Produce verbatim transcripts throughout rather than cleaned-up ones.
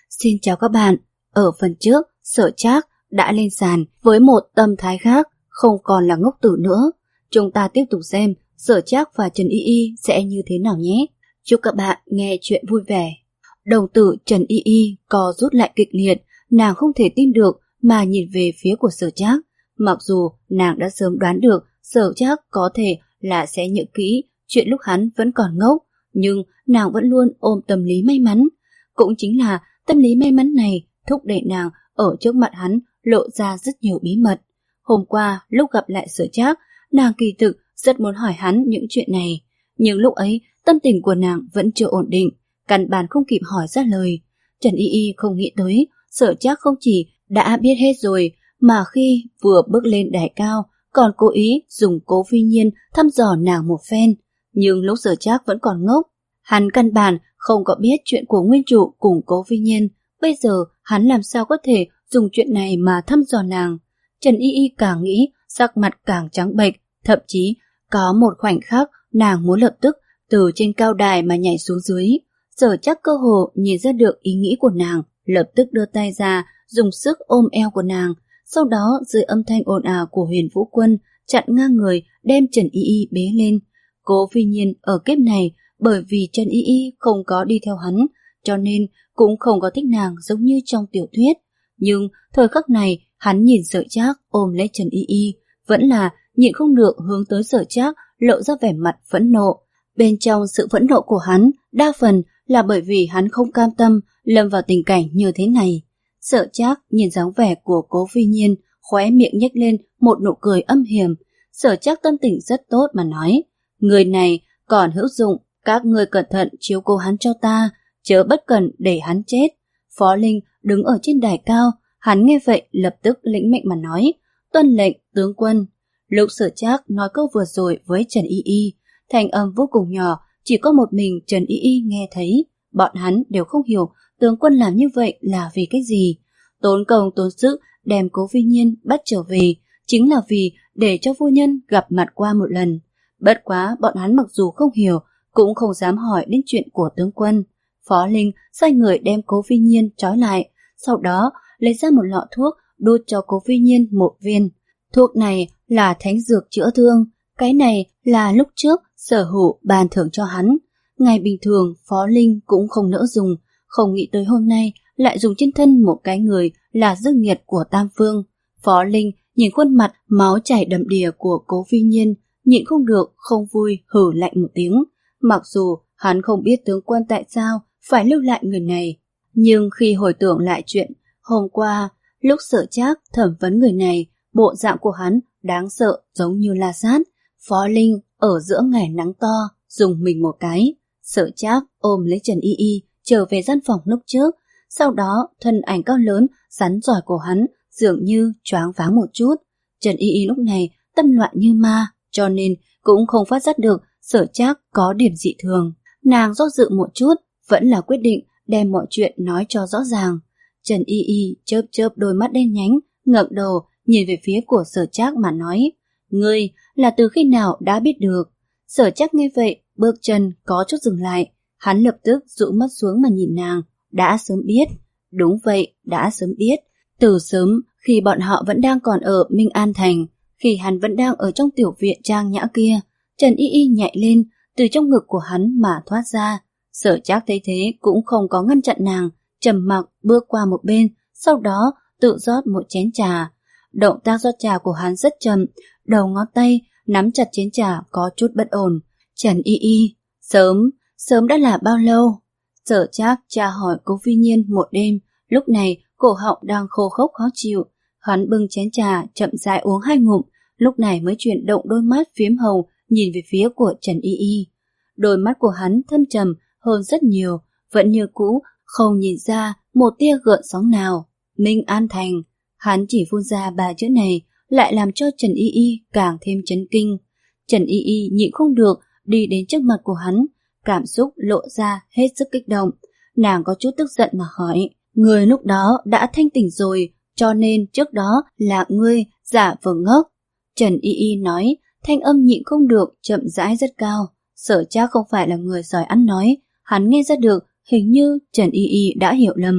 Xin chào các bạn, ở phần trước, Sở Trác đã lên sàn với một tâm thái khác, không còn là ngốc tử nữa. Chúng ta tiếp tục xem Sở Trác và Trần Y Y sẽ như thế nào nhé. Chúc các bạn nghe chuyện vui vẻ. Đồng tử Trần Y Y co rút lại kịch liệt, nàng không thể tin được mà nhìn về phía của Sở Trác. Mặc dù nàng đã sớm đoán được Sở Trác có thể là sẽ nhớ kỹ chuyện lúc hắn vẫn còn ngốc, nhưng nàng vẫn luôn ôm tâm lý may mắn. Cũng chính là tâm lý may mắn này thúc đẩy nàng ở trước mặt hắn lộ ra rất nhiều bí mật. Hôm qua lúc gặp lại Sở Trác, nàng kỳ thực rất muốn hỏi hắn những chuyện này, nhưng lúc ấy tâm tình của nàng vẫn chưa ổn định, căn bản không kịp hỏi ra lời. Trần Y Y không nghĩ tới Sở Trác không chỉ đã biết hết rồi, mà khi vừa bước lên đài cao còn cố ý dùng Cố Phi Nhiên thăm dò nàng một phen. Nhưng lúc Sở Trác vẫn còn ngốc, hắn căn bản không có biết chuyện của nguyên chủ cùng Cố Phi Nhiên. Bây giờ hắn làm sao có thể dùng chuyện này mà thăm dò nàng. Trần Y Y càng nghĩ sắc mặt càng trắng bệch, thậm chí có một khoảnh khắc nàng muốn lập tức từ trên cao đài mà nhảy xuống dưới. Sở Trác cơ hồ nhìn ra được ý nghĩ của nàng, lập tức đưa tay ra dùng sức ôm eo của nàng, sau đó dưới âm thanh ồn ào của Huyền Vũ Quân chặn ngang người đem Trần Y Y bế lên. Cố Phi Nhiên ở kiếp này bởi vì Trần Y Y không có đi theo hắn, cho nên cũng không có thích nàng giống như trong tiểu thuyết. Nhưng thời khắc này hắn nhìn Sở Trác ôm lấy Trần Y Y, vẫn là nhịn không được hướng tới Sở Trác lộ ra vẻ mặt phẫn nộ. Bên trong sự phẫn nộ của hắn đa phần là bởi vì hắn không cam tâm lâm vào tình cảnh như thế này. Sở Trác nhìn dáng vẻ của Cố Phi Nhiên, khóe miệng nhếch lên một nụ cười âm hiểm. Sở Trác tâm tình rất tốt mà nói, người này còn hữu dụng, các ngươi cẩn thận chiếu cố hắn cho ta, chớ bất cần để hắn chết. Phó Linh đứng ở trên đài cao, hắn nghe vậy lập tức lĩnh mệnh mà nói, tuân lệnh tướng quân. Lúc Sở Trác nói câu vừa rồi với Trần Y Y, thanh âm vô cùng nhỏ, chỉ có một mình Trần Y Y nghe thấy. Bọn hắn đều không hiểu tướng quân làm như vậy là vì cái gì. Tốn công tốn sức đem Cố Phi Nhiên bắt trở về, chính là vì để cho phu nhân gặp mặt qua một lần. Bất quá bọn hắn mặc dù không hiểu, cũng không dám hỏi đến chuyện của tướng quân. Phó Linh sai người đem Cố Phi Nhiên trói lại, sau đó lấy ra một lọ thuốc đút cho Cố Phi Nhiên một viên. Thuốc này là thánh dược chữa thương, cái này là lúc trước Sở Hữu ban thưởng cho hắn. Ngày bình thường Phó Linh cũng không nỡ dùng, không nghĩ tới hôm nay lại dùng trên thân một cái người là dư nghiệt của Tam Phương. Phó Linh nhìn khuôn mặt máu chảy đầm đìa của Cố Phi Nhiên, nhịn không được không vui hử lạnh một tiếng. Mặc dù hắn không biết tướng quân tại sao phải lưu lại người này, nhưng khi hồi tưởng lại chuyện hôm qua, lúc Sở Trác thẩm vấn người này, bộ dạng của hắn đáng sợ giống như la sát. Phó Linh ở giữa ngày nắng to dùng mình một cái. Sở Trác ôm lấy Trần Y Y trở về gian phòng lúc trước, sau đó thân ảnh cao lớn rắn giỏi của hắn dường như choáng váng một chút. Trần Y Y lúc này tâm loạn như ma, cho nên cũng không phát giác được Sở Trác có điểm dị thường. Nàng do dự một chút, vẫn là quyết định đem mọi chuyện nói cho rõ ràng. Trần Y Y chớp chớp đôi mắt đen nhánh, ngẩng đầu nhìn về phía của Sở Trác mà nói, ngươi là từ khi nào đã biết được? Sở Trác nghe vậy, bước chân có chút dừng lại, hắn lập tức dụ mắt xuống mà nhìn nàng, đã sớm biết. Đúng vậy, đã sớm biết. Từ sớm, khi bọn họ vẫn đang còn ở Minh An Thành, khi hắn vẫn đang ở trong tiểu viện trang nhã kia, Trần Y Y nhảy lên, từ trong ngực của hắn mà thoát ra. Sở Trác thấy thế cũng không có ngăn chặn nàng, trầm mặc bước qua một bên, sau đó tự rót một chén trà. Động tác rót trà của hắn rất chậm, đầu ngón tay nắm chặt chén trà có chút bất ổn. Trần Y Y, sớm, sớm đã là bao lâu? Sở Trác tra hỏi Cố Phi Nhiên một đêm, lúc này cổ họng đang khô khốc khó chịu. Hắn bưng chén trà chậm rãi uống hai ngụm, lúc này mới chuyển động đôi mắt phiếm hồng nhìn về phía của Trần Y Y. Đôi mắt của hắn thâm trầm hơn rất nhiều, vẫn như cũ, không nhìn ra một tia gợn sóng nào. Minh An Thành, hắn chỉ phun ra ba chữ này, lại làm cho Trần Y Y càng thêm chấn kinh. Trần Y Y nhịn không được đi đến trước mặt của hắn, cảm xúc lộ ra hết sức kích động. Nàng có chút tức giận mà hỏi, người lúc đó đã thanh tỉnh rồi, cho nên trước đó là ngươi giả vờ ngốc. Trần Y Y nói, thanh âm nhịn không được chậm rãi rất cao. Sở Trác không phải là người giỏi ăn nói, hắn nghe ra được hình như Trần Y Y đã hiểu lầm.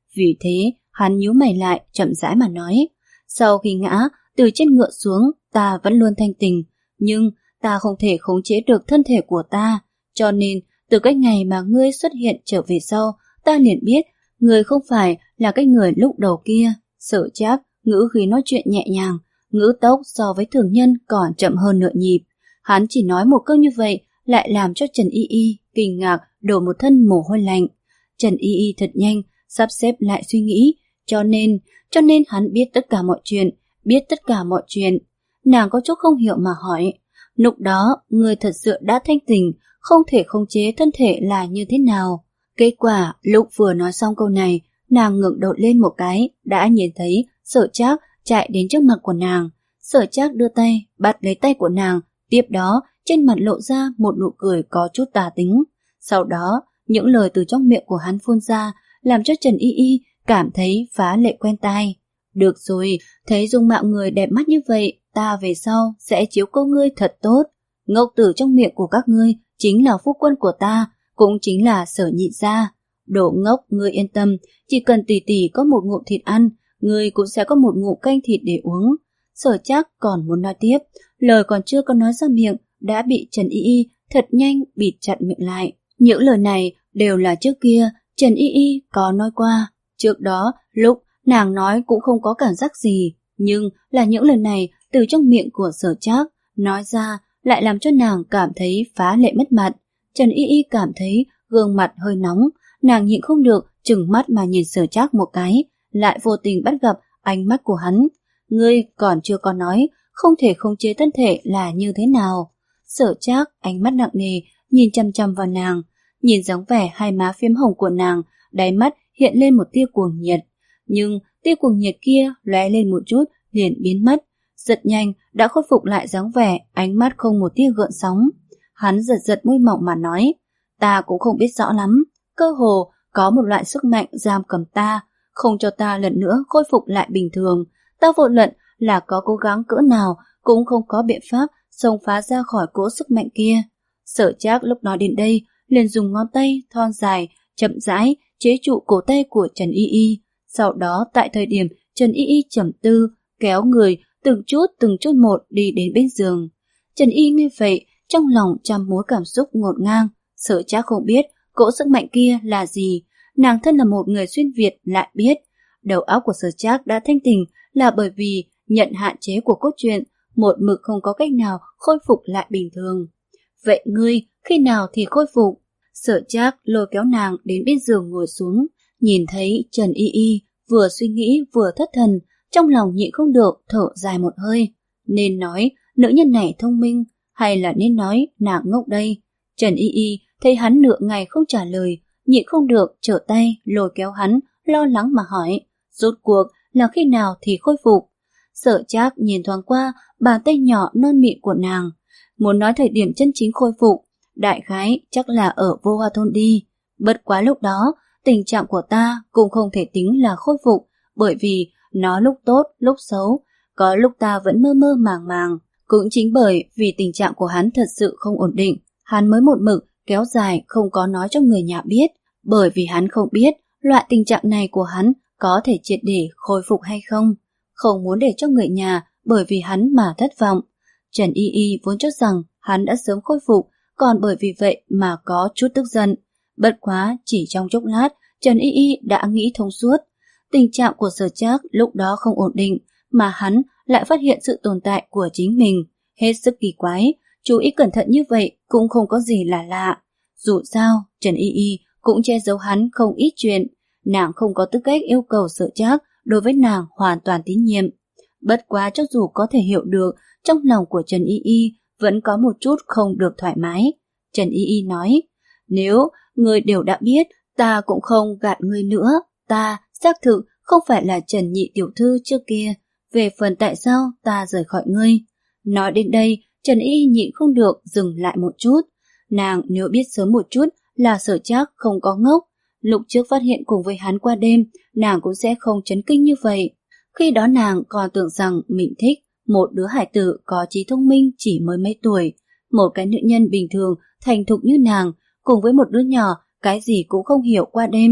Vì thế, hắn nhíu mày lại, chậm rãi mà nói. Sau khi ngã, từ trên ngựa xuống, ta vẫn luôn thanh tỉnh, nhưng ta không thể khống chế được thân thể của ta. Cho nên, từ cái ngày mà ngươi xuất hiện trở về sau, ta liền biết người không phải là cái người lúc đầu kia. Sở Trác ngữ khí nói chuyện nhẹ nhàng, ngữ tốc so với thường nhân còn chậm hơn nửa nhịp. Hắn chỉ nói một câu như vậy lại làm cho Trần Y Y kinh ngạc đổ một thân mồ hôi lạnh. Trần Y Y thật nhanh sắp xếp lại suy nghĩ, cho nên, cho nên hắn biết tất cả mọi chuyện, biết tất cả mọi chuyện. Nàng có chút không hiểu mà hỏi, lúc đó người thật sự đã thanh tỉnh, không thể khống chế thân thể là như thế nào? Kết quả lúc vừa nói xong câu này, nàng ngẩng đầu lên một cái, đã nhìn thấy Sở Trác chạy đến trước mặt của nàng. Sở Trác đưa tay bắt lấy tay của nàng, tiếp đó trên mặt lộ ra một nụ cười có chút tà tính. Sau đó những lời từ trong miệng của hắn phun ra làm cho Trần Y Y cảm thấy phá lệ quen tai. Được rồi, thấy dung mạo người đẹp mắt như vậy, ta về sau sẽ chiếu cố ngươi thật tốt. Ngốc tử trong miệng của các ngươi chính là phu quân của ta, cũng chính là Sở Nhị gia. Đồ ngốc, ngươi yên tâm, chỉ cần tỷ tỷ có một ngụm thịt ăn, ngươi cũng sẽ có một ngụm canh thịt để uống. Sở Trác còn muốn nói tiếp, lời còn chưa có nói ra miệng đã bị Trần Y Y thật nhanh bịt chặt miệng lại. Những lời này đều là trước kia Trần Y Y có nói qua. Trước đó lúc nàng nói cũng không có cảm giác gì, nhưng là những lời này từ trong miệng của Sở Trác nói ra lại làm cho nàng cảm thấy phá lệ mất mặt. Trần Y Y cảm thấy gương mặt hơi nóng, nàng nhịn không được trừng mắt mà nhìn Sở Trác một cái, lại vô tình bắt gặp ánh mắt của hắn. Ngươi còn chưa có nói, không thể khống chế thân thể là như thế nào? Sở Trác ánh mắt nặng nề nhìn chăm chăm vào nàng, nhìn dáng vẻ hai má phiếm hồng của nàng, đáy mắt hiện lên một tia cuồng nhiệt, nhưng tia cuồng nhiệt kia lóe lên một chút liền biến mất, rất nhanh đã khôi phục lại dáng vẻ ánh mắt không một tia gợn sóng. Hắn giật giật môi mỏng mà nói, ta cũng không biết rõ lắm, cơ hồ có một loại sức mạnh giam cầm ta, không cho ta lần nữa khôi phục lại bình thường. Ta vô luận là có cố gắng cỡ nào cũng không có biện pháp xông phá ra khỏi cỗ sức mạnh kia. Sở Trác lúc nói đến đây liền dùng ngón tay thon dài chậm rãi chế trụ cổ tay của Trần Y Y. Sau đó tại thời điểm Trần Y Y trầm tư, kéo người từng chút từng chút một đi đến bên giường. Trần Y nghe vậy trong lòng trăm mối cảm xúc ngổn ngang. Sở Trác không biết cỗ sức mạnh kia là gì, nàng thân là một người xuyên Việt lại biết. Đầu óc của Sở Trác đã thanh tỉnh là bởi vì nhận hạn chế của cốt truyện, một mực không có cách nào khôi phục lại bình thường. Vậy ngươi khi nào thì khôi phục? Sở Trác lôi kéo nàng đến bên giường ngồi xuống, nhìn thấy Trần Y Y vừa suy nghĩ vừa thất thần, trong lòng nhịn không được thở dài một hơi. Nên nói nữ nhân này thông minh, hay là nên nói nàng ngốc đây? Trần Y Y thấy hắn nửa ngày không trả lời, nhịn không được trở tay lôi kéo hắn, lo lắng mà hỏi, rốt cuộc là khi nào thì khôi phục? Sở Trác nhìn thoáng qua bàn tay nhỏ non mịn của nàng, muốn nói thời điểm chân chính khôi phục, đại khái chắc là ở Vô Hoa Thôn đi. Bất quá lúc đó, tình trạng của ta cũng không thể tính là khôi phục, bởi vì nó lúc tốt, lúc xấu, có lúc ta vẫn mơ mơ màng màng. Cũng chính bởi vì tình trạng của hắn thật sự không ổn định, hắn mới một mực kéo dài không có nói cho người nhà biết, bởi vì hắn không biết loại tình trạng này của hắn có thể triệt để khôi phục hay không. Không muốn để cho người nhà bởi vì hắn mà thất vọng. Trần Y Y vốn cho rằng hắn đã sớm khôi phục, còn bởi vì vậy mà có chút tức giận. Bất quá chỉ trong chốc lát, Trần Y Y đã nghĩ thông suốt. Tình trạng của Sở Trác lúc đó không ổn định, mà hắn lại phát hiện sự tồn tại của chính mình. Hết sức kỳ quái, chú ý cẩn thận như vậy cũng không có gì là lạ. Dù sao, Trần Y Y cũng che giấu hắn không ít chuyện. Nàng không có tư cách yêu cầu Sở Trác đối với nàng hoàn toàn tín nhiệm. Bất quá cho dù có thể hiểu được, trong lòng của Trần Y Y vẫn có một chút không được thoải mái. Trần Y Y nói, nếu ngươi đều đã biết, ta cũng không gạt ngươi nữa. Ta xác thực không phải là Trần nhị tiểu thư trước kia. Về phần tại sao ta rời khỏi ngươi. Nói đến đây, Trần Y Y nhịn không được dừng lại một chút. Nàng nếu biết sớm một chút là Sở Trác không có ngốc, lúc trước phát hiện cùng với hắn qua đêm, nàng cũng sẽ không chấn kinh như vậy. Khi đó nàng còn tưởng rằng mình thích một đứa hải tử có trí thông minh chỉ mới mấy tuổi, một cái nữ nhân bình thường thành thục như nàng, cùng với một đứa nhỏ cái gì cũng không hiểu qua đêm.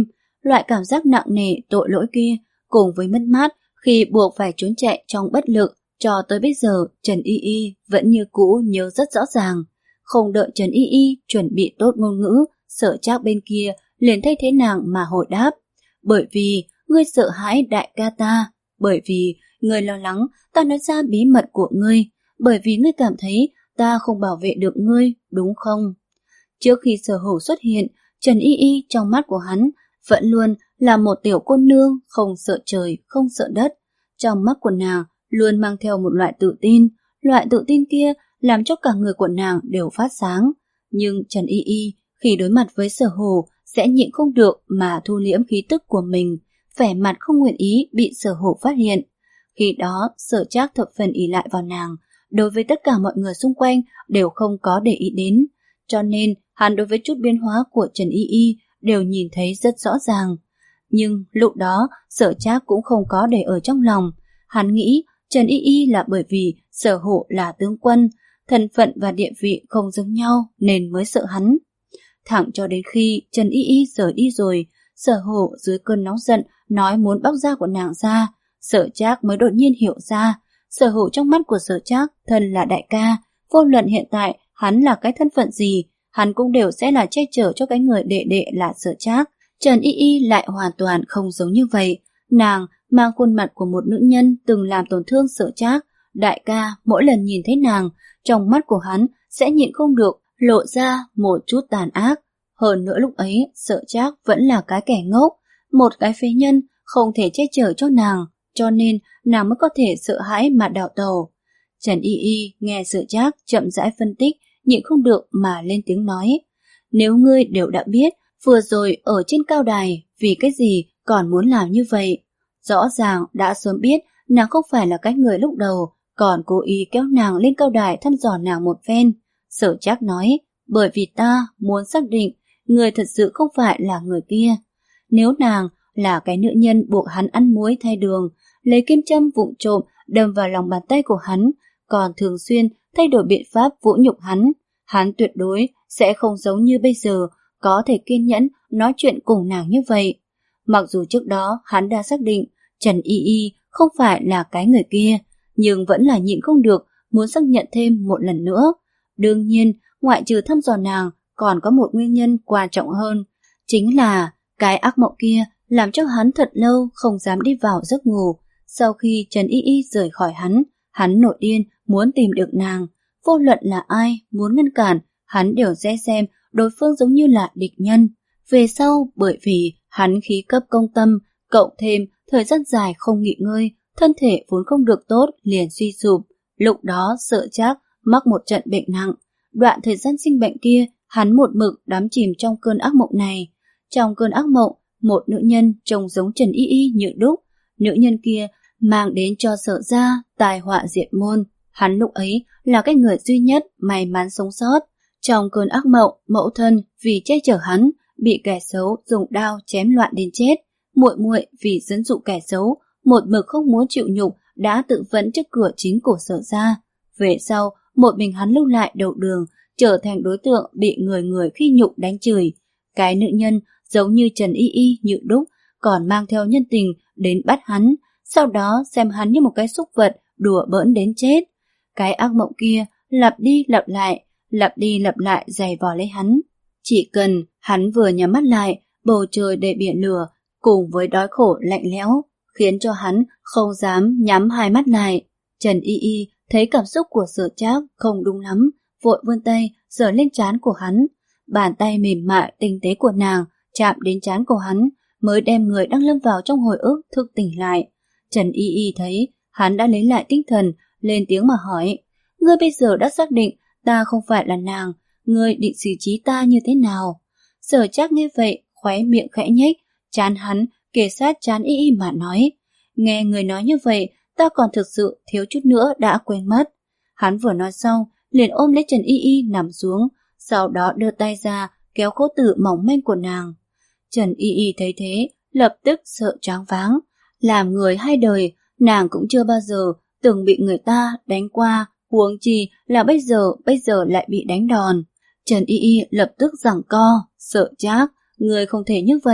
loại cảm giác nặng nề tội lỗi kia cùng với mất mát khi buộc phải trốn chạy trong bất lực, cho tới bây giờ Trần Y Y vẫn như cũ nhớ rất rõ ràng. Không đợi Trần Y Y chuẩn bị tốt ngôn ngữ, Sở Trác bên kia liền thay thế nàng mà hồi đáp. Bởi vì ngươi sợ hãi đại ca ta, bởi vì ngươi lo lắng ta nói ra bí mật của ngươi, bởi vì ngươi cảm thấy ta không bảo vệ được ngươi, đúng không? Trước khi Sở Hổ xuất hiện, Trần Y Y trong mắt của hắn vẫn luôn là một tiểu cô nương không sợ trời, không sợ đất. Trong mắt của nàng luôn mang theo một loại tự tin, loại tự tin kia làm cho cả người của nàng đều phát sáng. Nhưng Trần Y Y khi đối mặt với Sở Hổ sẽ nhịn không được mà thu liễm khí tức của mình, vẻ mặt không nguyện ý bị Sở Hổ phát hiện. Khi đó Sở Trác thập phần ỷ lại vào nàng, đối với tất cả mọi người xung quanh đều không có để ý đến, cho nên hắn đối với chút biến hóa của Trần Y Y đều nhìn thấy rất rõ ràng. Nhưng lúc đó Sở Trác cũng không có để ở trong lòng. Hắn nghĩ Trần Y Y là bởi vì Sở Hổ là tướng quân, thân phận và địa vị không giống nhau nên mới sợ hắn. Thẳng cho đến khi Trần Y Y rời đi rồi, Sở Hổ dưới cơn nóng giận nói muốn bóc da của nàng ra, Sở Trác mới đột nhiên hiểu ra. Sở Hổ trong mắt của Sở Trác thân là đại ca, vô luận hiện tại hắn là cái thân phận gì, hắn cũng đều sẽ là che chở cho cái người đệ đệ là Sở Trác. Trần Y Y lại hoàn toàn không giống như vậy. Nàng mang khuôn mặt của một nữ nhân từng làm tổn thương Sở Trác. Đại ca mỗi lần nhìn thấy nàng, trong mắt của hắn sẽ nhịn không được lộ ra một chút tàn ác. Hơn nữa lúc ấy Sở Trác vẫn là cái kẻ ngốc, một cái phế nhân không thể che chở cho nàng, cho nên nàng mới có thể sợ hãi mà đảo tàu. Trần Y Y nghe Sở Trác chậm rãi phân tích, nhịn không được mà lên tiếng nói. Nếu ngươi đều đã biết, vừa rồi ở trên cao đài, vì cái gì còn muốn làm như vậy? Rõ ràng đã sớm biết nàng không phải là cái người lúc đầu, còn cố ý kéo nàng lên cao đài thăm dò nàng một phen. Sở Trác nói, bởi vì ta muốn xác định người thật sự không phải là người kia. Nếu nàng là cái nữ nhân buộc hắn ăn muối thay đường, lấy kim châm vụng trộm đâm vào lòng bàn tay của hắn, còn thường xuyên thay đổi biện pháp vũ nhục hắn, hắn tuyệt đối sẽ không giống như bây giờ có thể kiên nhẫn nói chuyện cùng nàng như vậy. Mặc dù trước đó hắn đã xác định Trần Y Y không phải là cái người kia, nhưng vẫn là nhịn không được muốn xác nhận thêm một lần nữa. Đương nhiên, ngoại trừ thăm dò nàng, còn có một nguyên nhân quan trọng hơn, chính là cái ác mộng kia làm cho hắn thật lâu không dám đi vào giấc ngủ. Sau khi Trần Y Y rời khỏi hắn, hắn nổi điên muốn tìm được nàng. Vô luận là ai muốn ngăn cản, hắn đều sẽ xem đối phương giống như là địch nhân. Về sau, bởi vì hắn khí cấp công tâm, cộng thêm thời gian dài không nghỉ ngơi, thân thể vốn không được tốt liền suy sụp. Lúc đó Sở Trác mắc một trận bệnh nặng. Đoạn thời gian sinh bệnh kia, hắn một mực đắm chìm trong cơn ác mộng này. Trong cơn ác mộng, một nữ nhân trông giống Trần Y Y như đúc. Nữ nhân kia mang đến cho Sở gia tai họa diệt môn. Hắn lúc ấy là cái người duy nhất may mắn sống sót. Trong cơn ác mộng, mẫu thân vì che chở hắn bị kẻ xấu dùng đao chém loạn đến chết. Muội muội vì dẫn dụ kẻ xấu, một mực không muốn chịu nhục đã tự vẫn trước cửa chính của Sở gia. Về sau, một mình hắn lưu lại đầu đường, trở thành đối tượng bị người người khi nhục đánh chửi. Cái nữ nhân giống như Trần Y Y như đúc, còn mang theo nhân tình đến bắt hắn, sau đó xem hắn như một cái súc vật đùa bỡn đến chết. Cái ác mộng kia lặp đi lặp lại, lặp đi lặp lại giày vò lấy hắn. Chỉ cần hắn vừa nhắm mắt lại, bầu trời đầy biển lửa cùng với đói khổ lạnh lẽo, khiến cho hắn không dám nhắm hai mắt lại. Trần Y Y thấy cảm xúc của Sở Trác không đúng lắm, vội vươn tay giở lên trán của hắn. Bàn tay mềm mại tinh tế của nàng chạm đến trán của hắn, mới đem người đang lâm vào trong hồi ức thức tỉnh lại. Trần Y Y thấy hắn đã lấy lại tinh thần, lên tiếng mà hỏi, ngươi bây giờ đã xác định ta không phải là nàng, ngươi định xử trí ta như thế nào? Sở Trác nghe vậy, khóe miệng khẽ nhếch, trán hắn kề sát trán Y Y mà nói, nghe người nói như vậy, ta còn thực sự thiếu chút nữa đã quên mất. Hắn vừa nói xong, liền ôm lấy Trần Y Y nằm xuống, sau đó đưa tay ra kéo khố tử mỏng manh của nàng. Trần Y Y thấy thế, lập tức sợ choáng váng. Làm người hai đời, nàng cũng chưa bao giờ từng bị người ta đánh qua, huống chi là bây giờ, bây giờ lại bị đánh đòn. Trần Y Y lập tức giằng co, Sở Trác, người không thể như vậy,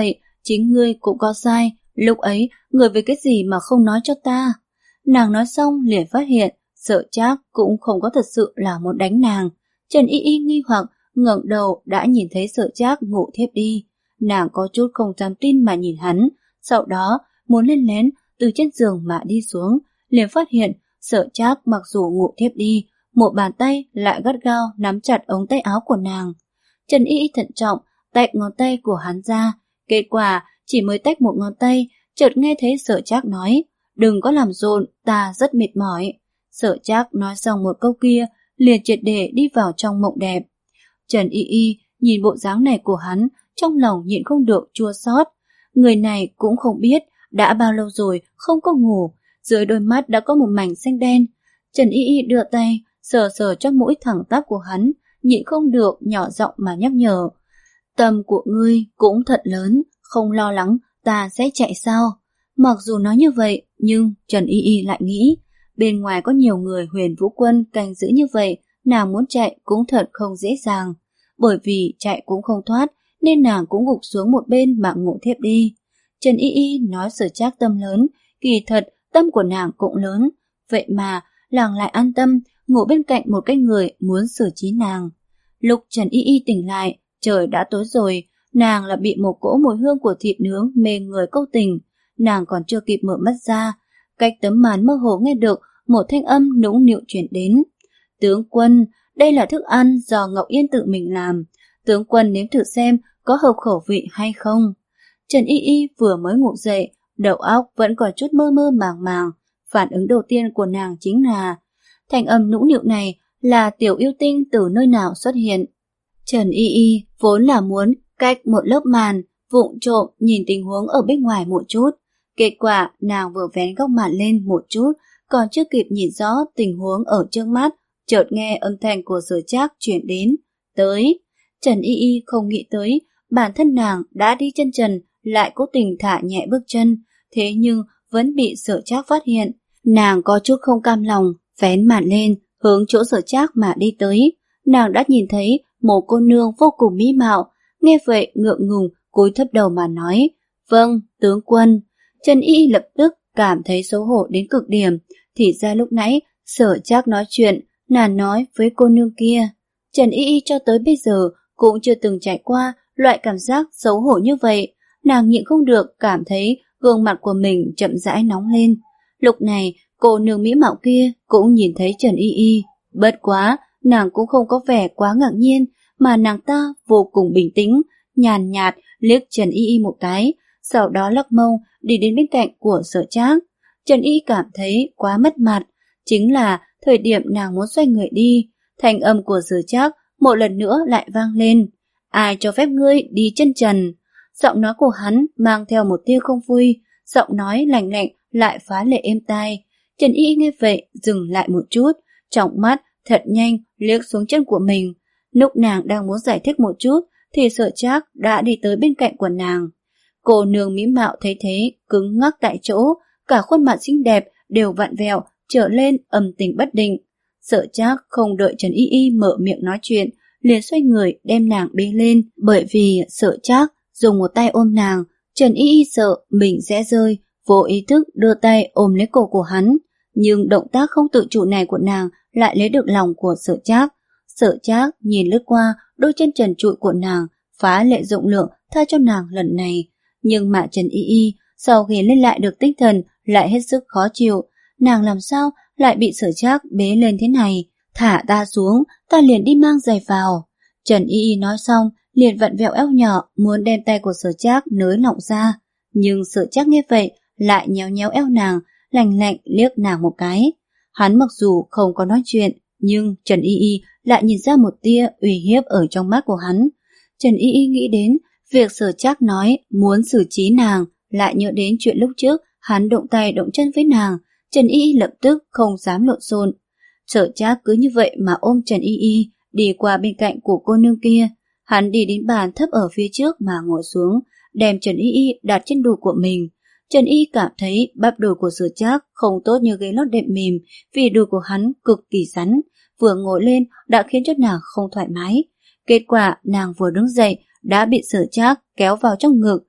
chính ngươi cũng có sai, lúc ấy ngươi về cái gì mà không nói cho ta. Nàng nói xong liền phát hiện, Sở Trác cũng không có thật sự là muốn đánh nàng. Trần Y Y nghi hoặc ngẩng đầu đã nhìn thấy Sở Trác ngủ thiếp đi. Nàng có chút không dám tin mà nhìn hắn, sau đó muốn lên lén từ trên giường mà đi xuống, liền phát hiện Sở Trác mặc dù ngủ thiếp đi, một bàn tay lại gắt gao nắm chặt ống tay áo của nàng. Trần Y Y thận trọng tách ngón tay của hắn ra, kết quả chỉ mới tách một ngón tay, chợt nghe thấy Sở Trác nói, đừng có làm rộn, ta rất mệt mỏi. Sở Trác nói xong một câu kia, liền triệt để đi vào trong mộng đẹp. Trần Y Y nhìn bộ dáng này của hắn, trong lòng nhịn không được chua xót. Người này cũng không biết đã bao lâu rồi không có ngủ, dưới đôi mắt đã có một mảnh xanh đen. Trần Y Y đưa tay sờ sờ cho mũi thẳng tắp của hắn, nhịn không được nhỏ giọng mà nhắc nhở. Tâm của ngươi cũng thật lớn, không lo lắng ta sẽ chạy sao? Mặc dù nói như vậy, nhưng Trần Y Y lại nghĩ, bên ngoài có nhiều người Huyền Vũ Quân canh giữ như vậy, nàng muốn chạy cũng thật không dễ dàng. Bởi vì chạy cũng không thoát, nên nàng cũng gục xuống một bên mà ngủ thiếp đi. Trần Y Y nói Sở Trác tâm lớn, kỳ thật tâm của nàng cũng lớn. Vậy mà, nàng lại an tâm, ngủ bên cạnh một cái người muốn xử trí nàng. Lúc Trần Y Y tỉnh lại, trời đã tối rồi, nàng là bị một cỗ mùi hương của thịt nướng mê người câu tình. Nàng còn chưa kịp mở mắt ra, cách tấm màn mơ hồ nghe được một thanh âm nũng nịu truyền đến. Tướng quân, đây là thức ăn do Ngọc Yên tự mình làm. Tướng quân nếm thử xem có hợp khẩu vị hay không. Trần Y Y vừa mới ngủ dậy, đầu óc vẫn còn chút mơ mơ màng màng. Phản ứng đầu tiên của nàng chính là thanh âm nũng nịu này là Tiểu Yêu Tinh từ nơi nào xuất hiện. Trần Y Y vốn là muốn cách một lớp màn vụng trộm nhìn tình huống ở bên ngoài một chút. Kết quả nàng vừa vén góc màn lên một chút, còn chưa kịp nhìn rõ tình huống ở trước mắt, chợt nghe âm thanh của Sở Trác chuyển đến. Tới. Trần Y Y không nghĩ tới, bản thân nàng đã đi chân trần, lại cố tình thả nhẹ bước chân, thế nhưng vẫn bị Sở Trác phát hiện. Nàng có chút không cam lòng, vén màn lên, hướng chỗ Sở Trác mà đi tới. Nàng đã nhìn thấy một cô nương vô cùng mỹ mạo, nghe vậy ngượng ngùng cúi thấp đầu mà nói, vâng, tướng quân. Trần Y Y lập tức cảm thấy xấu hổ đến cực điểm, thì ra lúc nãy Sở Trác nói chuyện, nàng nói với cô nương kia. Trần Y Y cho tới bây giờ cũng chưa từng trải qua loại cảm giác xấu hổ như vậy, nàng nhịn không được cảm thấy gương mặt của mình chậm rãi nóng lên. Lúc này, cô nương mỹ mạo kia cũng nhìn thấy Trần Y Y, bất quá, nàng cũng không có vẻ quá ngạc nhiên, mà nàng ta vô cùng bình tĩnh, nhàn nhạt liếc Trần Y Y một cái, sau đó lắc mông đi đến bên cạnh của Sở Trác. Trần Y cảm thấy quá mất mặt, chính là thời điểm nàng muốn xoay người đi, thanh âm của Sở Trác một lần nữa lại vang lên. Ai cho phép ngươi đi chân trần? Giọng nói của hắn mang theo một tia không vui, giọng nói lạnh lạnh lại phá lệ êm tai. Trần Y nghe vậy dừng lại một chút, trong mắt thật nhanh liếc xuống chân của mình. Lúc nàng đang muốn giải thích một chút thì Sở Trác đã đi tới bên cạnh của nàng. Cô nương mỹ mạo thấy thế cứng ngắc tại chỗ, cả khuôn mặt xinh đẹp đều vặn vẹo trở lên âm tình bất định. Sở Trác không đợi Trần Y Y mở miệng nói chuyện, liền xoay người đem nàng bế lên, bởi vì Sở Trác dùng một tay ôm nàng, Trần Y Y sợ mình sẽ rơi, vô ý thức đưa tay ôm lấy cổ của hắn, nhưng động tác không tự chủ này của nàng lại lấy được lòng của Sở Trác. Sở Trác nhìn lướt qua đôi chân trần trụi của nàng, phá lệ rộng lượng tha cho nàng lần này, nhưng mà Trần Y Y sau khi lên lại được tinh thần lại hết sức khó chịu. Nàng làm sao lại bị Sở Trác bế lên thế này? Thả ta xuống, ta liền đi mang giày vào. Trần Y Y nói xong liền vặn vẹo eo nhỏ muốn đem tay của Sở Trác nới lỏng ra, nhưng Sở Trác nghe vậy lại nhéo nhéo eo nàng, lạnh lạnh liếc nàng một cái. Hắn mặc dù không có nói chuyện, nhưng Trần Y Y lại nhìn ra một tia uy hiếp ở trong mắt của hắn. Trần Y Y nghĩ đến việc Sở Trác nói muốn xử trí nàng, lại nhớ đến chuyện lúc trước hắn động tay động chân với nàng. Trần Y Y lập tức không dám lộn xộn. Sở Trác cứ như vậy mà ôm Trần Y Y đi qua bên cạnh của cô nương kia. Hắn đi đến bàn thấp ở phía trước mà ngồi xuống, đem Trần Y Y đặt trên đùi của mình. Trần Y cảm thấy bắp đùi của Sở Trác không tốt như ghế lót đệm mềm, vì đùi của hắn cực kỳ rắn, vừa ngồi lên đã khiến cho nàng không thoải mái. Kết quả nàng vừa đứng dậy đã bị Sở Trác kéo vào trong ngực.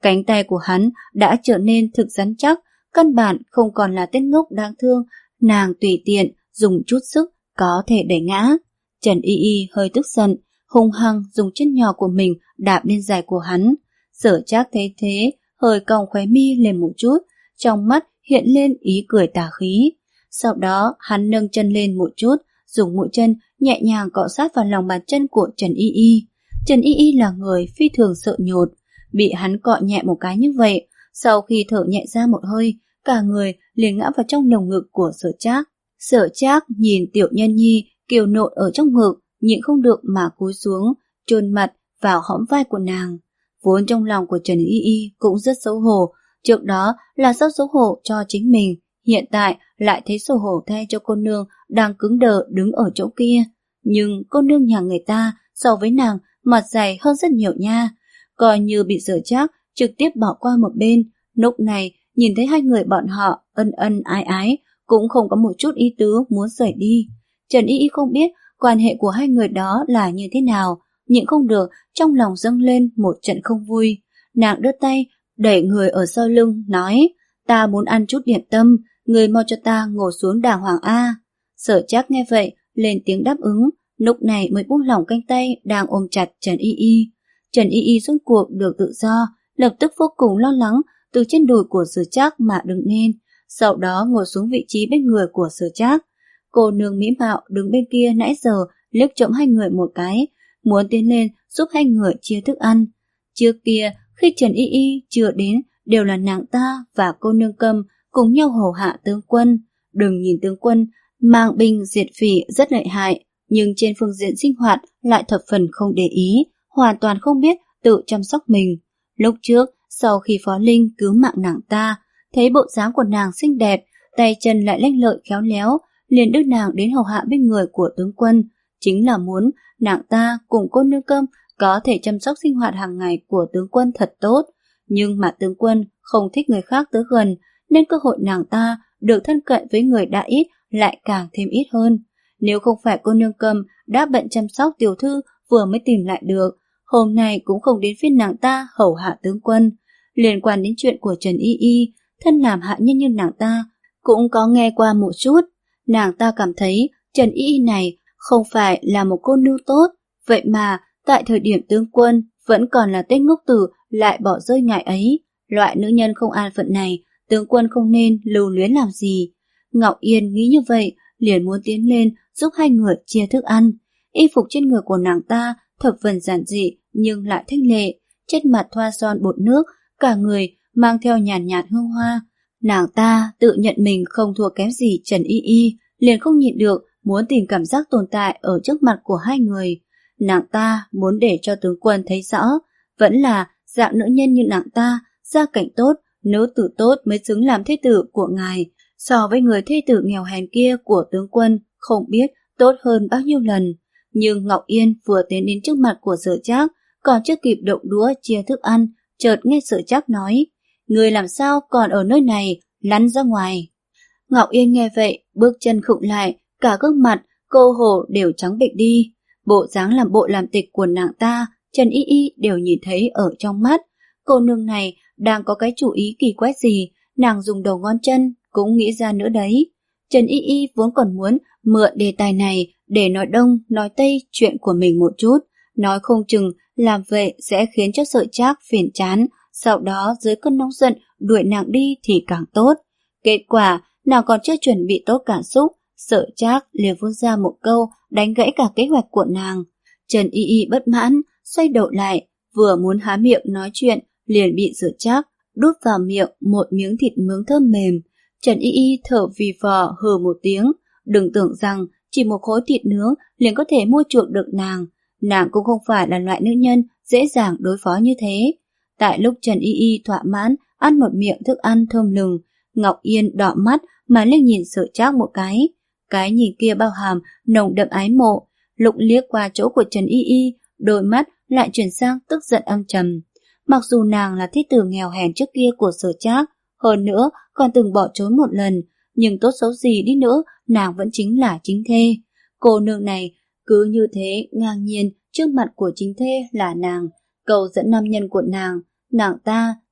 Cánh tay của hắn đã trở nên thực rắn chắc, căn bản không còn là tên ngốc đáng thương, nàng tùy tiện dùng chút sức có thể đẩy ngã. Trần Y Y hơi tức giận, hung hăng dùng chân nhỏ của mình đạp lên giày của hắn. Sở Trác thấy thế, hơi cong khóe mi lên một chút, trong mắt hiện lên ý cười tà khí. Sau đó hắn nâng chân lên một chút, dùng mũi chân nhẹ nhàng cọ sát vào lòng bàn chân của Trần Y Y. Trần Y Y là người phi thường sợ nhột, bị hắn cọ nhẹ một cái như vậy, sau khi thở nhẹ ra một hơi, cả người liền ngã vào trong lồng ngực của Sở Trác. Sở Trác nhìn Tiểu Nhân Nhi kiều nộn ở trong ngực, nhịn không được mà cúi xuống, chôn mặt vào hõm vai của nàng. Vốn trong lòng của Trần Y Y cũng rất xấu hổ, trước đó là rất xấu hổ cho chính mình, hiện tại lại thấy xấu hổ thay cho cô nương đang cứng đờ đứng ở chỗ kia. Nhưng cô nương nhà người ta so với nàng mặt dày hơn rất nhiều nha, coi như bị Sở Trác trực tiếp bỏ qua một bên. Lúc này nhìn thấy hai người bọn họ ân ân ái ái, cũng không có một chút ý tứ muốn rời đi. Trần Y Y không biết quan hệ của hai người đó là như thế nào, nhịn không được trong lòng dâng lên một trận không vui. Nàng đưa tay đẩy người ở sau lưng, nói: ta muốn ăn chút điểm tâm, người mau cho ta ngồi xuống đàng hoàng a. Sở Trác nghe vậy lên tiếng đáp ứng, lúc này mới buông lỏng cánh tay đang ôm chặt Trần Y Y. Trần Y Y rốt cuộc được tự do, lập tức vô cùng lo lắng từ trên đùi của Sở Trác mà đứng lên, sau đó ngồi xuống vị trí bên người của Sở Trác. Cô nương mỹ mạo đứng bên kia nãy giờ liếc trộm hai người một cái, muốn tiến lên giúp hai người chia thức ăn. Trước kia khi Trần Y Y chưa đến, đều là nàng ta và cô nương Câm cùng nhau hầu hạ tướng quân. Đừng nhìn tướng quân mang binh diệt phỉ rất lợi hại, nhưng trên phương diện sinh hoạt lại thập phần không để ý, hoàn toàn không biết tự chăm sóc mình. Lúc trước, sau khi Phó Linh cứu mạng nàng ta, thấy bộ dáng của nàng xinh đẹp, tay chân lại lanh lợi khéo léo, liền đưa nàng đến hầu hạ bên người của tướng quân, chính là muốn nàng ta cùng cô nương Câm có thể chăm sóc sinh hoạt hàng ngày của tướng quân thật tốt. Nhưng mà tướng quân không thích người khác tới gần, nên cơ hội nàng ta được thân cận với người đã ít lại càng thêm ít hơn. Nếu không phải cô nương Câm đã bận chăm sóc tiểu thư vừa mới tìm lại được, hôm nay cũng không đến phiên nàng ta hầu hạ tướng quân. Liên quan đến chuyện của Trần Y Y, thân làm hạ nhân như nàng ta cũng có nghe qua một chút. Nàng ta cảm thấy Trần Y Y này không phải là một cô nương tốt, vậy mà tại thời điểm tướng quân vẫn còn là tên ngốc tử lại bỏ rơi ngài ấy. Loại nữ nhân không an phận này, tướng quân không nên lưu luyến làm gì. Ngọc Yên nghĩ như vậy, liền muốn tiến lên giúp hai người chia thức ăn. Y phục trên người của nàng ta thập phần giản dị nhưng lại thanh lệ, trên mặt thoa son bột nước, cả người mang theo nhàn nhạt hương hoa. Nàng ta tự nhận mình không thua kém gì Trần Y Y, liền không nhịn được muốn tìm cảm giác tồn tại ở trước mặt của hai người. Nàng ta muốn để cho tướng quân thấy rõ, vẫn là dạng nữ nhân như nàng ta, gia cảnh tốt, nữ tử tốt mới xứng làm thê tử của ngài, so với người thê tử nghèo hèn kia của tướng quân không biết tốt hơn bao nhiêu lần. Nhưng Ngọc Yên vừa tiến đến trước mặt của Sở Trác, còn chưa kịp động đũa chia thức ăn, chợt nghe Sở Trác nói: người làm sao còn ở nơi này, lăn ra ngoài. Ngọc Yên nghe vậy, bước chân khựng lại, cả gương mặt cô hồ đều trắng bệch đi. Bộ dáng làm bộ làm tịch của nàng ta, Trần Y Y đều nhìn thấy ở trong mắt. Cô nương này đang có cái chủ ý kỳ quái gì, nàng dùng đầu ngón chân cũng nghĩ ra nữa đấy. Trần Y Y vốn còn muốn mượn đề tài này để nói đông nói tây chuyện của mình một chút, nói không chừng làm vậy sẽ khiến cho Sở Trác phiền chán, sau đó dưới cơn nóng giận đuổi nàng đi thì càng tốt. Kết quả nàng còn chưa chuẩn bị tốt cảm xúc, Sở Trác liền vung ra một câu đánh gãy cả kế hoạch của nàng. Trần Y Y bất mãn xoay đầu lại, vừa muốn há miệng nói chuyện liền bị Sở Trác đút vào miệng một miếng thịt nướng thơm mềm. Trần Y Y thở phì phò hừ một tiếng, đừng tưởng rằng chỉ một khối thịt nướng liền có thể mua chuộc được nàng. Nàng cũng không phải là loại nữ nhân dễ dàng đối phó như thế. Tại lúc Trần Y Y thỏa mãn ăn một miệng thức ăn thơm lừng, Ngọc Yên đỏ mắt mà liếc nhìn Sở Trác một cái. Cái nhìn kia bao hàm nồng đậm ái mộ. Lục liếc qua chỗ của Trần Y Y, đôi mắt lại chuyển sang tức giận âm trầm. Mặc dù nàng là thiết tử nghèo hèn trước kia của Sở Trác, hơn nữa còn từng bỏ trốn một lần, nhưng tốt xấu gì đi nữa, nàng vẫn chính là chính thê. Cô nương này cứ như thế ngang nhiên trước mặt của chính thê là nàng, cầu dẫn nam nhân của nàng, nàng ta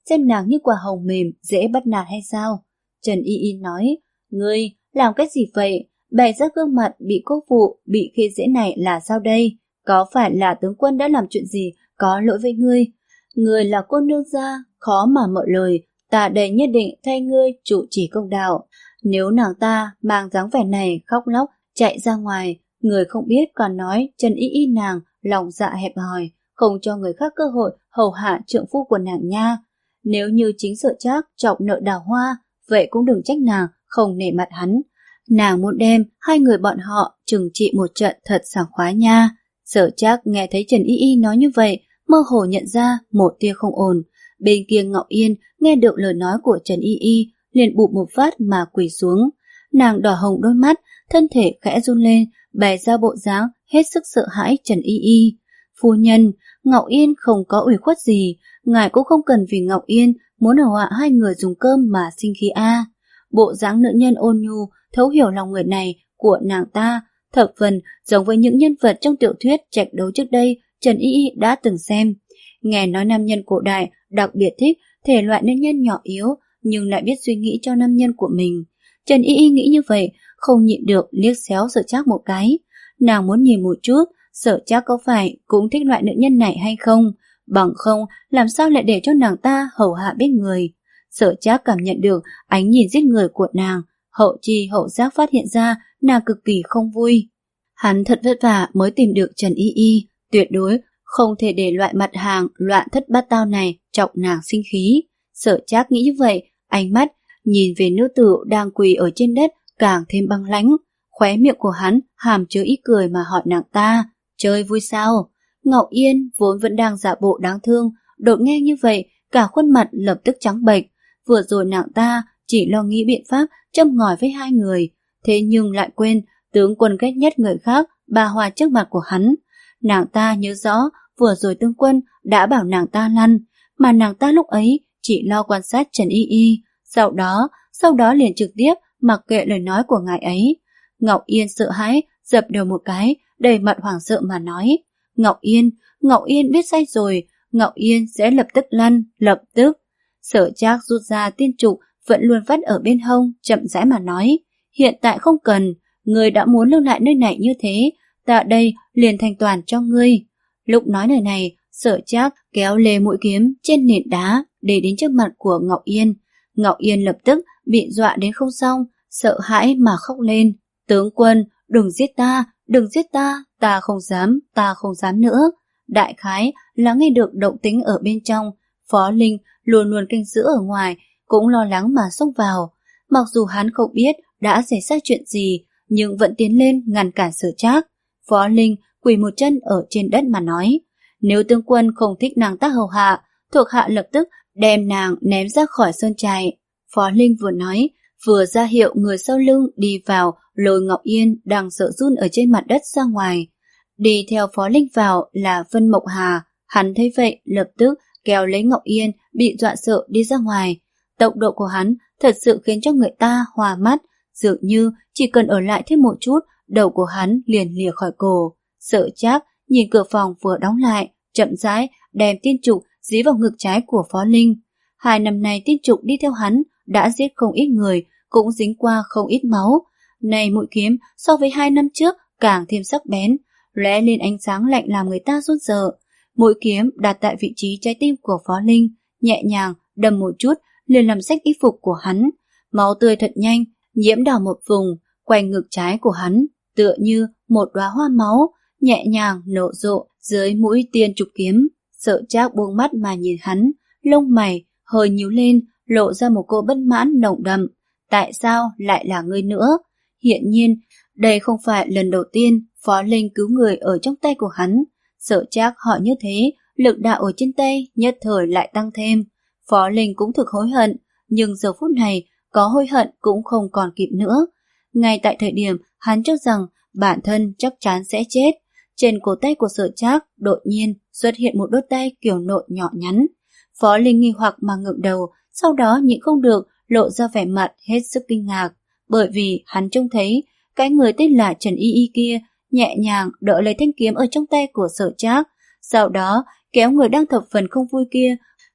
xem nàng như quả hồng mềm, dễ bắt nạt hay sao? Trần Y Y nói, ngươi làm cái gì vậy? Bày ra gương mặt bị cô phụ, bị khi dễ này là sao đây? Có phải là tướng quân đã làm chuyện gì có lỗi với ngươi? Ngươi là cô nương gia, khó mà mở lời, ta đây nhất định thay ngươi trụ trì công đạo. Nếu nàng ta mang dáng vẻ này khóc lóc chạy ra ngoài, người không biết còn nói Trần Y Y nàng lòng dạ hẹp hòi, không cho người khác cơ hội hầu hạ trượng phu của nàng nha. Nếu như chính Sở Trác trọng nợ Đào Hoa, vậy cũng đừng trách nàng không nể mặt hắn. Nàng muốn đem hai người bọn họ trừng trị một trận thật sảng khoái nha. Sở Trác nghe thấy Trần Y Y nói như vậy, mơ hồ nhận ra một tia không ổn. Bên kia Ngọc Yên nghe được lời nói của Trần Y Y, liền bụp một phát mà quỳ xuống. Nàng đỏ hồng đôi mắt, thân thể khẽ run lên, bày ra bộ dáng hết sức sợ hãi Trần Y Y. Phu nhân, Ngọc Yên không có ủy khuất gì, ngài cũng không cần vì Ngọc Yên muốn hầu hạ hai người dùng cơm mà sinh khí a. Bộ dáng nữ nhân ôn nhu, thấu hiểu lòng người này của nàng ta, thập phần giống với những nhân vật trong tiểu thuyết trạch đấu trước đây Trần Y Y đã từng xem. Nghe nói nam nhân cổ đại đặc biệt thích thể loại nữ nhân nhỏ yếu, nhưng lại biết suy nghĩ cho nam nhân của mình. Trần Y Y nghĩ như vậy, không nhịn được liếc xéo Sở Trác một cái. Nàng muốn nhìn một chút, Sở Trác có phải cũng thích loại nữ nhân này hay không? Bằng không, làm sao lại để cho nàng ta hầu hạ biết người? Sở Trác cảm nhận được ánh nhìn giết người của nàng, hậu chi hậu giác phát hiện ra nàng cực kỳ không vui. Hắn thật vất vả mới tìm được Trần Y Y, tuyệt đối không thể để loại mặt hàng loạn thất bát tao này chọc nàng sinh khí. Sở Trác nghĩ như vậy, ánh mắt nhìn về nữ tử đang quỳ ở trên đất càng thêm băng lãnh. Khóe miệng của hắn hàm chứa ý cười mà hỏi nàng ta, chơi vui sao? Ngọc Yên vốn vẫn đang giả bộ đáng thương, đột nghe như vậy, cả khuôn mặt lập tức trắng bệch. Vừa rồi nàng ta chỉ lo nghĩ biện pháp châm ngòi với hai người, thế nhưng lại quên tướng quân ghét nhất người khác bà hòa trước mặt của hắn. Nàng ta nhớ rõ vừa rồi tướng quân đã bảo nàng ta lăn, mà nàng ta lúc ấy chỉ lo quan sát Trần Y Y, sau đó, sau đó liền trực tiếp mặc kệ lời nói của ngài ấy. Ngọc Yên sợ hãi, dập đầu một cái, đầy mặt hoảng sợ mà nói, Ngọc Yên, Ngọc Yên biết sai rồi, Ngọc Yên sẽ lập tức lăn, lập tức. Sở Trác rút ra tiên trục vẫn luôn vắt ở bên hông, chậm rãi mà nói, hiện tại không cần, ngươi đã muốn lưu lại nơi này như thế, ta đây liền thành toàn cho ngươi. Lúc nói lời này, Sở Trác kéo lê mũi kiếm trên nền đá để đến trước mặt của Ngọc Yên. Ngọc Yên lập tức bị dọa đến không xong, sợ hãi mà khóc lên. Tướng quân, đừng giết ta, đừng giết ta, ta không dám, ta không dám nữa. Đại khái là nghe được động tĩnh ở bên trong, Phó Linh luôn luôn canh giữ ở ngoài, cũng lo lắng mà xông vào. Mặc dù hắn không biết đã xảy ra chuyện gì, nhưng vẫn tiến lên ngăn cản Sở Trác. Phó Linh quỳ một chân ở trên đất mà nói, nếu tướng quân không thích nàng ta hầu hạ, thuộc hạ lập tức đem nàng ném ra khỏi sơn trại. Phó Linh vừa nói, vừa ra hiệu người sau lưng đi vào lôi Ngọc Yên đang sợ run ở trên mặt đất ra ngoài. Đi theo Phó Linh vào là Vân Mộng Hà, hắn thấy vậy lập tức kéo lấy Ngọc Yên bị dọa sợ đi ra ngoài. Tốc độ của hắn thật sự khiến cho người ta hoa mắt, dường như chỉ cần ở lại thêm một chút, đầu của hắn liền lìa khỏi cổ. Sở Trác nhìn cửa phòng vừa đóng lại, chậm rãi đem tiên trục dí vào ngực trái của Phó Linh. Hai năm nay tiên trục đi theo hắn đã giết không ít người, cũng dính qua không ít máu. Này mũi kiếm so với hai năm trước càng thêm sắc bén, lóe lên ánh sáng lạnh làm người ta run sợ. Mũi kiếm đặt tại vị trí trái tim của Phó Linh, nhẹ nhàng đâm một chút liền làm rách y phục của hắn. Máu tươi thật nhanh nhiễm đỏ một vùng quanh ngực trái của hắn, tựa như một đóa hoa máu nhẹ nhàng nở rộ dưới mũi tiên trục kiếm. Sở Trác buông mắt mà nhìn hắn, lông mày hơi nhíu lên, lộ ra một cô bất mãn nồng đậm. Tại sao lại là ngươi nữa? Hiện nhiên, đây không phải lần đầu tiên Phó Linh cứu người ở trong tay của hắn. Sở Trác hỏi như thế, lực đạo ở trên tay nhất thời lại tăng thêm. Phó Linh cũng thực hối hận, nhưng giờ phút này có hối hận cũng không còn kịp nữa. Ngay tại thời điểm hắn cho rằng bản thân chắc chắn sẽ chết, trên cổ tay của Sở Trác đột nhiên xuất hiện một đôi tay kiểu nội nhỏ nhắn. Phó Linh nghi hoặc mà ngẩng đầu, sau đó nhịn không được lộ ra vẻ mặt hết sức kinh ngạc, bởi vì hắn trông thấy cái người tên là Trần Y Y kia nhẹ nhàng đỡ lấy thanh kiếm ở trong tay của Sở Trác, sau đó kéo người đang thập phần không vui kia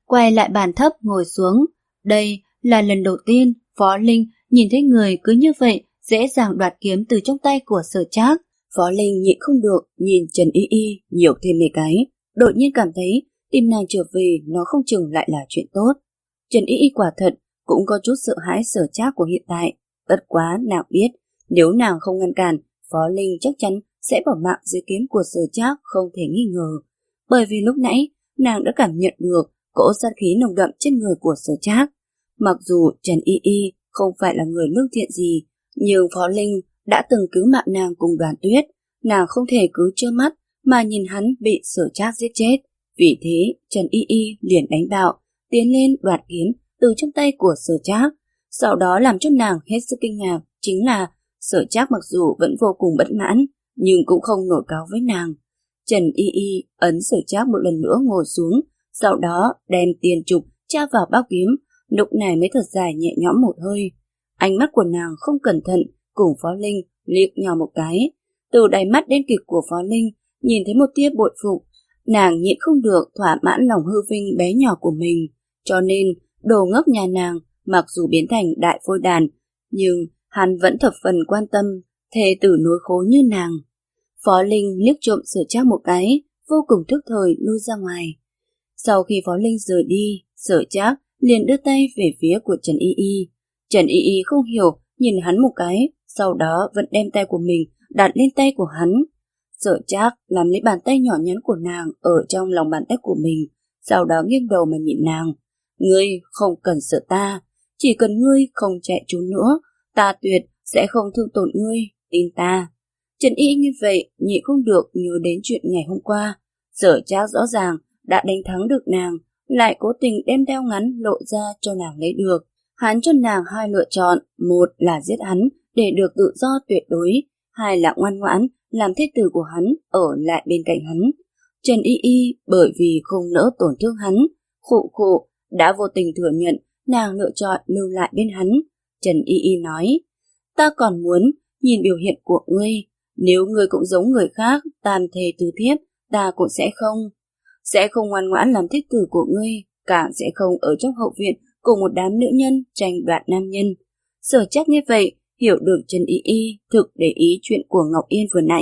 quay lại bàn thấp ngồi xuống. Đây là lần đầu tiên Phó Linh nhìn thấy người cứ như vậy dễ dàng đoạt kiếm từ trong tay của Sở Trác. Phó Linh nhịn không được nhìn Trần Y Y nhiều thêm mấy cái, đột nhiên cảm thấy tìm nàng trở về nó không chừng lại là chuyện tốt. Trần Y Y quả thật cũng có chút sợ hãi Sở Trác của hiện tại, bất quá nàng biết nếu nàng không ngăn cản, Phó Linh chắc chắn sẽ bỏ mạng dưới kiếm của Sở Trác không thể nghi ngờ. Bởi vì lúc nãy nàng đã cảm nhận được cỗ sát khí nồng đậm trên người của Sở Trác. Mặc dù Trần Y Y không phải là người lương thiện gì, nhưng Phó Linh đã từng cứu mạng nàng cùng Đoàn Tuyết, nàng không thể cứ trơ mắt mà nhìn hắn bị Sở Trác giết chết. Vì thế Trần Y Y liền đánh bạo, tiến lên đoạt kiếm từ trong tay của Sở Trác. Sau đó làm cho nàng hết sức kinh ngạc chính là Sở Trác mặc dù vẫn vô cùng bất mãn, nhưng cũng không nổi cáu với nàng. Trần Y Y ấn Sở Trác một lần nữa ngồi xuống, sau đó đem tiền trục tra vào bao kiếm, lúc này mới thật dài nhẹ nhõm một hơi. Ánh mắt của nàng không cẩn thận cùng Phó Linh liếc nhau một cái, từ đáy mắt đen kịt của Phó Linh nhìn thấy một tia bội phục. Nàng nhịn không được thỏa mãn lòng hư vinh bé nhỏ của mình, cho nên đồ ngốc nhà nàng mặc dù biến thành đại phôi đàn, nhưng hắn vẫn thập phần quan tâm thê tử nối khố như nàng. Phó Linh liếc trộm Sở Trác một cái, vô cùng thức thời lui ra ngoài. Sau khi Phó Linh rời đi, Sở Trác liền đưa tay về phía của Trần Y Y. Trần Y Y không hiểu nhìn hắn một cái, sau đó vẫn đem tay của mình đặt lên tay của hắn. Sở Trác làm lấy bàn tay nhỏ nhắn của nàng ở trong lòng bàn tay của mình, sau đó nghiêng đầu mà nhìn nàng. Ngươi không cần sợ ta, chỉ cần ngươi không chạy trốn nữa, ta tuyệt sẽ không thương tổn ngươi, tin ta. Trần Y như vậy nhịn không được nhớ đến chuyện ngày hôm qua. Sở Trác rõ ràng đã đánh thắng được nàng, lại cố tình đem đeo ngắn lộ ra cho nàng lấy được. Hắn cho nàng hai lựa chọn, một là giết hắn để được tự do tuyệt đối, hai là ngoan ngoãn làm thê tử của hắn ở lại bên cạnh hắn. Trần Y Y bởi vì không nỡ tổn thương hắn, khụ khụ đã vô tình thừa nhận nàng lựa chọn lưu lại bên hắn. Trần Y Y nói, ta còn muốn nhìn biểu hiện của ngươi, nếu ngươi cũng giống người khác tam thề tứ thiếp, ta cũng sẽ không sẽ không ngoan ngoãn làm thê tử của ngươi, càng sẽ không ở trong hậu viện cùng một đám nữ nhân tranh đoạt nam nhân. Sở Trác nghe vậy hiểu được Trần Y Y thực để ý chuyện của Ngọc Yên vừa nãy.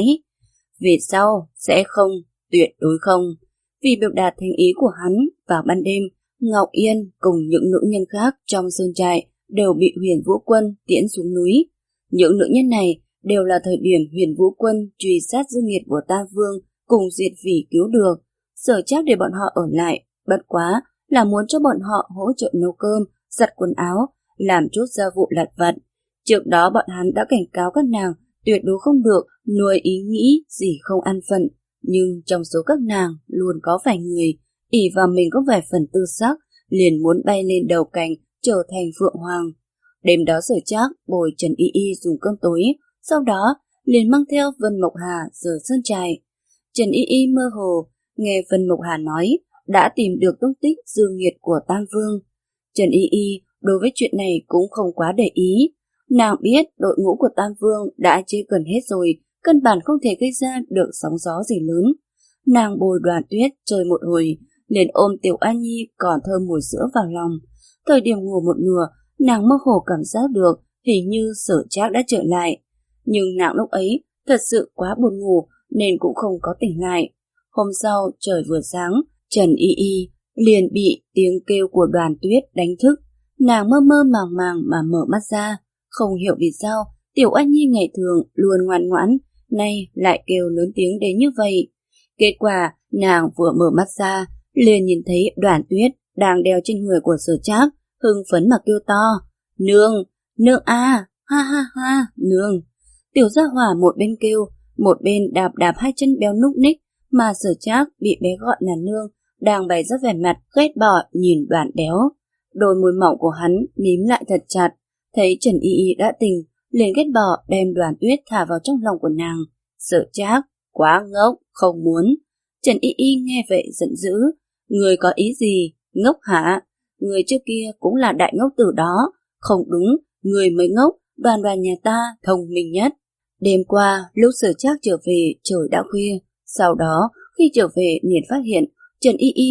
Về sau sẽ không, tuyệt đối không. Vì biểu đạt thành ý của hắn, vào ban đêm Ngọc Yên cùng những nữ nhân khác trong sơn trại đều bị Huyền Vũ Quân tiễn xuống núi. Những nữ nhân này đều là thời điểm Huyền Vũ Quân truy sát dương nghiệt của Tam Vương cùng diệt phỉ cứu được. Sở Trác để bọn họ ở lại, bất quá là muốn cho bọn họ hỗ trợ nấu cơm, giặt quần áo, làm chút gia vụ lặt vặt. Trước đó bọn hắn đã cảnh cáo các nàng tuyệt đối không được nuôi ý nghĩ gì không an phận, nhưng trong số các nàng luôn có vài người ỷ vào mình có vài phần tư sắc, liền muốn bay lên đầu cành trở thành phượng hoàng. Đêm đó Sở Trác bồi Trần Y Y dùng cơm tối, sau đó liền mang theo Vân Mộc Hà rời sơn trại. Trần Y Y mơ hồ nghe Vân Mộc Hà nói đã tìm được tung tích dương nghiệt của Tam Vương. Trần Y Y đối với chuyện này cũng không quá để ý. Nàng biết đội ngũ của Tam Vương đã chế gần hết rồi, căn bản không thể gây ra được sóng gió gì lớn. Nàng bồi Đoàn Tuyết chơi một hồi, liền ôm Tiểu An Nhi còn thơm mùi sữa vào lòng. Thời điểm ngủ một nửa, nàng mơ hồ cảm giác được hình như Sở Trác đã trở lại. Nhưng nàng lúc ấy thật sự quá buồn ngủ nên cũng không có tỉnh lại. Hôm sau trời vừa sáng, Trần Y Y liền bị tiếng kêu của Đoàn Tuyết đánh thức. Nàng mơ mơ màng màng mà mở mắt ra, không hiểu vì sao Tiểu An Nhi ngày thường luôn ngoan ngoãn, nay lại kêu lớn tiếng đến như vậy. Kết quả nàng vừa mở mắt ra liền nhìn thấy Đoàn Tuyết đang đeo trên người của Sở Trác, hưng phấn mà kêu to, nương, nương a, ha ha ha, nương. Tiểu gia hỏa một bên kêu, một bên đạp đạp hai chân béo núc ních, mà Sở Trác bị bé gọi là nương đang bày ra vẻ mặt ghét bỏ nhìn Đoàn béo. Đôi môi mỏng của hắn mím lại thật chặt, thấy Trần Y Y đã tỉnh, liền ghét bỏ đem Đoàn Tuyết thả vào trong lòng của nàng. Sở Trác quá ngốc, không muốn. Trần Y Y nghe vậy giận dữ, người có ý gì, ngốc hả? Người trước kia cũng là đại ngốc tử đó, không đúng, người mới ngốc, Đoàn đoàn nhà ta thông minh nhất. Đêm qua lúc Sở Trác trở về trời đã khuya, sau đó khi trở về liền phát hiện Trần Y Y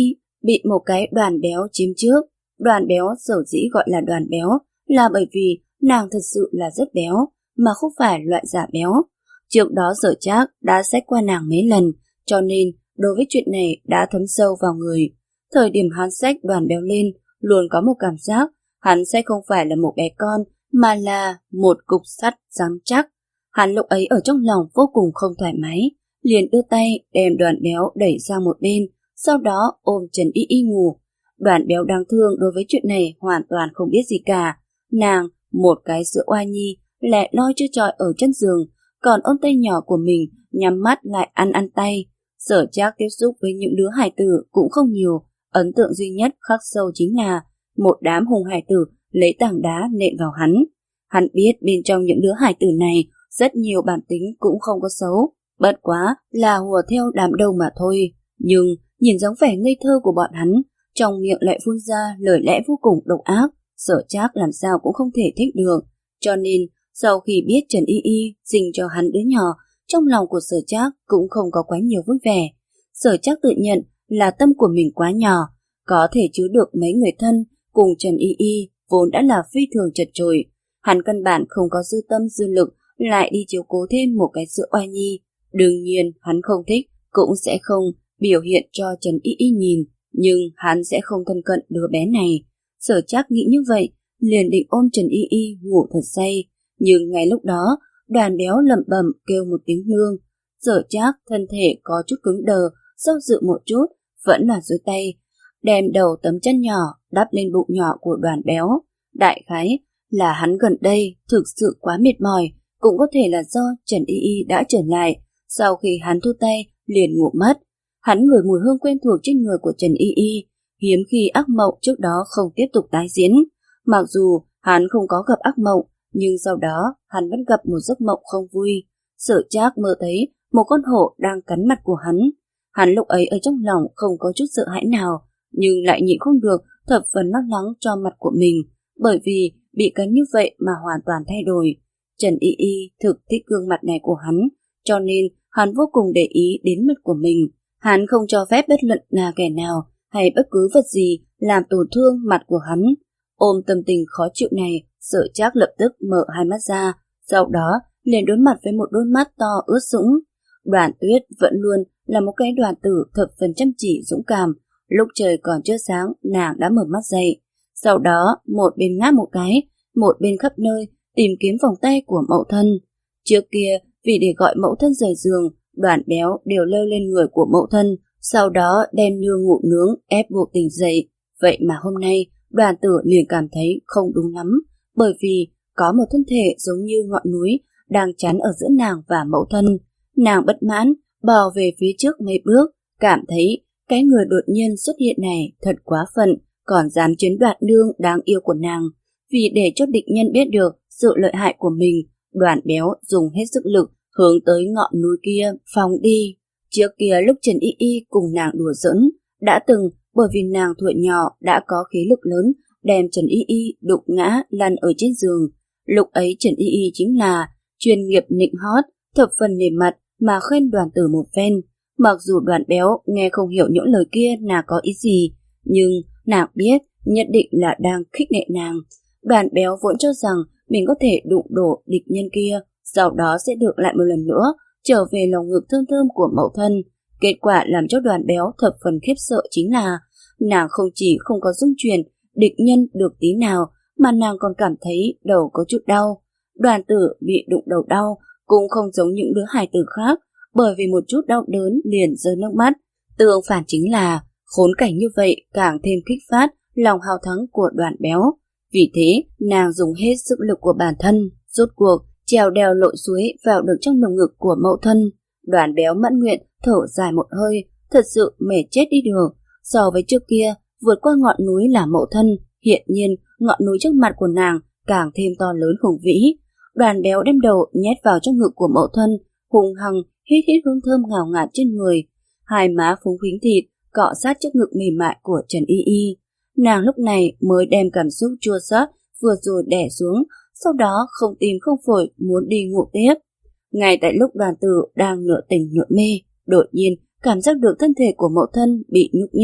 bị một cái đoàn béo chiếm trước. Đoàn béo sở dĩ gọi là đoàn béo là bởi vì nàng thật sự là rất béo, mà không phải loại giả béo. Trước đó Sở Trác đã xách qua nàng mấy lần, cho nên đối với chuyện này đã thấm sâu vào người. Thời điểm hắn xách đoàn béo lên, luôn có một cảm giác hắn sẽ không phải là một bé con, mà là một cục sắt rắn chắc. Hắn lúc ấy ở trong lòng vô cùng không thoải mái, liền đưa tay đem đoàn béo đẩy sang một bên, sau đó ôm Trần Y Y ngủ. Đoàn béo đáng thương đối với chuyện này hoàn toàn không biết gì cả. Nàng, một cái sữa oa nhi, lẻ loi chơi trọi ở chân giường, còn ôm tay nhỏ của mình, nhắm mắt lại ăn ăn tay. Sở Trác tiếp xúc với những đứa hài tử cũng không nhiều, ấn tượng duy nhất khắc sâu chính là một đám hùng hài tử lấy tảng đá nện vào hắn. Hắn biết bên trong những đứa hài tử này rất nhiều bản tính cũng không có xấu, bất quá là hùa theo đám đông mà thôi. Nhưng nhìn dáng vẻ ngây thơ của bọn hắn, trong miệng lại phun ra lời lẽ vô cùng độc ác, Sở Trác làm sao cũng không thể thích được. Cho nên sau khi biết Trần Y Y sinh cho hắn đứa nhỏ, trong lòng của Sở Trác cũng không có quá nhiều vui vẻ. Sở Trác tự nhận là tâm của mình quá nhỏ, có thể chứa được mấy người thân, cùng Trần Y Y vốn đã là phi thường chật chội. Hắn căn bản không có dư tâm dư lực lại đi chiếu cố thêm một cái sữa oa nhi. Đương nhiên hắn không thích cũng sẽ không biểu hiện cho Trần Y Y nhìn, nhưng hắn sẽ không thân cận đứa bé này. Sở Trác nghĩ như vậy, liền định ôm Trần Y Y ngủ thật say. Nhưng ngay lúc đó, đoàn béo lẩm bẩm kêu một tiếng nương. Sở Trác thân thể có chút cứng đờ, do dự một chút, vẫn là duỗi tay, đem đầu tấm chân nhỏ đắp lên bụng nhỏ của đoàn béo. Đại khái là hắn gần đây thực sự quá mệt mỏi, cũng có thể là do Trần Y Y đã trở lại. Sau khi hắn thu tay, liền ngủ mất. Hắn ngửi mùi hương quen thuộc trên người của Trần Y Y, hiếm khi ác mộng trước đó không tiếp tục tái diễn. Mặc dù hắn không có gặp ác mộng, nhưng sau đó hắn vẫn gặp một giấc mộng không vui. Sở Trác mơ thấy một con hổ đang cắn mặt của hắn. Hắn lúc ấy ở trong lòng không có chút sợ hãi nào, nhưng lại nhịn không được thập phần lo lắng cho mặt của mình, bởi vì bị cắn như vậy mà hoàn toàn thay đổi. Trần Y Y thực thích gương mặt này của hắn, cho nên hắn vô cùng để ý đến mặt của mình. Hắn không cho phép bất luận là kẻ nào hay bất cứ vật gì làm tổn thương mặt của hắn. Ôm tâm tình khó chịu này, Sở Trác lập tức mở hai mắt ra, sau đó liền đối mặt với một đôi mắt to ướt sũng. Đoàn Tuyết vẫn luôn là một cái đoàn tử thập phần chăm chỉ dũng cảm. Lúc trời còn chưa sáng, nàng đã mở mắt dậy. Sau đó, một bên ngáp một cái, một bên khắp nơi tìm kiếm vòng tay của mẫu thân. Trước kia, vì để gọi mẫu thân rời giường, Đoàn Béo đều leo lên người của mẫu thân, sau đó đem nương ngủ nướng ép buộc tỉnh dậy. Vậy mà hôm nay, Đoàn Tử liền cảm thấy không đúng lắm, bởi vì có một thân thể giống như ngọn núi đang chắn ở giữa nàng và mẫu thân. Nàng bất mãn, bò về phía trước mấy bước, cảm thấy cái người đột nhiên xuất hiện này thật quá phận, còn dám chiếm đoạt nương đáng yêu của nàng. Vì để cho địch nhân biết được sự lợi hại của mình, Đoàn Béo dùng hết sức lực hướng tới ngọn núi kia phóng đi. Trước kia lúc Trần Y Y cùng nàng đùa giỡn, đã từng bởi vì nàng tuổi nhỏ đã có khí lực lớn, đem Trần Y Y đụng ngã lăn ở trên giường. Lúc ấy Trần Y Y chính là chuyên nghiệp nịnh hót, thập phần nề mặt mà khen Đoàn Tử một phen. Mặc dù Đoàn Béo nghe không hiểu những lời kia là có ý gì, nhưng nàng biết nhất định là đang khích lệ nàng. Đoàn Béo vốn cho rằng mình có thể đụng đổ địch nhân kia, sau đó sẽ được lại một lần nữa trở về lòng ngực thơm thơm của mẫu thân. Kết quả làm cho Đoàn Béo thập phần khiếp sợ chính là nàng không chỉ không có dung chuyển địch nhân được tí nào, mà nàng còn cảm thấy đầu có chút đau. Đoàn Tử bị đụng đầu đau cũng không giống những đứa hài tử khác, bởi vì một chút đau đớn liền rơi nước mắt. Tương phản chính là khốn cảnh như vậy càng thêm kích phát lòng hào thắng của Đoàn Béo. Vì thế nàng dùng hết sức lực của bản thân, rốt cuộc trèo đèo lội suối vào được trong lồng ngực của mẫu thân. Đoàn Béo mãn nguyện thở dài một hơi, thật sự mệt chết đi được. So với trước kia, vượt qua ngọn núi là mẫu thân, hiện nhiên ngọn núi trước mặt của nàng càng thêm to lớn hùng vĩ. Đoàn Béo đem đầu nhét vào trong ngực của mẫu thân, hùng hăng hít hít hương thơm ngào ngạt trên người. Hai má phúng phính thịt cọ sát trước ngực mềm mại của Trần Y Y. Nàng lúc này mới đem cảm xúc chua xót vừa rồi đè xuống, sau đó không tim không phổi muốn đi ngủ tiếp. Ngay tại lúc Đoàn Tử đang nửa tỉnh nửa mê, đột nhiên cảm giác được thân thể của mẫu thân bị nhúc nhích.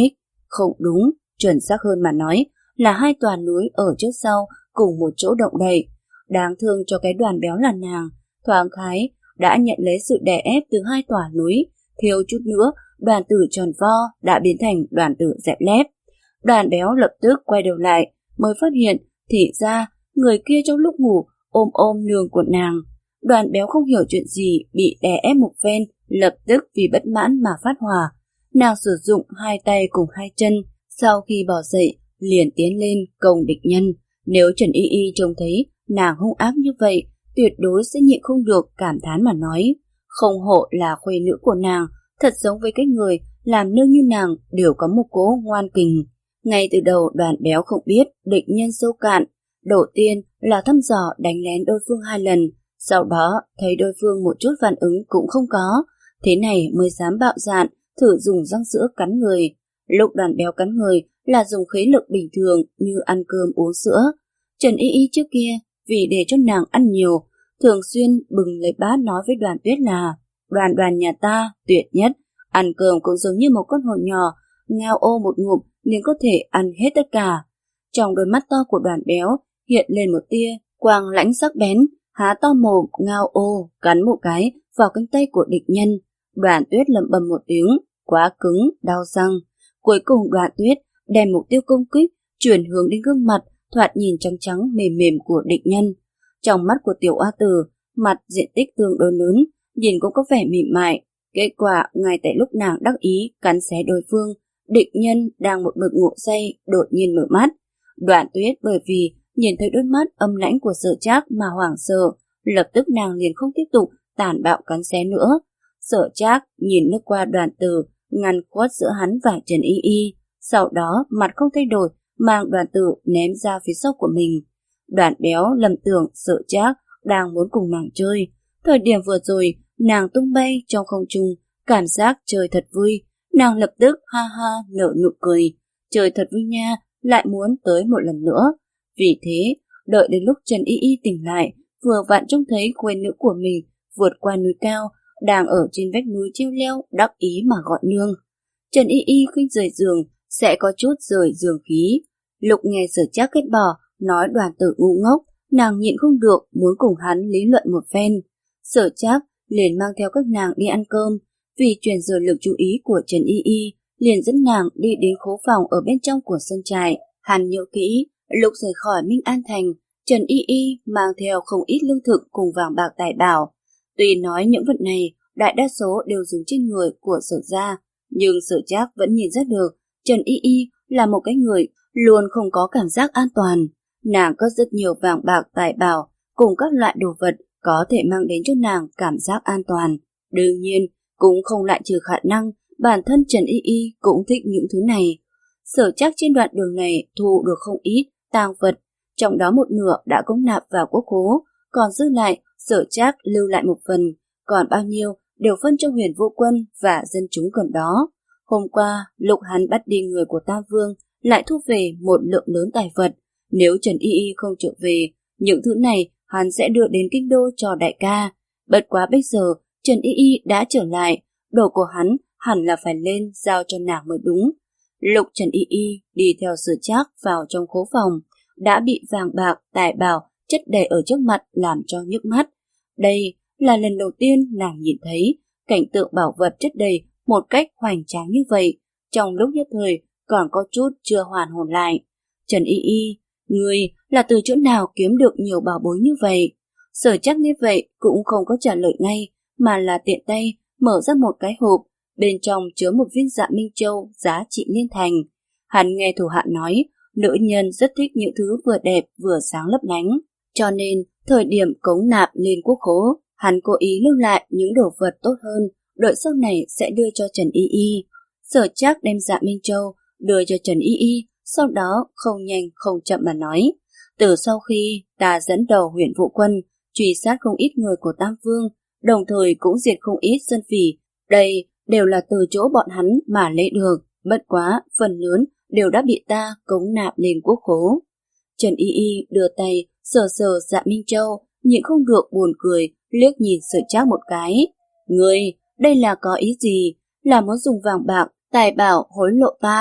không đúng, chuẩn xác hơn mà nói là hai tòa núi ở trước sau cùng một chỗ động đậy. Đáng thương cho cái Đoàn Béo là nàng, thoáng khái đã nhận lấy sự đè ép từ hai tòa núi, thiếu chút nữa Đoàn Tử tròn vo đã biến thành Đoàn Tử dẹp lép. Đoàn Béo lập tức quay đầu lại, mới phát hiện thì ra người kia trong lúc ngủ ôm ôm nương của nàng. Đoàn Béo không hiểu chuyện gì, bị đè ép một phen, lập tức vì bất mãn mà phát hỏa. Nàng sử dụng hai tay cùng hai chân, sau khi bỏ dậy liền tiến lên công địch nhân. Nếu Trần Y Y trông thấy nàng hung ác như vậy, tuyệt đối sẽ nhịn không được cảm thán mà nói, không hộ là khuê nữ của nàng, thật giống với cái người làm nương như nàng đều có một cố ngoan kình. Ngay từ đầu Đoàn Béo không biết địch nhân sâu cạn, đầu tiên là thăm dò đánh lén đối phương hai lần, sau đó thấy đối phương một chút phản ứng cũng không có, thế này mới dám bạo dạn thử dùng răng sữa cắn người. Lúc Đoàn Béo cắn người là dùng khí lực bình thường như ăn cơm uống sữa. Trần Y Y trước kia vì để cho nàng ăn nhiều, thường xuyên bừng lấy bát nói với Đoàn Tuyết là Đoàn đoàn nhà ta tuyệt nhất, ăn cơm cũng giống như một con hổ nhỏ, ngao ô một ngụm liền có thể ăn hết tất cả. Trong đôi mắt to của Đoàn Béo hiện lên một tia quang lãnh sắc bén, há to mồm ngao ô cắn một cái vào cánh tay của địch nhân. Đoàn Tuyết lẩm bẩm một tiếng, quá cứng, đau răng. Cuối cùng Đoàn Tuyết đem mục tiêu công kích chuyển hướng đến gương mặt thoạt nhìn trắng trắng mềm mềm của địch nhân. Trong mắt của tiểu oa tử, mặt diện tích tương đối lớn, nhìn cũng có vẻ mềm mại. Kết quả ngay tại lúc nàng đắc ý cắn xé đối phương, địch nhân đang một mực ngủ say đột nhiên mở mắt. Đoàn Tuyết bởi vì nhìn thấy đôi mắt âm lãnh của Sở Trác mà hoảng sợ, lập tức nàng liền không tiếp tục tàn bạo cắn xé nữa. Sở Trác nhìn lướt qua Đoàn Tử, ngăn khuất giữa hắn và Trần Y Y, sau đó mặt không thay đổi mang Đoàn Tử ném ra phía sau của mình. Đoàn Béo lầm tưởng Sở Trác đang muốn cùng nàng chơi. Thời điểm vừa rồi nàng tung bay trong không trung, cảm giác chơi thật vui, nàng lập tức ha ha nở nụ cười. Chơi thật vui nha, lại muốn tới một lần nữa. Vì thế, đợi đến lúc Trần Y Y tỉnh lại, vừa vặn trông thấy khuê nữ của mình vượt qua núi cao, đang ở trên vách núi treo leo đắc ý mà gọi nương. Trần Y Y khi rời giường sẽ có chút rời giường khí. Lúc nghe Sở Trác kết bỏ nói Đoàn Tử ngu ngốc, nàng nhịn không được muốn cùng hắn lý luận một phen. Sở Trác liền mang theo các nàng đi ăn cơm, vì chuyển rời lực chú ý của Trần Y Y, liền dẫn nàng đi đến khố phòng ở bên trong của sân trại. Hắn nhớ kỹ, lúc rời khỏi Minh An Thành, Trần Y Y mang theo không ít lương thực cùng vàng bạc tài bảo. Tuy nói những vật này đại đa số đều dùng trên người của Sở gia, nhưng Sở Trác vẫn nhìn rất được Trần Y Y là một cái người luôn không có cảm giác an toàn. Nàng có rất nhiều vàng bạc tài bảo cùng các loại đồ vật có thể mang đến cho nàng cảm giác an toàn. Đương nhiên, cũng không loại trừ khả năng bản thân Trần Y Y cũng thích những thứ này. Sở Trác trên đoạn đường này thu được không ít tang vật, trong đó một nửa đã cống nạp vào quốc khố, còn dư lại Sở Trác lưu lại một phần, còn bao nhiêu đều phân cho Huyền Vũ Quân và dân chúng gần đó. Hôm qua, lúc hắn bắt đi người của Tam Vương, lại thu về một lượng lớn tài vật. Nếu Trần Y Y không trở về, những thứ này hắn sẽ đưa đến kinh đô cho đại ca. Bất quá bây giờ, Trần Y Y đã trở lại, đồ của hắn hẳn là phải lên giao cho nàng mới đúng. Lúc Trần Y Y đi theo Sở Trác vào trong khố phòng, đã bị vàng bạc, tài bảo chất đầy ở trước mặt làm cho nhức mắt. Đây là lần đầu tiên nàng nhìn thấy cảnh tượng bảo vật chất đầy một cách hoành tráng như vậy, trong lúc nhất thời còn có chút chưa hoàn hồn lại. Trần Y Y, ngươi là từ chỗ nào kiếm được nhiều bảo bối như vậy? Sở Trác như vậy cũng không có trả lời ngay, mà là tiện tay mở ra một cái hộp, bên trong chứa một viên dạ Minh Châu giá trị liên thành. Hắn nghe thủ hạ nói, nữ nhân rất thích những thứ vừa đẹp vừa sáng lấp lánh, cho nên thời điểm cống nạp lên quốc khố, hắn cố ý lưu lại những đồ vật tốt hơn, đợi sau này sẽ đưa cho Trần Y Y. Sở Trác đem dạ Minh Châu đưa cho Trần Y Y, sau đó không nhanh không chậm mà nói, từ sau khi ta dẫn đầu Huyền Vũ Quân truy sát không ít người của Tam Vương, đồng thời cũng diệt không ít dân phỉ, đây đều là từ chỗ bọn hắn mà lấy được, bất quá phần lớn đều đã bị ta cống nạp lên quốc khố. Trần Y Y đưa tay sờ sờ dạ Minh Châu, nhịn không được buồn cười, liếc nhìn Sở Trác một cái. Ngươi, đây là có ý gì? Là muốn dùng vàng bạc, tài bảo hối lộ ta?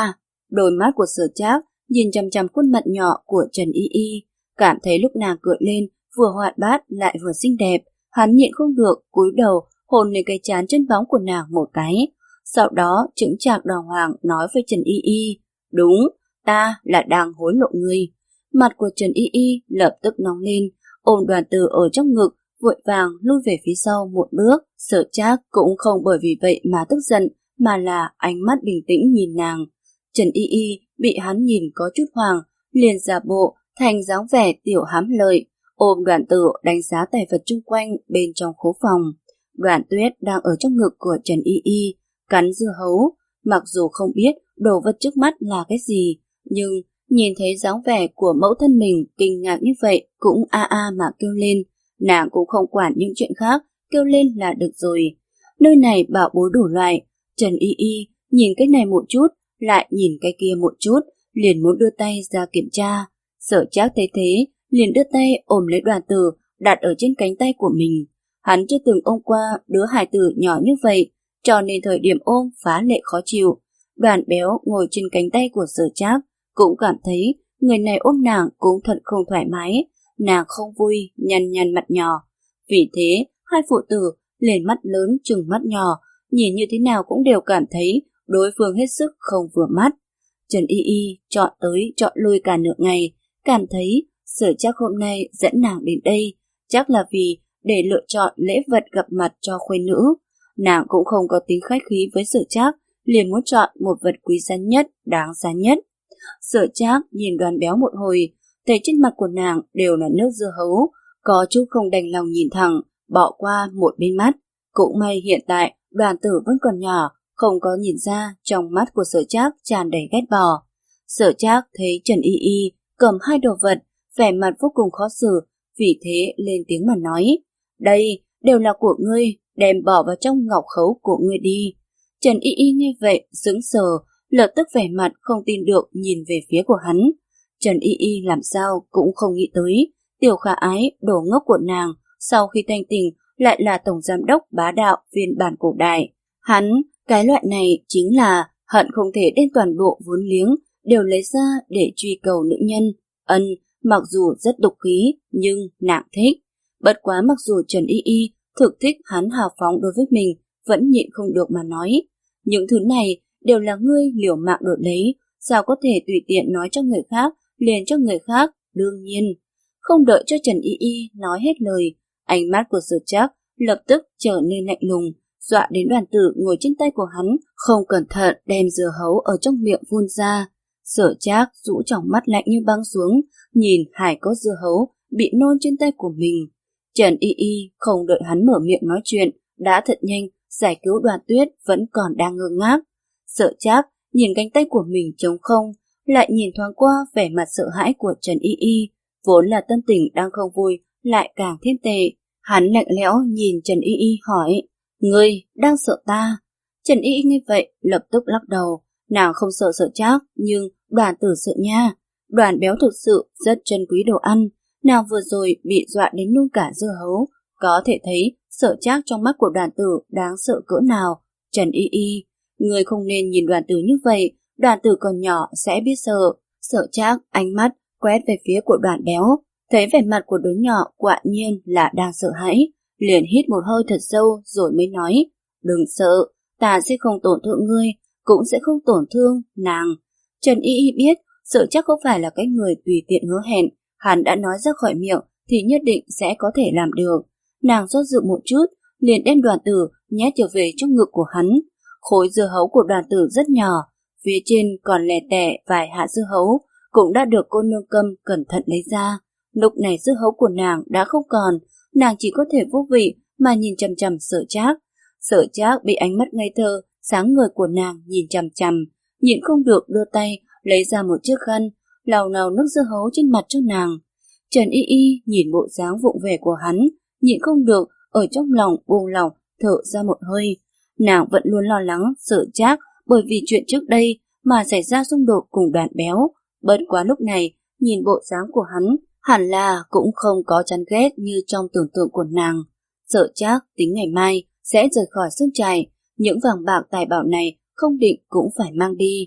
Đôi mắt của Sở Trác nhìn chằm chằm khuôn mặt nhỏ của Trần Y Y, cảm thấy lúc nàng cười lên vừa hoạt bát lại vừa xinh đẹp, hắn nhịn không được cúi đầu hôn lên cái trán chân bóng của nàng một cái. Sau đó chững chạc đàng hoàng nói với Trần Y Y, đúng, ta là đang hối lộ ngươi. Mặt của Trần Y Y lập tức nóng lên, ôm Đoàn Tử ở trong ngực, vội vàng lui về phía sau một bước. Sở Trác cũng không bởi vì vậy mà tức giận, mà là ánh mắt bình tĩnh nhìn nàng. Trần Y Y bị hắn nhìn có chút hoàng, liền giả bộ thành dáng vẻ tiểu hám lợi, ôm Đoàn Tử đánh giá tài vật chung quanh bên trong khố phòng. Đoàn Tuyết đang ở trong ngực của Trần Y Y, cắn dưa hấu, mặc dù không biết đồ vật trước mắt là cái gì, nhưng nhìn thấy dáng vẻ của mẫu thân mình kinh ngạc như vậy cũng a a mà kêu lên. Nàng cũng không quản những chuyện khác, kêu lên là được rồi. Nơi này bảo bối đủ loại, Trần Y Y nhìn cái này một chút, lại nhìn cái kia một chút, liền muốn đưa tay ra kiểm tra. Sở Trác thấy thế, liền đưa tay ôm lấy Đoàn Tử, đặt ở trên cánh tay của mình. Hắn chưa từng ôm qua đứa hài tử nhỏ như vậy, cho nên thời điểm ôm phá lệ khó chịu. Đoàn Béo ngồi trên cánh tay của Sở Trác, cũng cảm thấy người này ôm nàng cũng thật không thoải mái. Nàng không vui, nhăn nhăn mặt nhỏ. Vì thế, hai phụ tử lên mắt lớn trừng mắt nhỏ, nhìn như thế nào cũng đều cảm thấy đối phương hết sức không vừa mắt. Trần Y Y chọn tới chọn lui cả nửa ngày, cảm thấy Sở Trác hôm nay dẫn nàng đến đây chắc là vì để lựa chọn lễ vật gặp mặt cho khuê nữ. Nàng cũng không có tính khách khí với Sở Trác, liền muốn chọn một vật quý giá nhất, đáng giá nhất. Sở Trác nhìn Đoàn Béo một hồi, thấy trên mặt của nàng đều là nước dưa hấu, có chút không đành lòng nhìn thẳng, bỏ qua một bên mắt. Cũng may hiện tại Đoàn Tử vẫn còn nhỏ, không có nhìn ra trong mắt của Sở Trác tràn đầy ghét bỏ. Sở Trác thấy Trần Y Y cầm hai đồ vật, vẻ mặt vô cùng khó xử, vì thế lên tiếng mà nói, đây đều là của ngươi, đem bỏ vào trong ngọc khấu của ngươi đi. Trần Y Y nghe vậy sững sờ, lập tức vẻ mặt không tin được nhìn về phía của hắn. Trần Y Y làm sao cũng không nghĩ tới, tiểu khả ái đồ ngốc của nàng sau khi thanh tình lại là tổng giám đốc bá đạo phiên bản cổ đại. Hắn, cái loại này chính là hận không thể đem toàn bộ vốn liếng đều lấy ra để truy cầu nữ nhân. Ân, mặc dù rất độc khí, nhưng nàng thích. Bất quá mặc dù Trần Y Y thực thích hắn hào phóng đối với mình, vẫn nhịn không được mà nói. Những thứ này đều là ngươi liều mạng đổi lấy, sao có thể tùy tiện nói cho người khác, liền cho người khác, đương nhiên. Không đợi cho Trần Y Y nói hết lời, ánh mắt của Sở Trác lập tức trở nên lạnh lùng, dọa đến Đoàn Tử ngồi trên tay của hắn, không cẩn thận đem dưa hấu ở trong miệng phun ra. Sở Trác rũ tròng mắt lạnh như băng xuống, nhìn hải cốt dưa hấu bị nôn trên tay của mình. Trần Y Y không đợi hắn mở miệng nói chuyện, đã thật nhanh giải cứu Đoàn Tuyết vẫn còn đang ngơ ngác. Sở Trác nhìn cánh tay của mình trống không, lại nhìn thoáng qua vẻ mặt sợ hãi của Trần Y Y, vốn là tâm tình đang không vui, lại càng thêm tệ. Hắn lạnh lẽo nhìn Trần Y Y hỏi, ngươi đang sợ ta? Trần Y Y nghe vậy lập tức lắc đầu, nàng không sợ Sở Trác, nhưng Đoàn Tử sợ nha. Đoàn Béo thực sự rất trân quý đồ ăn, nàng vừa rồi bị dọa đến nôn cả dưa hấu, có thể thấy Sở Trác trong mắt của Đoàn Tử đáng sợ cỡ nào. Trần Y Y, ngươi không nên nhìn Đoàn Tử như vậy, Đoàn Tử còn nhỏ sẽ biết sợ. Sở Trác ánh mắt quét về phía của Đoàn Béo, thấy vẻ mặt của đứa nhỏ quả nhiên là đang sợ hãi, liền hít một hơi thật sâu rồi mới nói, đừng sợ, ta sẽ không tổn thương ngươi, cũng sẽ không tổn thương nàng. Trần Y Y biết Sở Trác không phải là cái người tùy tiện hứa hẹn, hắn đã nói ra khỏi miệng thì nhất định sẽ có thể làm được. Nàng do dự một chút, liền đem Đoàn Tử nhét trở về trong ngực của hắn. Khối dưa hấu của Đoàn Tử rất nhỏ, phía trên còn lẻ tẻ vài hạt dưa hấu, cũng đã được cô nương Câm cẩn thận lấy ra. Lúc này dưa hấu của nàng đã không còn, nàng chỉ có thể vô vị mà nhìn chằm chằm Sở Trác. Sở Trác bị ánh mắt ngây thơ, sáng ngời của nàng nhìn chằm chằm, nhịn không được đưa tay lấy ra một chiếc khăn, lau lau nước dưa hấu trên mặt cho nàng. Trần Y Y nhìn bộ dáng vụng về của hắn, nhịn không được ở trong lòng buông lỏng thở ra một hơi. Nàng vẫn luôn lo lắng Sở Trác bởi vì chuyện trước đây mà xảy ra xung đột cùng Đoàn Béo. Bất quá lúc này nhìn bộ dáng của hắn, hẳn là cũng không có chán ghét như trong tưởng tượng của nàng. Sở Trác tính ngày mai sẽ rời khỏi Sơn Trại, những vàng bạc tài bảo này không định cũng phải mang đi.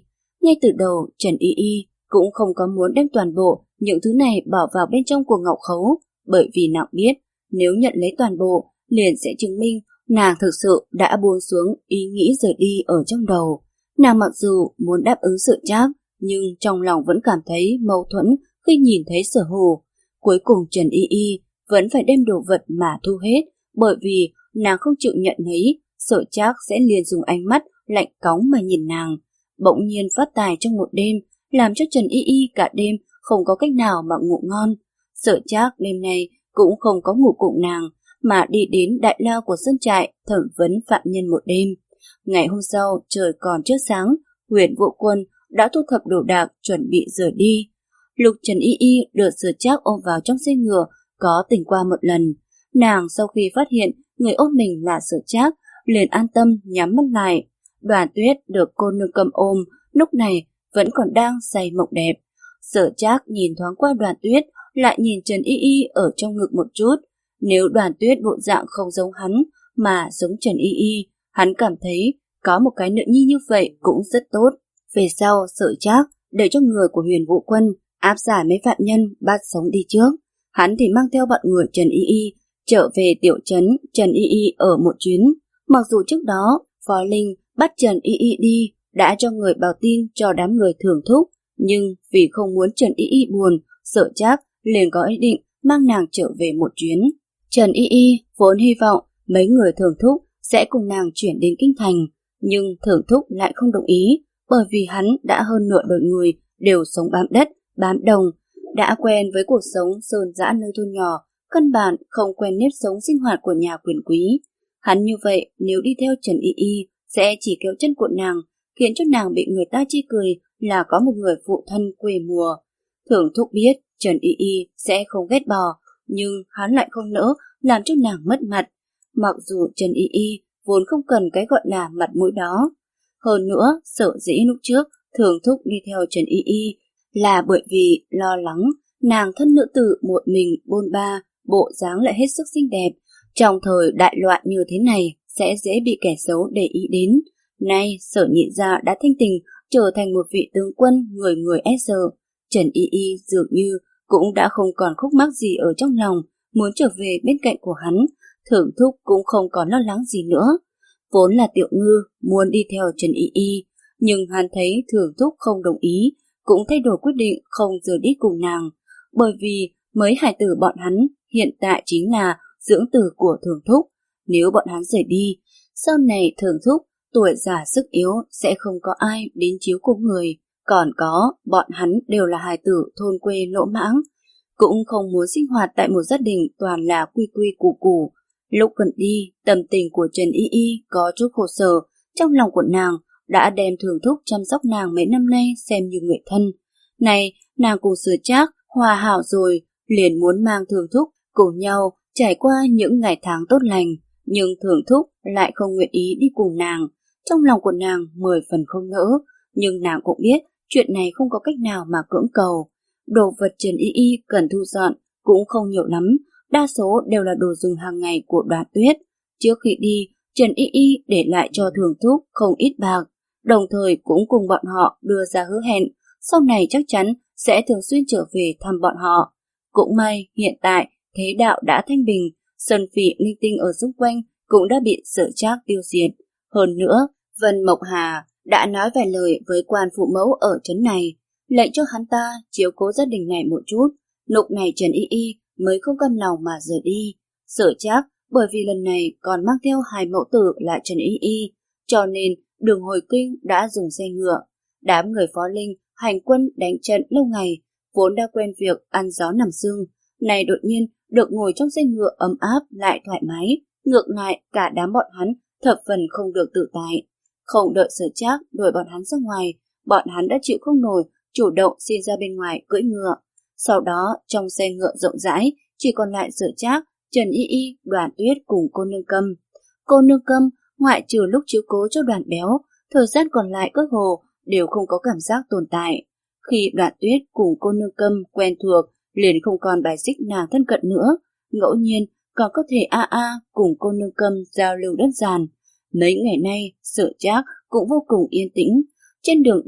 Ngay từ đầu, Trần Y Y cũng không có muốn đem toàn bộ những thứ này bỏ vào bên trong của Ngọc Khấu, bởi vì nàng biết nếu nhận lấy toàn bộ liền sẽ chứng minh nàng thực sự đã buông xuống ý nghĩ rời đi ở trong đầu. Nàng mặc dù muốn đáp ứng Sở Trác, nhưng trong lòng vẫn cảm thấy mâu thuẫn khi nhìn thấy Sở Hồ. Cuối cùng Trần Y Y vẫn phải đem đồ vật mà thu hết, bởi vì nàng không chịu nhận lấy, Sở Trác sẽ liền dùng ánh mắt lạnh cóng mà nhìn nàng. Bỗng nhiên phát tài trong một đêm, làm cho Trần Y Y cả đêm không có cách nào mà ngủ ngon. Sở Trác đêm nay cũng không có ngủ cùng nàng, mà đi đến đại lao của sân trại thẩm vấn phạm nhân một đêm. Ngày hôm sau, trời còn chưa sáng, Huyền Vũ Quân đã thu thập đồ đạc chuẩn bị rời đi. Lúc Trần Y Y được Sở Trác ôm vào trong xe ngựa, có tỉnh qua một lần. Nàng sau khi phát hiện người ôm mình là Sở Trác, liền an tâm nhắm mắt lại. Đoàn Tuyết được cô nương cầm ôm, lúc này vẫn còn đang say mộng đẹp. Sở Trác nhìn thoáng qua Đoàn Tuyết, lại nhìn Trần Y Y ở trong ngực một chút. Nếu Đoàn Tuyết bộ dạng không giống hắn, mà giống Trần Y Y, hắn cảm thấy có một cái nữ nhi như vậy cũng rất tốt. Về sau, Sở Trác để cho người của Huyền Vũ Quân áp giải mấy phạm nhân bắt sống đi trước. Hắn thì mang theo bọn người Trần Y Y trở về tiểu trấn Trần Y Y ở một chuyến. Mặc dù trước đó Phó Linh bắt Trần Y Y đi đã cho người báo tin cho đám người Thường Thúc, nhưng vì không muốn Trần Y Y buồn, Sở Trác liền có ý định mang nàng trở về một chuyến. Trần Y Y vốn hy vọng mấy người Thường Thúc sẽ cùng nàng chuyển đến Kinh Thành, nhưng Thường Thúc lại không đồng ý, bởi vì hắn đã hơn nửa đời người đều sống bám đất, bám đồng, đã quen với cuộc sống sơn dã nơi thôn nhỏ, căn bản không quen nếp sống sinh hoạt của nhà quyền quý. Hắn như vậy nếu đi theo Trần Y Y sẽ chỉ kéo chân của nàng, khiến cho nàng bị người ta chê cười là có một người phụ thân quê mùa. Thường Thúc biết Trần Y Y sẽ không ghét bỏ, nhưng hắn lại không nỡ làm cho nàng mất mặt. Mặc dù Trần Y Y vốn không cần cái gọi là mặt mũi đó. Hơn nữa, sở dĩ lúc trước Thường Thúc đi theo Trần Y Y là bởi vì lo lắng nàng thân nữ tử một mình bôn ba, bộ dáng lại hết sức xinh đẹp. Trong thời đại loạn như thế này sẽ dễ bị kẻ xấu để ý đến. Nay Sở Nhị gia đã thanh tình trở thành một vị tướng quân người người e sợ. Trần Y Y dường như cũng đã không còn khúc mắc gì ở trong lòng, muốn trở về bên cạnh của hắn. Thường Thúc cũng không còn lo lắng gì nữa. Vốn là Tiểu Ngư muốn đi theo Trần Y Y, nhưng hắn thấy Thường Thúc không đồng ý, cũng thay đổi quyết định không rời đi cùng nàng, bởi vì mấy hải tử bọn hắn hiện tại chính là dưỡng tử của Thường Thúc. Nếu bọn hắn rời đi, sau này Thường Thúc tuổi già sức yếu sẽ không có ai đến chiếu cố người, còn có bọn hắn đều là hài tử thôn quê lỗ mãng, cũng không muốn sinh hoạt tại một gia đình toàn là quy quy củ củ. Lúc gần đi, tâm tình của Trần Y Y có chút khổ sở, trong lòng của nàng đã đem Thường Thúc chăm sóc nàng mấy năm nay xem như người thân. Này, nàng cùng Sở Trác hòa hảo rồi, liền muốn mang Thường Thúc cùng nhau trải qua những ngày tháng tốt lành, nhưng Thường Thúc lại không nguyện ý đi cùng nàng. Trong lòng của nàng mười phần không nỡ, nhưng nàng cũng biết chuyện này không có cách nào mà cưỡng cầu. Đồ vật Trần Y Y cần thu dọn cũng không nhiều lắm, đa số đều là đồ dùng hàng ngày của Đoàn Tuyết. Trước khi đi, Trần Y Y để lại cho Thường Thúc không ít bạc, đồng thời cũng cùng bọn họ đưa ra hứa hẹn, sau này chắc chắn sẽ thường xuyên trở về thăm bọn họ. Cũng may hiện tại thế đạo đã thanh bình, sơn phỉ linh tinh ở xung quanh cũng đã bị Sở Trác tiêu diệt. Hơn nữa, Vân Mộc Hà đã nói vài lời với quan phụ mẫu ở trấn này, lệnh cho hắn ta chiếu cố gia đình này một chút. Lúc này Trần Y Y mới không cam lòng mà rời đi. Sở Trác bởi vì lần này còn mang theo hai mẫu tử là Trần Y Y, cho nên đường hồi kinh đã dùng xe ngựa. Đám người Phó Linh hành quân đánh trận lâu ngày, vốn đã quen việc ăn gió nằm sương, này đột nhiên được ngồi trong xe ngựa ấm áp lại thoải mái, ngược lại cả đám bọn hắn thập phần không được tự tại. Không đợi Sở Trác đuổi bọn hắn ra ngoài, bọn hắn đã chịu không nổi, chủ động xin ra bên ngoài cưỡi ngựa. Sau đó trong xe ngựa rộng rãi chỉ còn lại Sở Trác, Trần Y Y, Đoàn Tuyết cùng cô nương Câm. Cô nương Câm ngoại trừ lúc chiếu cố cho Đoàn Béo, thời gian còn lại cơ hồ đều không có cảm giác tồn tại. Khi Đoàn Tuyết cùng cô nương Câm quen thuộc, liền không còn bài xích nàng thân cận nữa, ngẫu nhiên còn có thể a a cùng cô nương Câm giao lưu đơn giản. Mấy ngày nay Sở Trác cũng vô cùng yên tĩnh, trên đường đi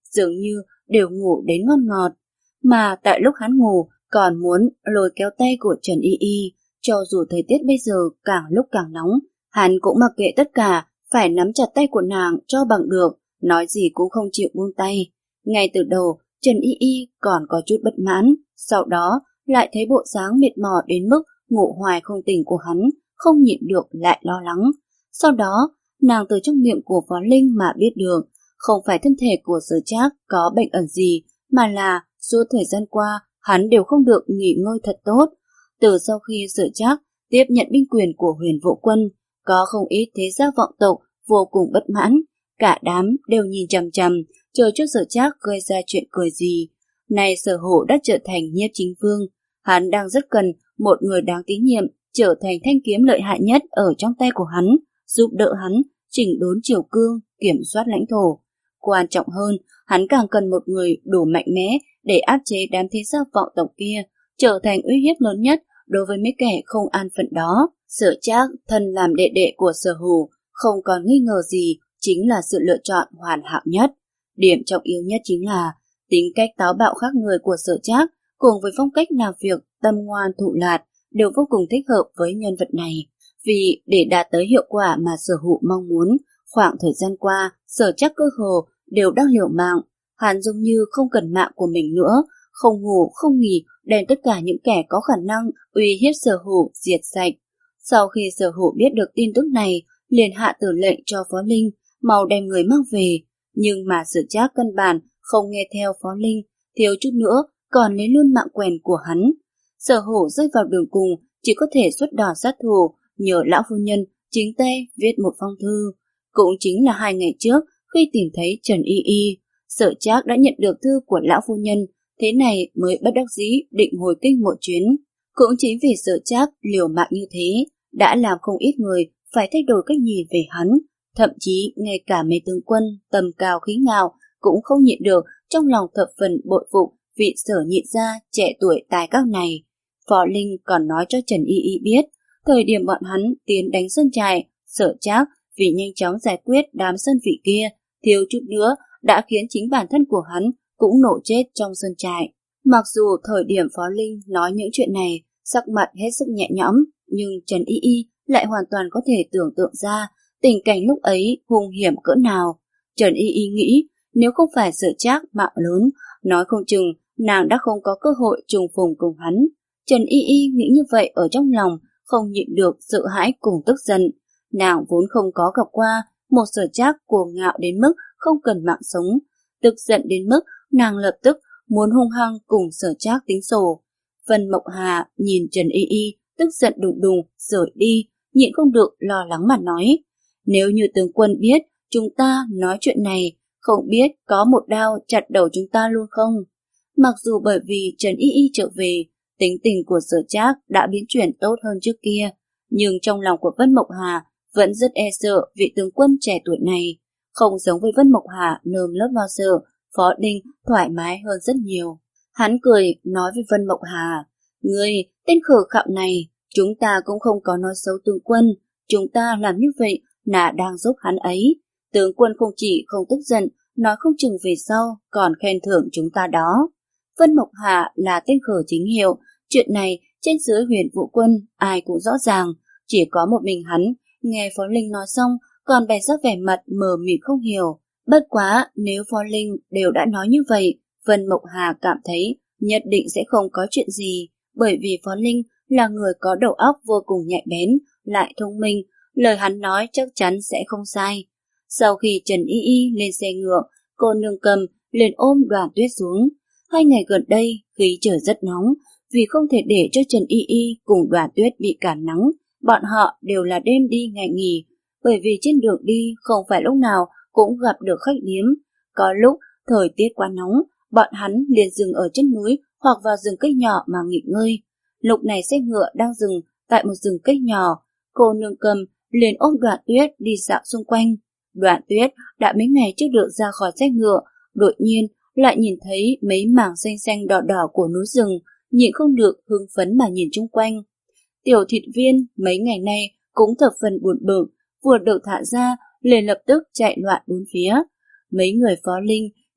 dường như đều ngủ đến ngon ngọt. Mà tại lúc hắn ngủ còn muốn lôi kéo tay của Trần Y Y, cho dù thời tiết bây giờ càng lúc càng nóng, hắn cũng mặc kệ tất cả, phải nắm chặt tay của nàng cho bằng được, nói gì cũng không chịu buông tay. Ngay từ đầu, Trần Y Y còn có chút bất mãn, sau đó lại thấy bộ dáng mệt mỏi đến mức ngủ hoài không tỉnh của hắn, không nhịn được lại lo lắng. Sau đó, nàng từ trong miệng của Phó Linh mà biết được, không phải thân thể của Sở Trác có bệnh ẩn gì, mà là suốt thời gian qua hắn đều không được nghỉ ngơi thật tốt. Từ sau khi Sở Trác tiếp nhận binh quyền của Huyền Vũ Quân, có không ít thế gia vọng tộc vô cùng bất mãn, cả đám đều nhìn chằm chằm, chờ cho Sở Trác gây ra chuyện cười gì. Nay Sở Hổ đã trở thành nhiếp chính vương, hắn đang rất cần một người đáng tín nhiệm trở thành thanh kiếm lợi hại nhất ở trong tay của hắn, giúp đỡ hắn chỉnh đốn triều cương, kiểm soát lãnh thổ. Quan trọng hơn, hắn càng cần một người đủ mạnh mẽ để áp chế đám thế gia vọng tộc kia, trở thành uy hiếp lớn nhất đối với mấy kẻ không an phận đó. Sở Trác thân làm đệ đệ của Sở Hổ, không còn nghi ngờ gì, chính là sự lựa chọn hoàn hảo nhất. Điểm trọng yếu nhất chính là tính cách táo bạo khác người của Sở Trác, cùng với phong cách làm việc tâm ngoan thụ lạt, đều vô cùng thích hợp với nhân vật này. Vì để đạt tới hiệu quả mà Sở Hổ mong muốn, khoảng thời gian qua, Sở Trác cơ hồ đều đang liều mạng. Hắn giống như không cần mạng của mình nữa, không ngủ không nghỉ, đem tất cả những kẻ có khả năng uy hiếp Sở Hổ diệt sạch. Sau khi Sở Hổ biết được tin tức này, liền hạ tử lệnh cho Phó Linh mau đem người mang về, nhưng mà Sở Trác căn bản không nghe theo Phó Linh, thiếu chút nữa còn lấy luôn mạng quèn của hắn. Sở Hổ rơi vào đường cùng, chỉ có thể xuất đòn sát thủ, nhờ lão phu nhân chính tay viết một phong thư. Cũng chính là hai ngày trước, khi tìm thấy Trần Y Y, Sở Trác đã nhận được thư của lão phu nhân, thế này mới bất đắc dĩ định hồi kinh một chuyến. Cũng chính vì Sở Trác liều mạng như thế, đã làm không ít người phải thay đổi cách nhìn về hắn, thậm chí ngay cả mấy tướng quân tầm cao khí ngạo cũng không nhịn được trong lòng thập phần bội phục vị Sở nhị gia trẻ tuổi tài các này. Phó Linh còn nói cho Trần Y Y biết, thời điểm bọn hắn tiến đánh sơn trại, Sở Trác vì nhanh chóng giải quyết đám sơn vị kia, thiếu chút nữa đã khiến chính bản thân của hắn cũng nổ chết trong sơn trại. Mặc dù thời điểm Phó Linh nói những chuyện này, sắc mặt hết sức nhẹ nhõm, nhưng Trần Y Y lại hoàn toàn có thể tưởng tượng ra tình cảnh lúc ấy hung hiểm cỡ nào. Trần Y Y nghĩ, nếu không phải Sở Trác mạng lớn, nói không chừng nàng đã không có cơ hội trùng phùng cùng hắn. Trần Y Y nghĩ như vậy ở trong lòng, không nhịn được sợ hãi cùng tức giận. Nàng vốn không có gặp qua một Sở Trác cuồng ngạo đến mức không cần mạng sống, tức giận đến mức nàng lập tức muốn hung hăng cùng Sở Trác tính sổ. Vân Mộng Hà nhìn Trần Y Y tức giận đùng đùng rời đi, nhịn không được lo lắng mà nói, nếu như tướng quân biết chúng ta nói chuyện này, không biết có một đao chặt đầu chúng ta luôn không? Mặc dù bởi vì Trần Y Y trở về, tính tình của Sở Trác đã biến chuyển tốt hơn trước kia, nhưng trong lòng của Vân Mộng Hà vẫn rất e sợ vị tướng quân trẻ tuổi này. Không giống với Vân Mộng Hà nơm lớp lo sợ, Phó Đinh thoải mái hơn rất nhiều. Hắn cười nói với Vân Mộng Hà, ngươi, tên khờ khạo này, chúng ta cũng không có nói xấu tướng quân, chúng ta làm như vậy là đang giúp hắn ấy. Tướng quân không chỉ không tức giận, nói không chừng về sau còn khen thưởng chúng ta đó. Vân Mộng Hà là tên khờ chính hiệu, chuyện này trên dưới Huyền Vũ Quân ai cũng rõ ràng, chỉ có một mình hắn nghe Phó Linh nói xong còn bày ra vẻ mặt mờ mịt không hiểu. Bất quá nếu Phó Linh đều đã nói như vậy, Vân Mộng Hà cảm thấy nhất định sẽ không có chuyện gì, bởi vì Phó Linh là người có đầu óc vô cùng nhạy bén, lại thông minh, lời hắn nói chắc chắn sẽ không sai. Sau khi Trần Y Y lên xe ngựa, cô nương cầm liền ôm Đoàn Tuyết xuống. Hai ngày gần đây khí trời rất nóng, vì không thể để cho Trần Y Y cùng Đoàn Tuyết bị cảm nắng, bọn họ đều là đêm đi ngày nghỉ, bởi vì trên đường đi không phải lúc nào cũng gặp được khách điếm. Có lúc thời tiết quá nóng, bọn hắn liền dừng ở chân núi hoặc vào rừng cây nhỏ mà nghỉ ngơi. Lúc này xe ngựa đang dừng tại một rừng cây nhỏ, cô nương cầm liền ôm Đoạn Tuyết đi dạo xung quanh. Đoạn Tuyết đã mấy ngày trước được ra khỏi xe ngựa, đột nhiên lại nhìn thấy mấy mảng xanh xanh đỏ đỏ của núi rừng, nhịn không được hưng phấn mà nhìn chung quanh. Tiểu Thịt Viên mấy ngày nay cũng thập phần buồn bực, vừa được thả ra liền lập tức chạy loạn bốn phía. Mấy người Phó Linh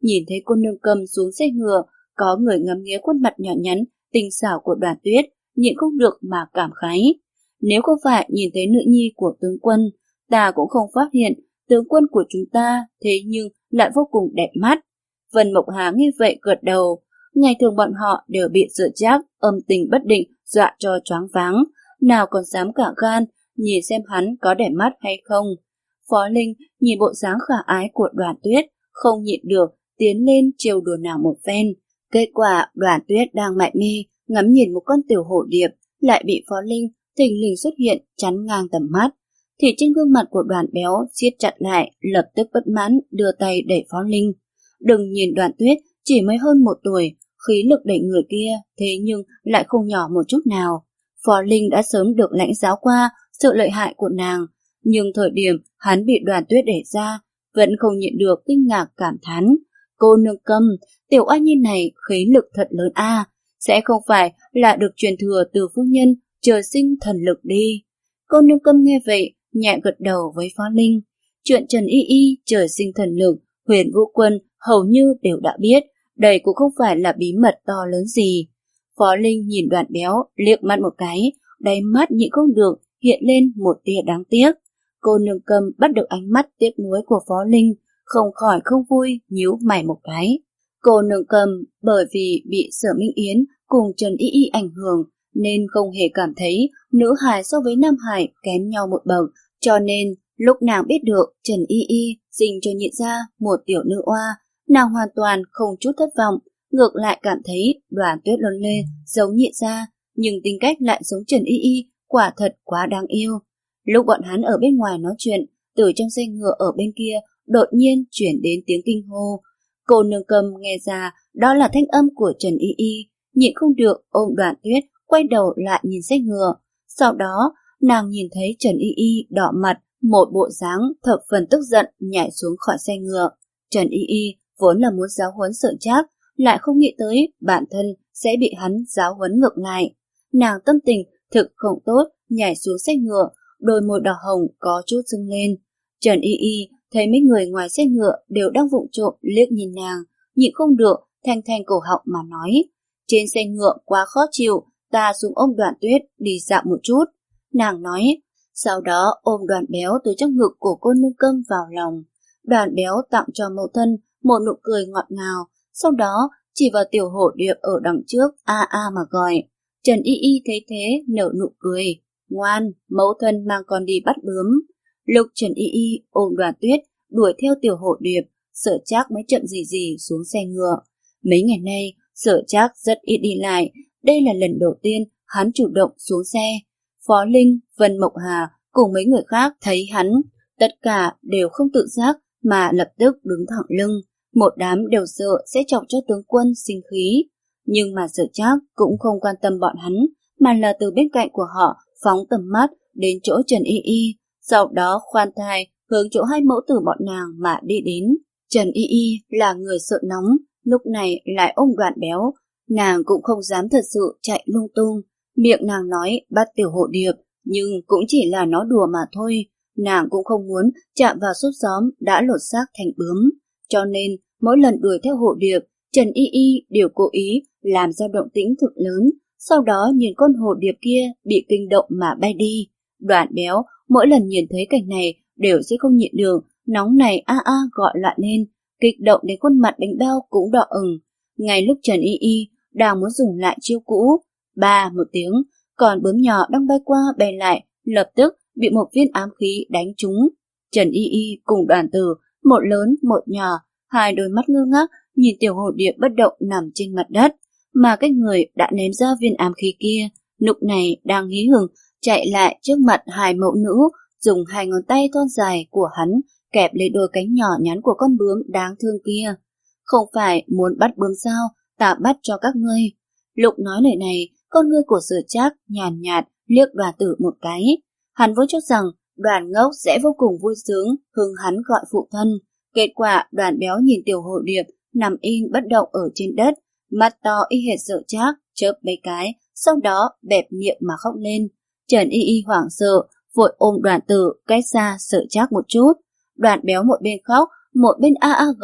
Nhìn thấy cô nương Cầm xuống xe ngựa, có người ngắm nghía khuôn mặt nhỏ nhắn, tinh xảo của Đoàn Tuyết, nhịn không được mà cảm khái. Nếu không phải nhìn thấy nữ nhi của tướng quân, ta cũng không phát hiện tướng quân của chúng ta thế nhưng lại vô cùng đẹp mắt. Vân Mộng Hà nghe vậy gật đầu. Ngày thường bọn họ đều bị Sở Trác âm tình bất định dọa cho choáng váng, nào còn dám cả gan nhìn xem hắn có đẹp mắt hay không. Phó Linh nhìn bộ dáng khả ái của Đoàn Tuyết, không nhịn được tiến lên trêu đùa nàng một phen. Kết quả Đoàn Tuyết đang mải mê ngắm nhìn một con tiểu hổ điệp, lại bị Phó Linh thình lình xuất hiện chắn ngang tầm mắt. Thì trên gương mặt của Đoàn Béo siết chặt lại, lập tức bất mãn đưa tay đẩy Phó Linh. Đừng nhìn Đoàn Tuyết chỉ mới hơn một tuổi, khí lực đẩy người kia thế nhưng lại không nhỏ một chút nào. Phó Linh đã sớm được lãnh giáo qua sự lợi hại của nàng, nhưng thời điểm hắn bị Đoàn Tuyết đẩy ra, vẫn không nhịn được kinh ngạc cảm thán. Cô nương Câm, tiểu oa nhi này khí lực thật lớn a, sẽ không phải là được truyền thừa từ phu nhân trời sinh thần lực đi. Cô nương Câm nghe vậy, nhẹ gật đầu với Phó Linh. Chuyện Trần Y Y trời sinh thần lực, Huyền Vũ Quân hầu như đều đã biết, đây cũng không phải là bí mật to lớn gì. Phó Linh nhìn Đoàn Béo liếc mắt một cái, đáy mắt nhịn không được hiện lên một tia đáng tiếc. Cô nương Câm bắt được ánh mắt tiếc nuối của Phó Linh, không khỏi không vui nhíu mày một cái. Cô nương Câm bởi vì bị Sở Minh Yến cùng Trần Y Y ảnh hưởng nên không hề cảm thấy nữ hài so với nam hài kém nhau một bậc, cho nên lúc nàng biết được Trần Y Y sinh cho nhị gia một tiểu nữ oa, nàng hoàn toàn không chút thất vọng, ngược lại cảm thấy Đoàn Tuyết lớn lên giống nhị gia, nhưng tính cách lại giống Trần Y Y, quả thật quá đáng yêu. Lúc bọn hắn ở bên ngoài nói chuyện, từ trong xe ngựa ở bên kia đột nhiên chuyển đến tiếng kinh hô. Cô nương Câm nghe ra đó là thanh âm của Trần Y Y, nhịn không được ôm Đoàn Tuyết quay đầu lại nhìn xe ngựa. Sau đó nàng nhìn thấy Trần Y Y đỏ mặt, một bộ dáng thập phần tức giận nhảy xuống khỏi xe ngựa. Trần Y Y vốn là muốn giáo huấn Sở Trác, lại không nghĩ tới bản thân sẽ bị hắn giáo huấn ngược lại. Nàng tâm tình thực không tốt, nhảy xuống xe ngựa, đôi môi đỏ hồng có chút sưng lên. Trần Y Y thấy mấy người ngoài xe ngựa đều đang vụng trộm liếc nhìn nàng, nhịn không được thanh thanh cổ họng mà nói: trên xe ngựa quá khó chịu, ta xuống ôm Đoàn Tuyết đi dạo một chút. Nàng nói, sau đó ôm Đoàn Béo từ trong ngực của cô nương Câm vào lòng. Đoàn Béo tặng cho mẫu thân một nụ cười ngọt ngào, sau đó chỉ vào tiểu hổ điệp ở đằng trước a a mà gọi. Trần Y Y thấy thế nở nụ cười, ngoan, mẫu thân mang con đi bắt bướm. Lúc Trần Y Y ôm Đoàn Tuyết đuổi theo tiểu hổ điệp, Sở Trác mới chậm gì gì xuống xe ngựa. Mấy ngày nay Sở Trác rất ít đi lại, đây là lần đầu tiên hắn chủ động xuống xe. Phó Linh, Vân Mộng Hà cùng mấy người khác thấy hắn, tất cả đều không tự giác mà lập tức đứng thẳng lưng. Một đám đều sợ sẽ chọc cho tướng quân sinh khí. Nhưng mà Sở Trác cũng không quan tâm bọn hắn, mà là từ bên cạnh của họ phóng tầm mắt đến chỗ Trần Y Y, sau đó khoan thai hướng chỗ hai mẫu tử bọn nàng mà đi đến. Trần Y Y là người sợ nóng, lúc này lại ôm Đoàn Béo, nàng cũng không dám thật sự chạy lung tung. Miệng nàng nói bắt tiểu hộ điệp, nhưng cũng chỉ là nói đùa mà thôi. Nàng cũng không muốn chạm vào sốt gióm đã lột xác thành bướm, cho nên mỗi lần đuổi theo hộ điệp, Trần Y Y đều cố ý làm ra động tĩnh thực lớn, sau đó nhìn con hộ điệp kia bị kinh động mà bay đi. Đoàn Béo mỗi lần nhìn thấy cảnh này đều sẽ không nhịn được, nóng này a a gọi lại lên, kích động đến khuôn mặt bánh bao cũng đỏ ửng. Ngay lúc Trần Y Y đang muốn dùng lại chiêu cũ, ba một tiếng, còn bướm nhỏ đang bay qua bay lại, lập tức bị một viên ám khí đánh trúng. Trần Y Y cùng Đoàn Tử, một lớn một nhỏ, hai đôi mắt ngơ ngác nhìn tiểu hổ điệp bất động nằm trên mặt đất, mà cái người đã ném ra viên ám khí kia lúc này đang hí hửng chạy lại trước mặt hai mẫu nữ, dùng hai ngón tay thon dài của hắn kẹp lấy đôi cánh nhỏ nhắn của con bướm đáng thương kia. Không phải muốn bắt bướm sao, ta bắt cho các ngươi. Lúc nói lời này, con ngươi của Sở Trác nhàn nhạt liếc Đoàn Tử một cái. Hắn vốn cho rằng Đoàn Ngốc sẽ vô cùng vui sướng hưng hắn gọi phụ thân. Kết quả Đoàn Béo nhìn tiểu hộ điệp nằm in bất động ở trên đất, mắt to y hệt Sở Trác, chớp mấy cái, sau đó bẹp miệng mà khóc lên. Trần Y Y hoảng sợ, vội ôm Đoàn Tử cách xa Sở Trác một chút. Đoàn Béo một bên khóc, một bên a a gọi,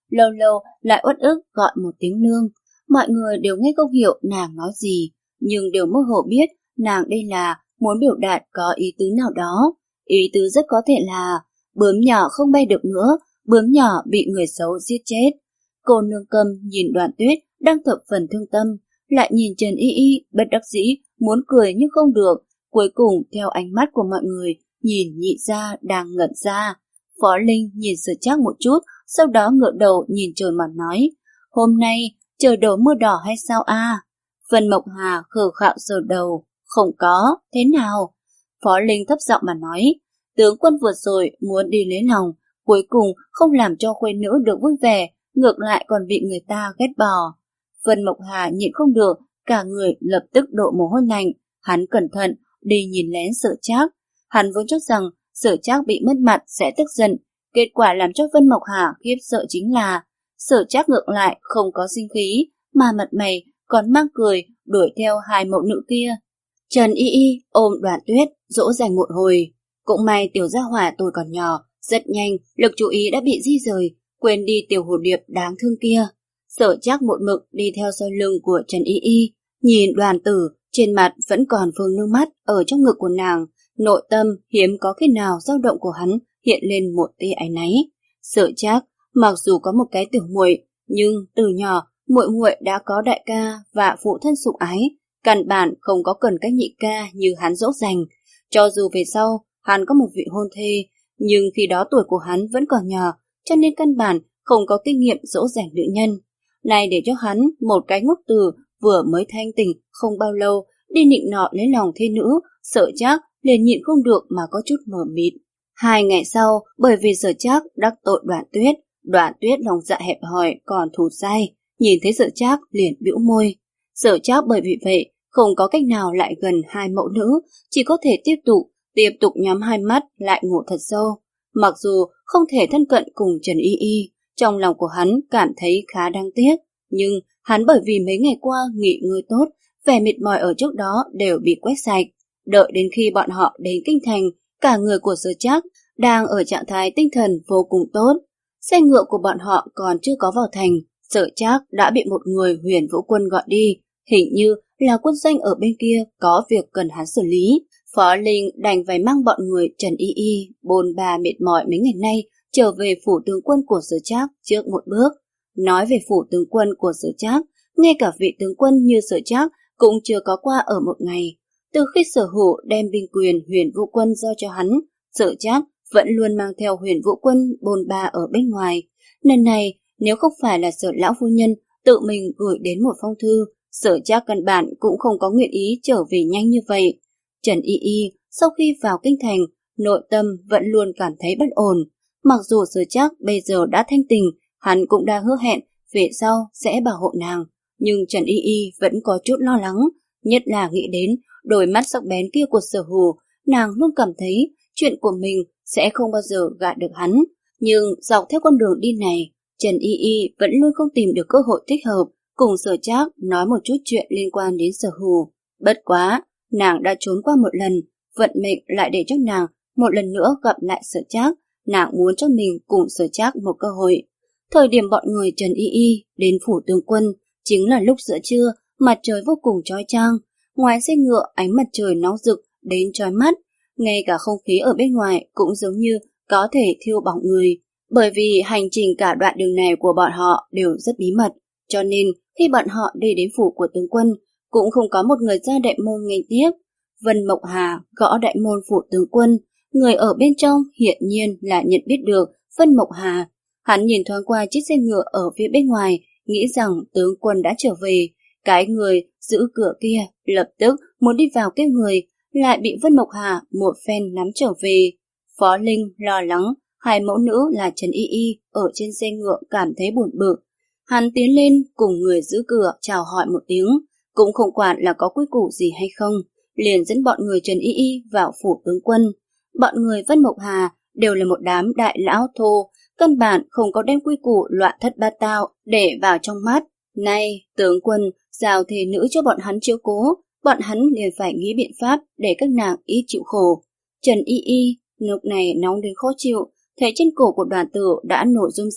lâu lâu lại uất ức gọi một tiếng nương. Mọi người đều nghe không hiểu nàng nói gì, nhưng đều mơ hồ biết nàng đây là muốn biểu đạt có ý tứ nào đó. Ý tứ rất có thể là bướm nhỏ không bay được nữa, bướm nhỏ bị người xấu giết chết. Cô nương Câm nhìn Đoàn Tuyết đang thập phần thương tâm, lại nhìn Trần Y Y bất đắc dĩ muốn cười nhưng không được. Cuối cùng theo ánh mắt của mọi người nhìn Nhị gia đang ngẩn ra. Phó Linh nhìn Sở Trác một chút, sau đó ngửa đầu nhìn trời mà nói: "Hôm nay trời đổ mưa đỏ hay sao a?" Vân Mộc Hà khờ khạo sờ đầu: "Không có, thế nào?" Phó Linh thấp giọng mà nói: "Tướng quân vừa rồi muốn đi lấy lòng, cuối cùng không làm cho khuê nữ được vui vẻ, ngược lại còn bị người ta ghét bỏ." Vân Mộc Hà nhịn không được, cả người lập tức đổ mồ hôi lạnh. Hắn cẩn thận đi nhìn lén Sở Trác. Hắn vốn cho rằng Sở Trác bị mất mặt sẽ tức giận, kết quả làm cho Vân Mộc Hà khiếp sợ chính là Sở Trác ngược lại không có sinh khí, mà mặt mày còn mang cười đuổi theo hai mẫu nữ kia. Trần Y Y ôm Đoàn Tuyết dỗ dành một hồi. Cũng may tiểu gia hỏa tuổi còn nhỏ, rất nhanh lực chú ý đã bị di rời, quên đi tiểu hồ điệp đáng thương kia. Sở Trác một mực đi theo sau lưng của Trần Y Y, nhìn Đoàn Tử trên mặt vẫn còn vương nước mắt ở trong ngực của nàng, nội tâm hiếm có khi nào dao động của hắn hiện lên một tia áy náy. Sở Trác mặc dù có một cái tiểu muội, nhưng từ nhỏ muội muội đã có đại ca và phụ thân sủng ái, căn bản không có cần cái nhị ca như hắn dỗ dành. Cho dù về sau hắn có một vị hôn thê, nhưng khi đó tuổi của hắn vẫn còn nhỏ, cho nên căn bản không có kinh nghiệm dỗ dành nữ nhân. Này để cho hắn một cái ngốc từ vừa mới thanh tỉnh không bao lâu đi nịnh nọ lấy lòng thê nữ, Sở Trác liền nhịn không được mà có chút mờ mịt. Hai ngày sau, bởi vì Sở Trác đắc tội Đoàn Tuyết, Đoàn Tuyết lòng dạ hẹp hòi còn thù dai, nhìn thấy Sở Trác liền bĩu môi. Sở Trác bởi vì vậy không có cách nào lại gần hai mẫu nữ, chỉ có thể tiếp tục tiếp tục nhắm hai mắt lại ngủ thật sâu. Mặc dù không thể thân cận cùng Trần Y Y, trong lòng của hắn cảm thấy khá đáng tiếc, nhưng hắn bởi vì mấy ngày qua nghỉ ngơi tốt, vẻ mệt mỏi ở trước đó đều bị quét sạch. Đợi đến khi bọn họ đến kinh thành, cả người của Sở Trác đang ở trạng thái tinh thần vô cùng tốt. Xe ngựa của bọn họ còn chưa có vào thành, Sở Trác đã bị một người Huyền Vũ Quân gọi đi, hình như là quân doanh ở bên kia có việc cần hắn xử lý. Phó Linh đành phải mang bọn người Trần Y Y bôn ba mệt mỏi mấy ngày nay trở về phủ tướng quân của Sở Trác trước một bước. Nói về phủ tướng quân của Sở Trác, ngay cả vị tướng quân như Sở Trác cũng chưa có qua ở một ngày. Từ khi Sở Hữu đem binh quyền Huyền Vũ Quân giao cho hắn, Sở Trác vẫn luôn mang theo Huyền Vũ Quân bôn ba ở bên ngoài. Lần này, nếu không phải là Sở lão phu nhân tự mình gửi đến một phong thư, Sở Trác căn bản cũng không có nguyện ý trở về nhanh như vậy. Trần Y Y sau khi vào kinh thành, nội tâm vẫn luôn cảm thấy bất ổn. Mặc dù Sở Trác bây giờ đã thanh tình, hắn cũng đã hứa hẹn về sau sẽ bảo hộ nàng, nhưng Trần Y Y vẫn có chút lo lắng, nhất là nghĩ đến đôi mắt sắc bén kia của Sở Hữu. Nàng luôn cảm thấy chuyện của mình sẽ không bao giờ gạt được hắn. Nhưng dọc theo con đường đi này, Trần Y Y vẫn luôn không tìm được cơ hội thích hợp cùng Sở Trác nói một chút chuyện liên quan đến Sở Hữu. Bất quá, nàng đã trốn qua một lần, vận mệnh lại để cho nàng một lần nữa gặp lại Sở Trác. Nàng muốn cho mình cùng Sở Trác một cơ hội. Thời điểm bọn người Trần Y Y đến phủ tướng quân chính là lúc giữa trưa, mặt trời vô cùng chói chang. Ngoài xe ngựa ánh mặt trời nóng rực đến chói mắt, ngay cả không khí ở bên ngoài cũng giống như có thể thiêu bỏng người. Bởi vì hành trình cả đoạn đường này của bọn họ đều rất bí mật, cho nên khi bọn họ đi đến phủ của tướng quân, cũng không có một người ra đại môn nghênh tiếp. Vân Mộc Hà gõ đại môn phủ tướng quân, người ở bên trong hiển nhiên là nhận biết được Vân Mộc Hà. Hắn nhìn thoáng qua chiếc xe ngựa ở phía bên ngoài, nghĩ rằng tướng quân đã trở về. Cái người giữ cửa kia lập tức muốn đi vào kêu người, lại bị Vân Mộc Hà một phen nắm trở về. Phó Linh lo lắng, hai mẫu nữ là Trần Y Y ở trên xe ngựa cảm thấy buồn bực. Hắn tiến lên cùng người giữ cửa chào hỏi một tiếng, cũng không quản là có quy củ gì hay không, liền dẫn bọn người Trần Y Y vào phủ tướng quân. Bọn người Vân Mộc Hà đều là một đám đại lão thô, căn bản không có đem quy củ loạn thất bát tao để vào trong mắt. Nay, tướng quân giao thề nữ cho bọn hắn chiếu cố, bọn hắn liền phải nghĩ biện pháp để các nàng ít chịu khổ. Trần Y Y lúc này nóng đến khó chịu, thấy trên cổ của Đoàn Tử đã nổi run rẩy,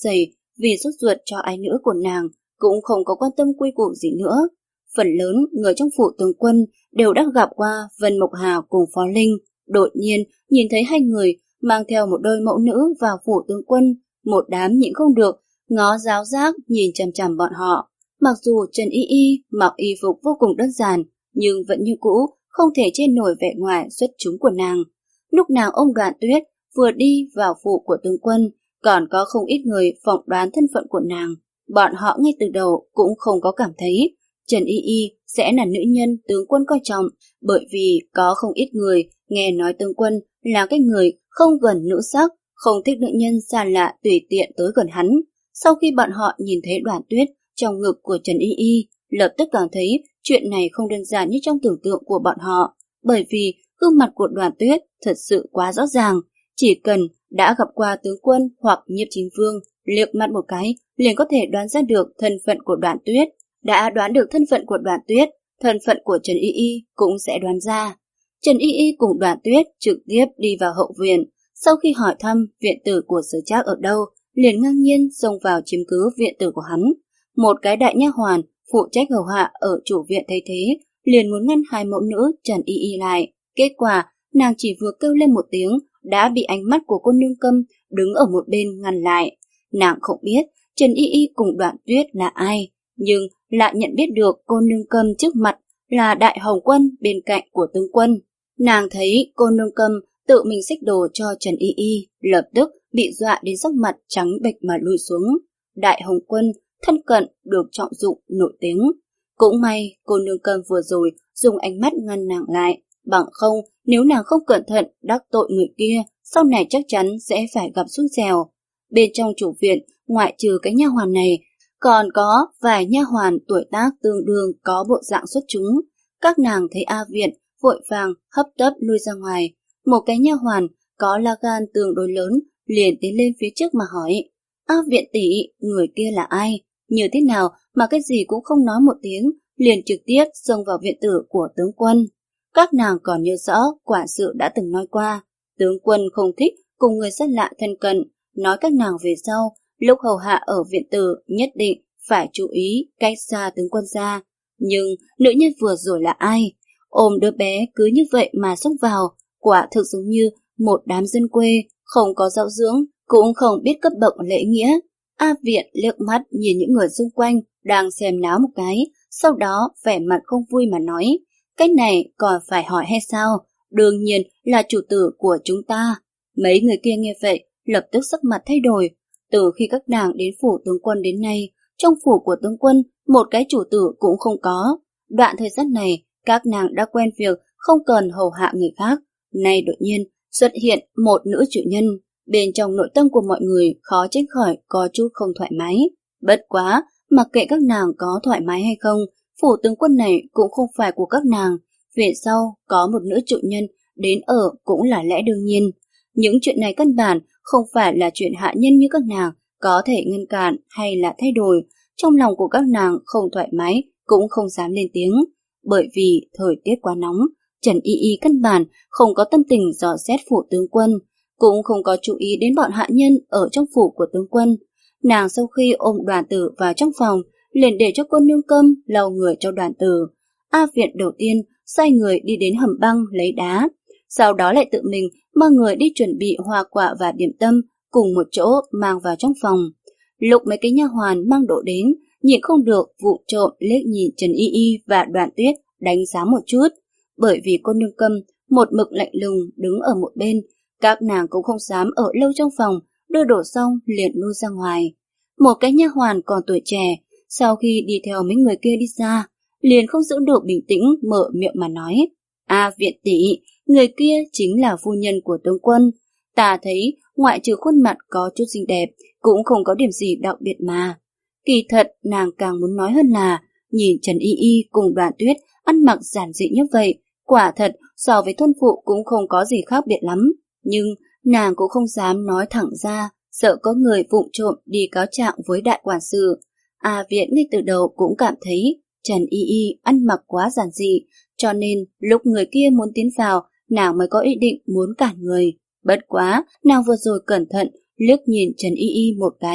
vì sốt ruột cho ái nữ của nàng cũng không có quan tâm quy củ gì nữa. Phần lớn người trong phủ tướng quân đều đã gặp qua Vân Mộc Hà cùng Phó Linh, đột nhiên nhìn thấy hai người mang theo một đôi mẫu nữ vào phủ tướng quân, một đám nhịn không được, ngó giáo giác nhìn chằm chằm bọn họ. Mặc dù Trần Y Y mặc y phục vô cùng đơn giản, nhưng vẫn như cũ không thể che nổi vẻ ngoài xuất chúng của nàng. Lúc nào ông Đoạn Tuyết vừa đi vào phủ của tướng quân, còn có không ít người phỏng đoán thân phận của nàng. Bọn họ ngay từ đầu cũng không có cảm thấy Trần Y Y sẽ là nữ nhân tướng quân coi trọng, bởi vì có không ít người nghe nói tướng quân là cái người không gần nữ sắc, không thích nữ nhân xa lạ tùy tiện tới gần hắn. Sau khi bọn họ nhìn thấy Đoạn Tuyết trong ngực của Trần Y Y, lập tức cảm thấy chuyện này không đơn giản như trong tưởng tượng của bọn họ, bởi vì gương mặt của Đoạn Tuyết thật sự quá rõ ràng, chỉ cần đã gặp qua tướng quân hoặc Nhiếp Chính Vương, liếc mắt một cái liền có thể đoán ra được thân phận của Đoạn Tuyết. Đã đoán được thân phận của Đoạn Tuyết, thân phận của Trần Y Y cũng sẽ đoán ra. Trần Y Y cùng Đoạn Tuyết trực tiếp đi vào hậu viện, sau khi hỏi thăm viện tử của Sở Trác ở đâu, liền ngang nhiên xông vào chiếm cứ viện tử của hắn. Một cái đại nha hoàn phụ trách hầu hạ ở chủ viện thấy thế, liền muốn ngăn hai mẫu nữ Trần Y Y lại. Kết quả, nàng chỉ vừa kêu lên một tiếng, đã bị ánh mắt của cô nương Câm đứng ở một bên ngăn lại. Nàng không biết Trần Y Y cùng Đoạn Tuyết là ai, nhưng lại nhận biết được cô nương Câm trước mặt là Đại Hồng Quân bên cạnh của tướng quân. Nàng thấy cô nương Câm tự mình xách đồ cho Trần Y Y, lập tức bị dọa đến sắc mặt trắng bệch mà lùi xuống. Đại Hồng Quân thân cận được trọng dụng nổi tiếng. Cũng may cô nương Câm vừa rồi dùng ánh mắt ngăn nàng lại, bằng không nếu nàng không cẩn thận đắc tội người kia, sau này chắc chắn sẽ phải gặp xui xẻo. Bên trong chủ viện, ngoại trừ cái nha hoàn này, còn có vài nha hoàn tuổi tác tương đương có bộ dạng xuất chúng. Các nàng thấy A Viện vội vàng hấp tấp lui ra ngoài. Một cái nha hoàn có lá gan tương đối lớn liền tiến lên phía trước mà hỏi: A Viện tỷ, người kia là ai? Như thế nào mà cái gì cũng không nói một tiếng, liền trực tiếp xông vào viện tử của tướng quân. Các nàng còn nhớ rõ quản sự đã từng nói qua, tướng quân không thích cùng người xa lạ thân cận, nói các nàng về sau lúc hầu hạ ở viện tử nhất định phải chú ý cách xa tướng quân ra. Nhưng nữ nhân vừa rồi là ai? Ôm đứa bé cứ như vậy mà xông vào, quả thực giống như một đám dân quê, không có giáo dưỡng, cũng không biết cấp bậc lễ nghĩa. A Viện liếc mắt nhìn những người xung quanh đang xem náo một cái, sau đó vẻ mặt không vui mà nói: cái này còn phải hỏi hay sao? Đương nhiên là chủ tử của chúng ta. Mấy người kia nghe vậy lập tức sắc mặt thay đổi. Từ khi các nàng đến phủ tướng quân đến nay, trong phủ của tướng quân một cái chủ tử cũng không có. Đoạn thời gian này các nàng đã quen việc không cần hầu hạ người khác. Nay đột nhiên xuất hiện một nữ chủ nhân, bên trong nội tâm của mọi người khó tránh khỏi có chút không thoải mái. Bất quá, mặc kệ các nàng có thoải mái hay không, phủ tướng quân này cũng không phải của các nàng. Về sau có một nữ chủ nhân đến ở cũng là lẽ đương nhiên. Những chuyện này căn bản không phải là chuyện hạ nhân như các nàng có thể ngăn cản hay là thay đổi. Trong lòng của các nàng không thoải mái cũng không dám lên tiếng. Bởi vì thời tiết quá nóng, Trần Y Y căn bản không có tâm tình dò xét phủ tướng quân, cũng không có chú ý đến bọn hạ nhân ở trong phủ của tướng quân. Nàng sau khi ôm Đoàn Tử vào trong phòng, liền để cho cô nương Câm lau người cho Đoàn Tử. A Viện đầu tiên sai người đi đến hầm băng lấy đá, sau đó lại tự mình mang người đi chuẩn bị hoa quả và điểm tâm cùng một chỗ mang vào trong phòng. Lúc mấy cái nha hoàn mang đồ đến, nhịn không được vụ trộm liếc nhìn Trần Y Y và Đoạn Tuyết đánh giá một chút, bởi vì cô nương Câm một mực lạnh lùng đứng ở một bên, các nàng cũng không dám ở lâu trong phòng, đưa đồ xong liền lui ra ngoài. Một cái nha hoàn còn tuổi trẻ, sau khi đi theo mấy người kia đi ra, liền không giữ được bình tĩnh mở miệng mà nói: A Viện tỷ, người kia chính là phu nhân của tướng quân. Ta thấy ngoại trừ khuôn mặt có chút xinh đẹp, cũng không có điểm gì đặc biệt mà. Kỳ thật nàng càng muốn nói hơn là nhìn Trần Y Y cùng Đoàn Tuyết ăn mặc giản dị như vậy, quả thật so với thôn phụ cũng không có gì khác biệt lắm. Nhưng nàng cũng không dám nói thẳng ra, sợ có người vụng trộm đi cáo trạng với đại quản sự. A Viện ngay từ đầu cũng cảm thấy Trần Y Y ăn mặc quá giản dị, cho nên lúc người kia muốn tiến vào, nàng mới có ý định muốn cản người. Bất quá, nàng vừa rồi cẩn thận liếc nhìn Trần Y Y một cái,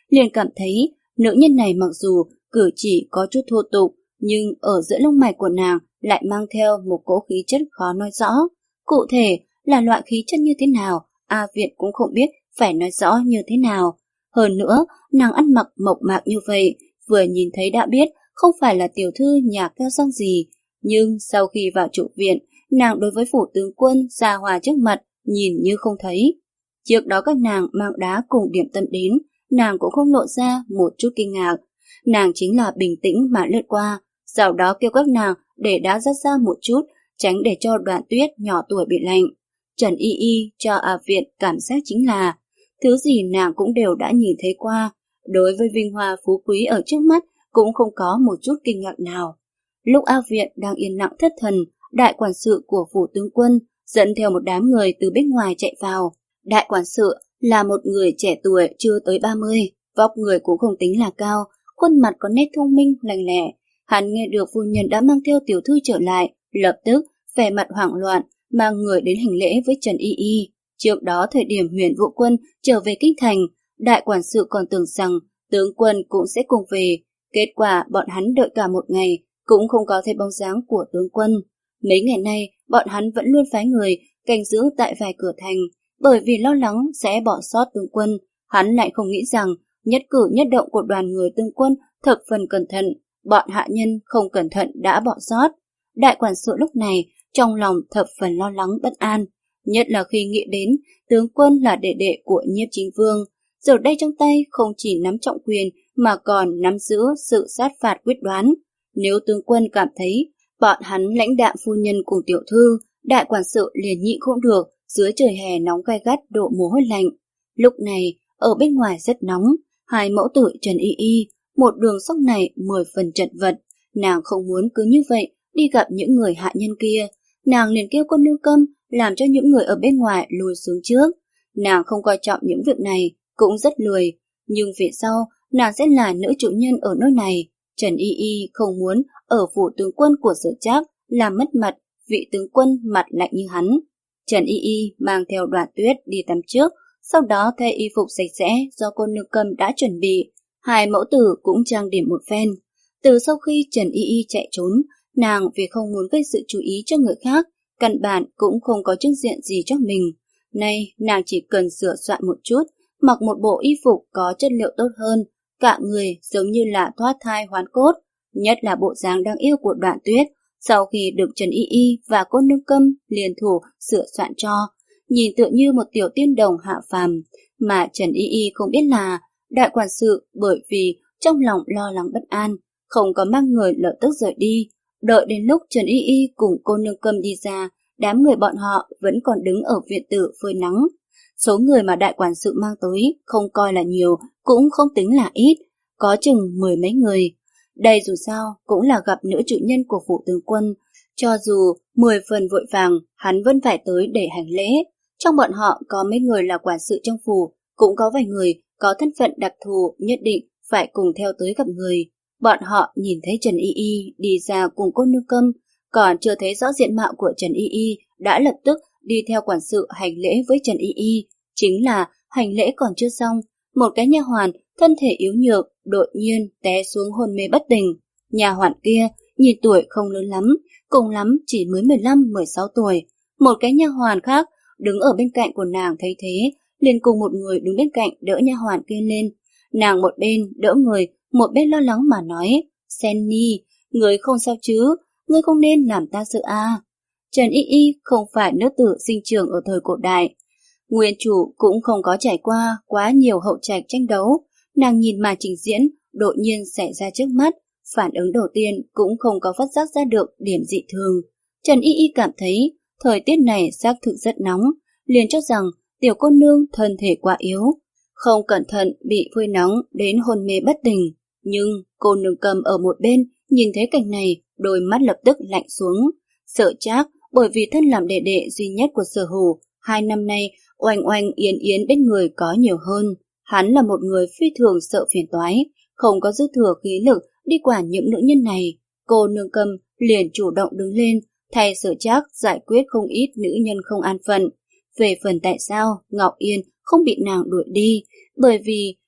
liền cảm thấy nữ nhân này mặc dù cử chỉ có chút thô tục, nhưng ở giữa lông mày của nàng lại mang theo một cỗ khí chất khó nói rõ. Cụ thể là loại khí chất như thế nào, A Viện cũng không biết phải nói rõ như thế nào. Hơn nữa, nàng ăn mặc mộc mạc như vậy, vừa nhìn thấy đã biết không phải là tiểu thư nhà cao sang gì. Nhưng sau khi vào trụ viện, nàng đối với phủ tướng quân xa hòa trước mặt nhìn như không thấy. Trước đó các nàng mang đá cùng điểm tâm đến, nàng cũng không lộ ra một chút kinh ngạc. Nàng chính là bình tĩnh mà lướt qua, sau đó kêu các nàng để đá ra xa một chút, tránh để cho Đoạn Tuyết nhỏ tuổi bị lạnh. Trần Y Y cho A Viện cảm giác chính là thứ gì nàng cũng đều đã nhìn thấy qua, đối với vinh hoa phú quý ở trước mắt cũng không có một chút kinh ngạc nào. Lúc A Viện đang yên lặng thất thần, đại quản sự của phủ tướng quân dẫn theo một đám người từ bên ngoài chạy vào. Đại quản sự là một người trẻ tuổi chưa tới ba mươi, vóc người cũng không tính là cao, khuôn mặt có nét thông minh lành lẹ. Hắn nghe được phu nhân đã mang theo tiểu thư trở lại, lập tức vẻ mặt hoảng loạn, mang người đến hành lễ với Trần Y Y. Trước đó thời điểm Huyền Vũ Quân trở về kinh thành, đại quản sự còn tưởng rằng tướng quân cũng sẽ cùng về. Kết quả bọn hắn đợi cả một ngày, cũng không có thấy bóng dáng của tướng quân. Mấy ngày nay, bọn hắn vẫn luôn phái người canh giữ tại vài cửa thành, bởi vì lo lắng sẽ bỏ sót tướng quân. Hắn lại không nghĩ rằng nhất cử nhất động của đoàn người tướng quân thập phần cẩn thận, bọn hạ nhân không cẩn thận đã bỏ sót. Đại quản sự lúc này trong lòng thập phần lo lắng bất an, nhất là khi nghĩ đến tướng quân là đệ đệ của Nhiếp Chính Vương, giờ đây trong tay không chỉ nắm trọng quyền mà còn nắm giữ sự sát phạt quyết đoán. Nếu tướng quân cảm thấy bọn hắn lãnh đạm phu nhân cùng tiểu thư, đại quản sự liền nhịn không được, dưới trời hè nóng gai gắt đổ mồ hôi lạnh. Lúc này ở bên ngoài rất nóng, hai mẫu tử Trần Y Y một đường sóc này mười phần chật vật. Nàng không muốn cứ như vậy đi gặp những người hạ nhân kia, nàng liền kêu con nương Câm làm cho những người ở bên ngoài lùi xuống trước. Nàng không coi trọng những việc này, cũng rất lười, nhưng về sau nàng sẽ là nữ chủ nhân ở nơi này. Trần Y Y không muốn ở phủ tướng quân của Sở Trác làm mất mặt vị tướng quân mặt lạnh như hắn. Trần Y Y mang theo Đoạn Tuyết đi tắm trước, sau đó thay y phục sạch sẽ do cô nương Câm đã chuẩn bị. Hai mẫu tử cũng trang điểm một phen. Từ sau khi Trần Y Y chạy trốn, nàng vì không muốn gây sự chú ý cho người khác, căn bản cũng không có chức diện gì cho mình. Nay nàng chỉ cần sửa soạn một chút, mặc một bộ y phục có chất liệu tốt hơn, cả người giống như là thoát thai hoán cốt. Nhất là bộ dáng đáng yêu của Đoạn Tuyết, sau khi được Trần Y Y và cô nương Câm liền thủ sửa soạn cho, nhìn tựa như một tiểu tiên đồng hạ phàm. Mà Trần Y Y không biết là đại quản sự bởi vì trong lòng lo lắng bất an, không có mang người lập tức rời đi. Đợi đến lúc Trần Y Y cùng cô nương Câm đi ra, đám người bọn họ vẫn còn đứng ở viện tử phơi nắng. Số người mà đại quản sự mang tới không coi là nhiều, cũng không tính là ít, có chừng mười mấy người. Đây dù sao cũng là gặp nữ chủ nhân của phủ tướng quân, cho dù mười phần vội vàng, hắn vẫn phải tới để hành lễ. Trong bọn họ có mấy người là quản sự trong phủ, cũng có vài người có thân phận đặc thù nhất định phải cùng theo tới gặp người. Bọn họ nhìn thấy Trần Y Y đi ra cùng cô nương Câm, còn chưa thấy rõ diện mạo của Trần Y Y, đã lập tức đi theo quản sự hành lễ với Trần Y Y. Chính là hành lễ còn chưa xong, một cái nha hoàn thân thể yếu nhược đột nhiên té xuống hôn mê bất tỉnh. Nha hoàn kia nhìn tuổi không lớn lắm, cùng lắm chỉ mới mười lăm mười sáu tuổi. Một cái nha hoàn khác đứng ở bên cạnh của nàng thấy thế, liền cùng một người đứng bên cạnh đỡ nha hoàn kia lên. Nàng một bên đỡ người, một bên lo lắng mà nói: "Senny, người không sao chứ? Ngươi không nên làm ta sợ à?" Trần Y Y không phải nữ tử sinh trưởng ở thời cổ đại, nguyên chủ cũng không có trải qua quá nhiều hậu trạch tranh đấu. Nàng nhìn mà trình diễn đột nhiên xảy ra trước mắt, phản ứng đầu tiên cũng không có phát giác ra được điểm dị thường. Trần Y Y cảm thấy thời tiết này xác thực rất nóng, liền cho rằng tiểu cô nương thân thể quá yếu, không cẩn thận bị phơi nóng đến hôn mê bất tỉnh. Nhưng cô nương Câm ở một bên nhìn thấy cảnh này, đôi mắt lập tức lạnh xuống. Sở Trác bởi vì thân làm đệ đệ duy nhất của Sở Hủ, hai năm nay oanh oanh yến yến bên người có nhiều hơn. Hắn là một người phi thường sợ phiền toái, không có dư thừa khí lực đi quản những nữ nhân này. Cô nương Câm liền chủ động đứng lên, thay Sở Trác giải quyết không ít nữ nhân không an phận. Về phần tại sao Ngọc Yên không bị nàng đuổi đi, bởi vì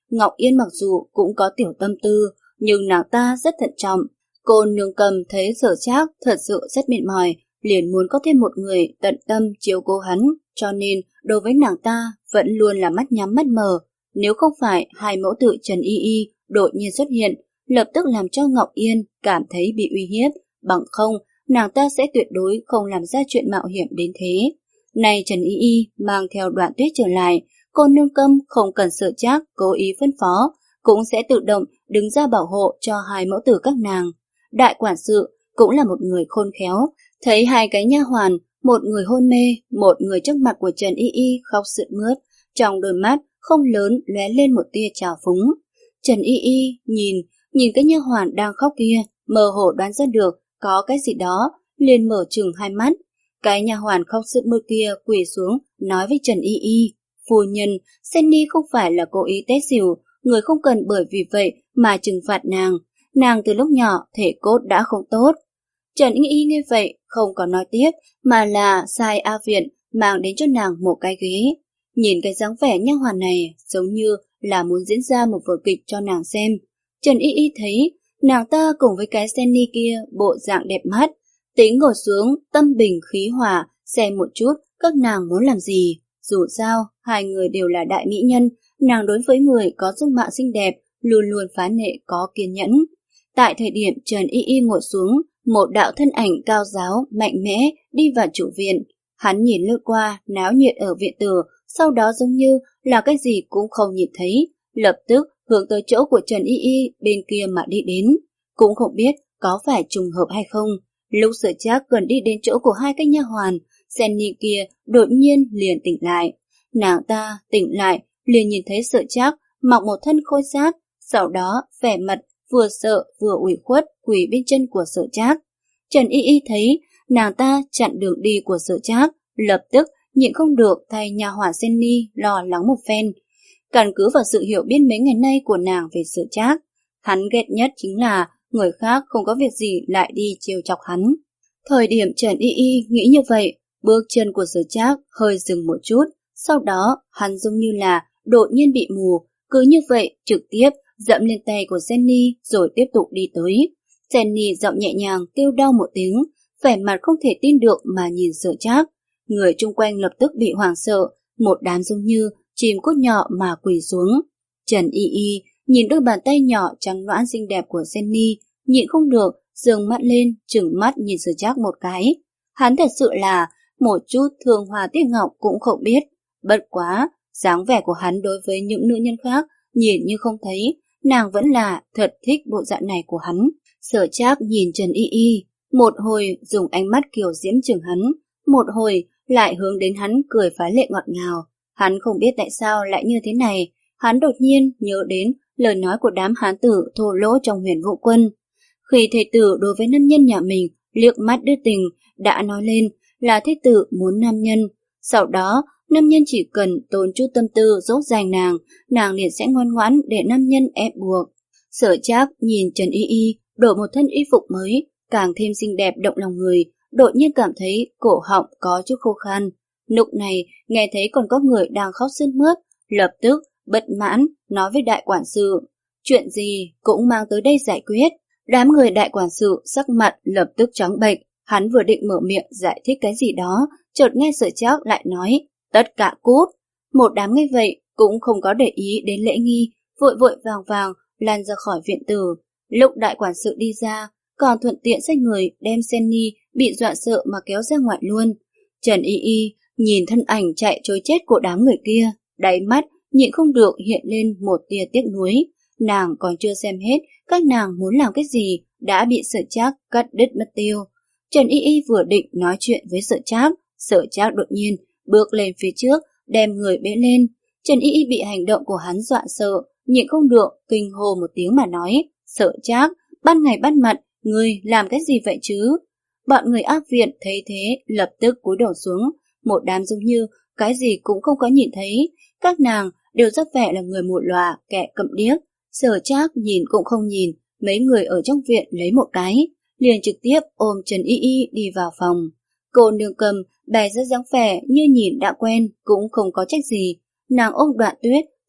Ngọc Yên mặc dù cũng có tiểu tâm tư, nhưng nàng ta rất thận trọng. Cô nương Cầm thấy Sở Trác thật sự rất mệt mỏi, liền muốn có thêm một người tận tâm chiếu cố hắn, cho nên đối với nàng ta vẫn luôn là mắt nhắm mắt mở. Nếu không phải hai mẫu tự Trần Y Y đột nhiên xuất hiện, lập tức làm cho Ngọc Yên cảm thấy bị uy hiếp, bằng không nàng ta sẽ tuyệt đối không làm ra chuyện mạo hiểm đến thế. Này Trần Y Y mang theo Đoạn Tuyết trở lại, cô nương Câm không cần Sở Trác cố ý phân phó, cũng sẽ tự động đứng ra bảo hộ cho hai mẫu tử các nàng. Đại quản sự cũng là một người khôn khéo, thấy hai cái nha hoàn, một người hôn mê, một người trước mặt của Trần Y Y khóc sướt mướt, trong đôi mắt không lớn lóe lên một tia trào phúng. Trần Y Y nhìn, nhìn cái nha hoàn đang khóc kia, mơ hồ đoán ra được có cái gì đó, liền mở trừng hai mắt. Cái nha hoàn khóc sướt mướt kia quỳ xuống nói với Trần Y Y, phu nhân, Senny không phải là cố ý té xỉu, người không cần bởi vì vậy mà trừng phạt nàng. Nàng từ lúc nhỏ thể cốt đã không tốt. Trần Y Y nghe vậy không có nói tiếp, mà là sai A Viện mang đến cho nàng một cái ghế. Nhìn cái dáng vẻ nha hoàn này giống như là muốn diễn ra một vở kịch cho nàng xem. Trần Y Y thấy nàng ta cùng với cái Senny kia bộ dạng đẹp mắt, tính ngồi xuống tâm bình khí hòa xem một chút các nàng muốn làm gì. Dù sao hai người đều là đại mỹ nhân, nàng đối với người có dung mạo xinh đẹp luôn luôn phá nệ có kiên nhẫn. Tại thời điểm Trần Y Y ngồi xuống, một đạo thân ảnh cao giáo, mạnh mẽ đi vào chủ viện. Hắn nhìn lướt qua náo nhiệt ở viện tử, sau đó giống như là cái gì cũng không nhìn thấy, lập tức hướng tới chỗ của Trần Y Y bên kia mà đi đến. Cũng không biết có phải trùng hợp hay không. Lúc Sở Trác gần đi đến chỗ của hai cái nha hoàn, Senny kia đột nhiên liền tỉnh lại. Nàng ta tỉnh lại liền nhìn thấy Sở Trác mặc một thân khôi giáp, sau đó vẻ mặt vừa sợ vừa ủy khuất quỳ bên chân của Sở Trác. Trần Y Y thấy nàng ta chặn đường đi của Sở Trác, lập tức nhịn không được thay nha hoàn Senny lo lắng một phen. Căn cứ vào sự hiểu biết mấy ngày nay của nàng về Sở Trác, hắn ghét nhất chính là người khác không có việc gì lại đi trêu chọc hắn. Thời điểm Trần Y Y nghĩ như vậy, bước chân của Sở Trác hơi dừng một chút, sau đó hắn giống như là đột nhiên bị mù, cứ như vậy trực tiếp dẫm lên tay của Senny rồi tiếp tục đi tới. Senny giọng nhẹ nhàng kêu đau một tiếng, vẻ mặt không thể tin được mà nhìn Sở Trác. Người chung quanh lập tức bị hoảng sợ, một đám giống như chim cút nhỏ mà quỳ xuống. Trần Y Y nhìn đôi bàn tay nhỏ trắng nõn xinh đẹp của Senny, nhịn không được giương mắt lên, trừng mắt nhìn Sở Trác một cái. Hắn thật sự là một chút thương hoa tiếc ngọc cũng không biết. Bất quá, dáng vẻ của hắn đối với những nữ nhân khác nhìn như không thấy, nàng vẫn là thật thích bộ dạng này của hắn. Sở Trác nhìn Trần Y Y, một hồi dùng ánh mắt kiều diễm chừng hắn, một hồi lại hướng đến hắn cười phá lệ ngọt ngào. Hắn không biết tại sao lại như thế này, hắn đột nhiên nhớ đến lời nói của đám hán tử thô lỗ trong Huyền Vũ Quân. Khi thê tử đối với nam nhân nhà mình liếc mắt đưa tình đã nói lên là thê tử muốn nam nhân, sau đó nam nhân chỉ cần tốn chút tâm tư dỗ dành nàng, nàng liền sẽ ngoan ngoãn để nam nhân ép buộc. Sở Trác nhìn Trần Y Y đổi một thân y phục mới, càng thêm xinh đẹp động lòng người, đột nhiên cảm thấy cổ họng có chút khô khan. Lúc này nghe thấy còn có người đang khóc sướt mướt, lập tức bất mãn nói với đại quản sự, chuyện gì cũng mang tới đây giải quyết. Đám người đại quản sự sắc mặt lập tức trắng bệch, hắn vừa định mở miệng giải thích cái gì đó, chợt nghe Sở Trác lại nói, tất cả cút. Một đám nghe vậy cũng không có để ý đến lễ nghi, vội vội vàng vàng lan ra khỏi viện tử. Lúc đại quản sự đi ra, còn thuận tiện sai người đem Senny bị dọa sợ mà kéo ra ngoài luôn. Trần Y Y nhìn thân ảnh chạy trối chết của đám người kia, đáy mắt nhịn không được hiện lên một tia tiếc nuối. Nàng còn chưa xem hết các nàng muốn làm cái gì đã bị Sở Trác cắt đứt mất tiêu. Trần Y Y vừa định nói chuyện với Sở Trác, Sở Trác đột nhiên bước lên phía trước, đem người bế lên. Trần Y Y bị hành động của hắn dọa sợ, nhịn không được kinh hô một tiếng mà nói, Sở Trác, ban ngày ban mặt, ngươi làm cái gì vậy chứ? Bọn người ác viện thấy thế lập tức cúi đầu xuống, một đám giống như cái gì cũng không có nhìn thấy, các nàng đều rất vẻ là người mù lòa, kẻ câm điếc. Sở Trác nhìn cũng không nhìn, mấy người ở trong viện lấy một cái, liền trực tiếp ôm Trần Y Y đi vào phòng. Cô nương Cầm bày ra dáng vẻ như nhìn đã quen, cũng không có trách gì. Nàng ôm Đoạn Tuyết,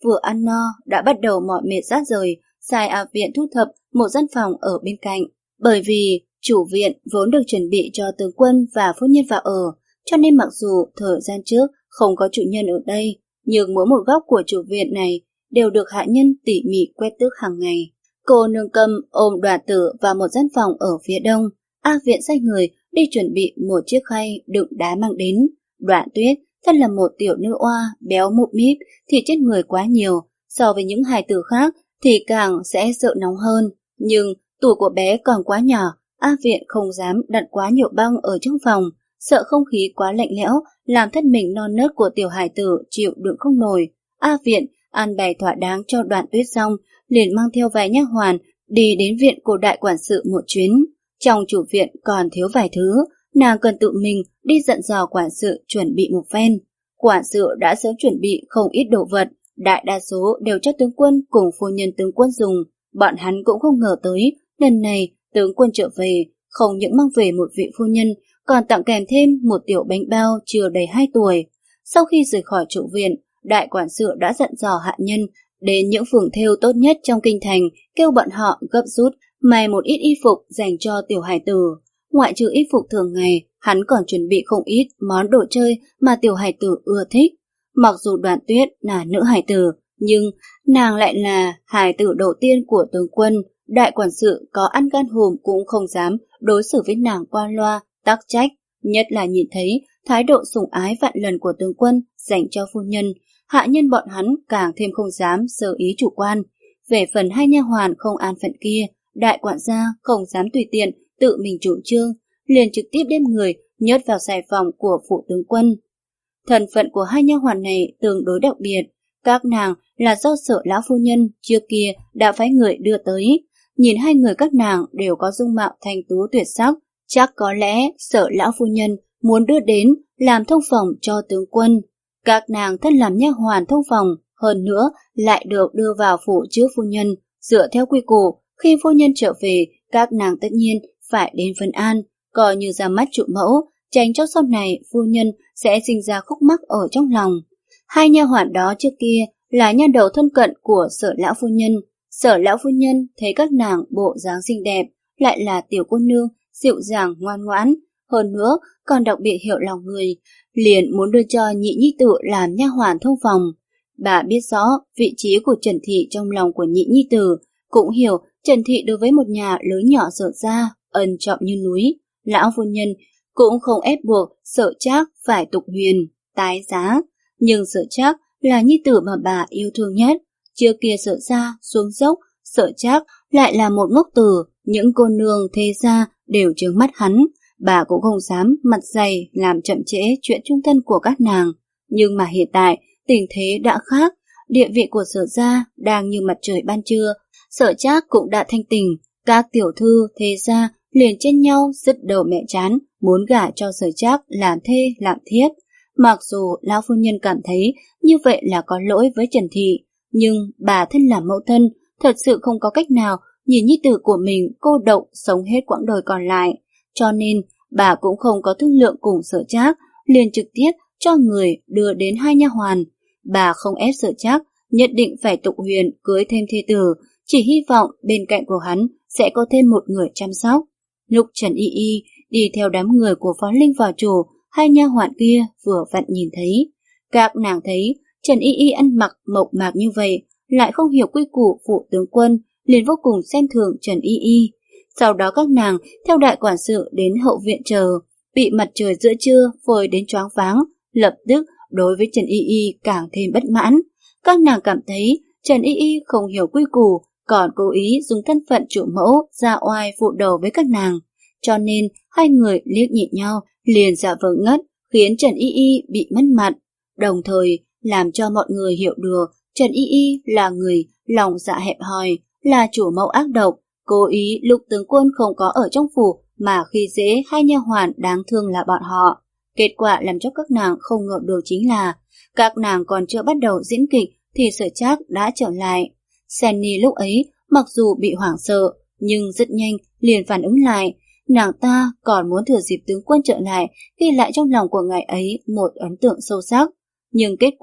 vừa ăn no đã bắt đầu mỏi mệt rát rời, sai A Viện thu thập một gian phòng ở bên cạnh. Bởi vì chủ viện vốn được chuẩn bị cho tướng quân và phu nhân vào ở, cho nên mặc dù thời gian trước không có chủ nhân ở đây, nhưng mỗi một góc của chủ viện này đều được hạ nhân tỉ mỉ quét tước hàng ngày. Cô nương Câm ôm Đoàn Tử vào một gian phòng ở phía đông. A Viện sai người đi chuẩn bị một chiếc khay đựng đá mang đến. Đoạn Tuyết thân là một tiểu nữ oa béo mụn míp, thì chết người quá nhiều, so với những hài tử khác thì càng sẽ sợ nóng hơn. Nhưng tủ của bé còn quá nhỏ, A Viện không dám đặt quá nhiều băng ở trong phòng, sợ không khí quá lạnh lẽo làm thân mình non nớt của tiểu hài tử chịu đựng không nổi. A Viện an bày thỏa đáng cho Đoạn Tuyết xong, liền mang theo vài nha hoàn đi đến viện của đại quản sự một chuyến. Trong chủ viện còn thiếu vài thứ, nàng cần tự mình đi dặn dò quản sự chuẩn bị một phen. Quản sự đã sớm chuẩn bị không ít đồ vật, đại đa số đều cho tướng quân cùng phu nhân tướng quân dùng. Bọn hắn cũng không ngờ tới, lần này tướng quân trở về, không những mang về một vị phu nhân, còn tặng kèm thêm một tiểu bánh bao chưa đầy hai tuổi. Sau khi rời khỏi trụ viện, đại quản sự đã dặn dò hạ nhân đến những phường thêu tốt nhất trong kinh thành, kêu bọn họ gấp rút may một ít y phục dành cho tiểu hài tử. Ngoại trừ y phục thường ngày, hắn còn chuẩn bị không ít món đồ chơi mà tiểu hài tử ưa thích. Mặc dù Đoàn Tuyết là nữ hài tử, nhưng nàng lại là hài tử đầu tiên của tướng quân. Đại quản sự có ăn gan hùm cũng không dám đối xử với nàng qua loa, tắc trách. Nhất là nhìn thấy thái độ sủng ái vạn lần của tướng quân dành cho phu nhân, hạ nhân bọn hắn càng thêm không dám sơ ý chủ quan. Về phần hai nha hoàn không an phận kia, đại quản gia không dám tùy tiện tự mình chủ trương, liền trực tiếp đem người nhốt vào xài phòng của phụ tướng quân. Thân phận của hai nha hoàn này tương đối đặc biệt, các nàng là do Sở lão phu nhân trước kia đã phái người đưa tới. Nhìn hai người các nàng đều có dung mạo thanh tú tuyệt sắc, chắc có lẽ Sở lão phu nhân muốn đưa đến làm thông phòng cho tướng quân. Các nàng thân làm nha hoàn thông phòng, hơn nữa lại được đưa vào phủ trước phu nhân. Dựa theo quy củ, khi phu nhân trở về, các nàng tất nhiên phải đến phân an, coi như ra mắt trụ mẫu, tránh cho sau này phu nhân sẽ sinh ra khúc mắc ở trong lòng. Hai nha hoàn đó trước kia là nha đầu thân cận của Sở lão phu nhân. Sở lão phu nhân thấy các nàng bộ dáng xinh đẹp, lại là tiểu cô nương dịu dàng ngoan ngoãn, hơn nữa còn đặc biệt hiểu lòng người, liền muốn đưa cho nhị nhi tử làm nha hoàn thông phòng. Bà biết rõ vị trí của Trần Thị trong lòng của nhị nhi tử, cũng hiểu Trần Thị đối với một nhà lớn nhỏ Sở gia ân trọng như núi. Lão phu nhân cũng không ép buộc Sở Trác phải tục huyền, tái giá, nhưng Sở Trác là nhi tử mà bà yêu thương nhất. Trước kia Sở gia xuống dốc, Sở Trác lại là một ngốc tử, những cô nương thế gia đều trướng mắt hắn. Bà cũng không dám mặt dày làm chậm trễ chuyện chung thân của các nàng. Nhưng mà hiện tại tình thế đã khác, địa vị của Sở gia đang như mặt trời ban trưa. Sở Trác cũng đã thanh tỉnh, các tiểu thư thế gia liền trên nhau dứt đầu mẹ chán, muốn gả cho Sở Trác làm thê làm thiếp. Mặc dù lão phu nhân cảm thấy như vậy là có lỗi với Trần Thị, nhưng bà thân là mẫu thân, thật sự không có cách nào nhìn nhi tử của mình cô độc sống hết quãng đời còn lại. Cho nên bà cũng không có thương lượng cùng Sở Trác, liền trực tiếp cho người đưa đến hai nha hoàn. Bà không ép Sở Trác nhất định phải tục huyền cưới thêm thê tử, chỉ hy vọng bên cạnh của hắn sẽ có thêm một người chăm sóc. Lúc Trần Y Y đi theo đám người của Phó Linh vào chủ, hai nha hoàn kia vừa vặn nhìn thấy. Các nàng thấy Trần Y Y ăn mặc mộc mạc như vậy, lại không hiểu quy củ phụ tướng quân, liền vô cùng xem thường Trần Y Y. Sau đó các nàng theo đại quản sự đến hậu viện chờ, bị mặt trời giữa trưa phơi đến choáng váng, lập tức đối với Trần Y Y càng thêm bất mãn. Các nàng cảm thấy Trần Y Y không hiểu quy củ, còn cố ý dùng thân phận chủ mẫu ra oai phụ đầu với các nàng. Cho nên hai người liếc nhìn nhau, liền giả vờ ngất, khiến Trần Y Y bị mất mặt, đồng thời làm cho mọi người hiểu được Trần Y Y là người lòng dạ hẹp hòi, là chủ mẫu ác độc, cố ý lúc tướng quân không có ở trong phủ mà khi dễ hai nha hoàn đáng thương là bọn họ. Kết quả làm cho các nàng không ngờ được chính là các nàng còn chưa bắt đầu diễn kịch thì Sở Trác đã trở lại. Sunny lúc ấy mặc dù bị hoảng sợ nhưng rất nhanh liền phản ứng lại. Nàng ta còn muốn thừa dịp tướng quân trở lại ghi lại trong lòng của ngài ấy một ấn tượng sâu sắc. Nhưng kết quả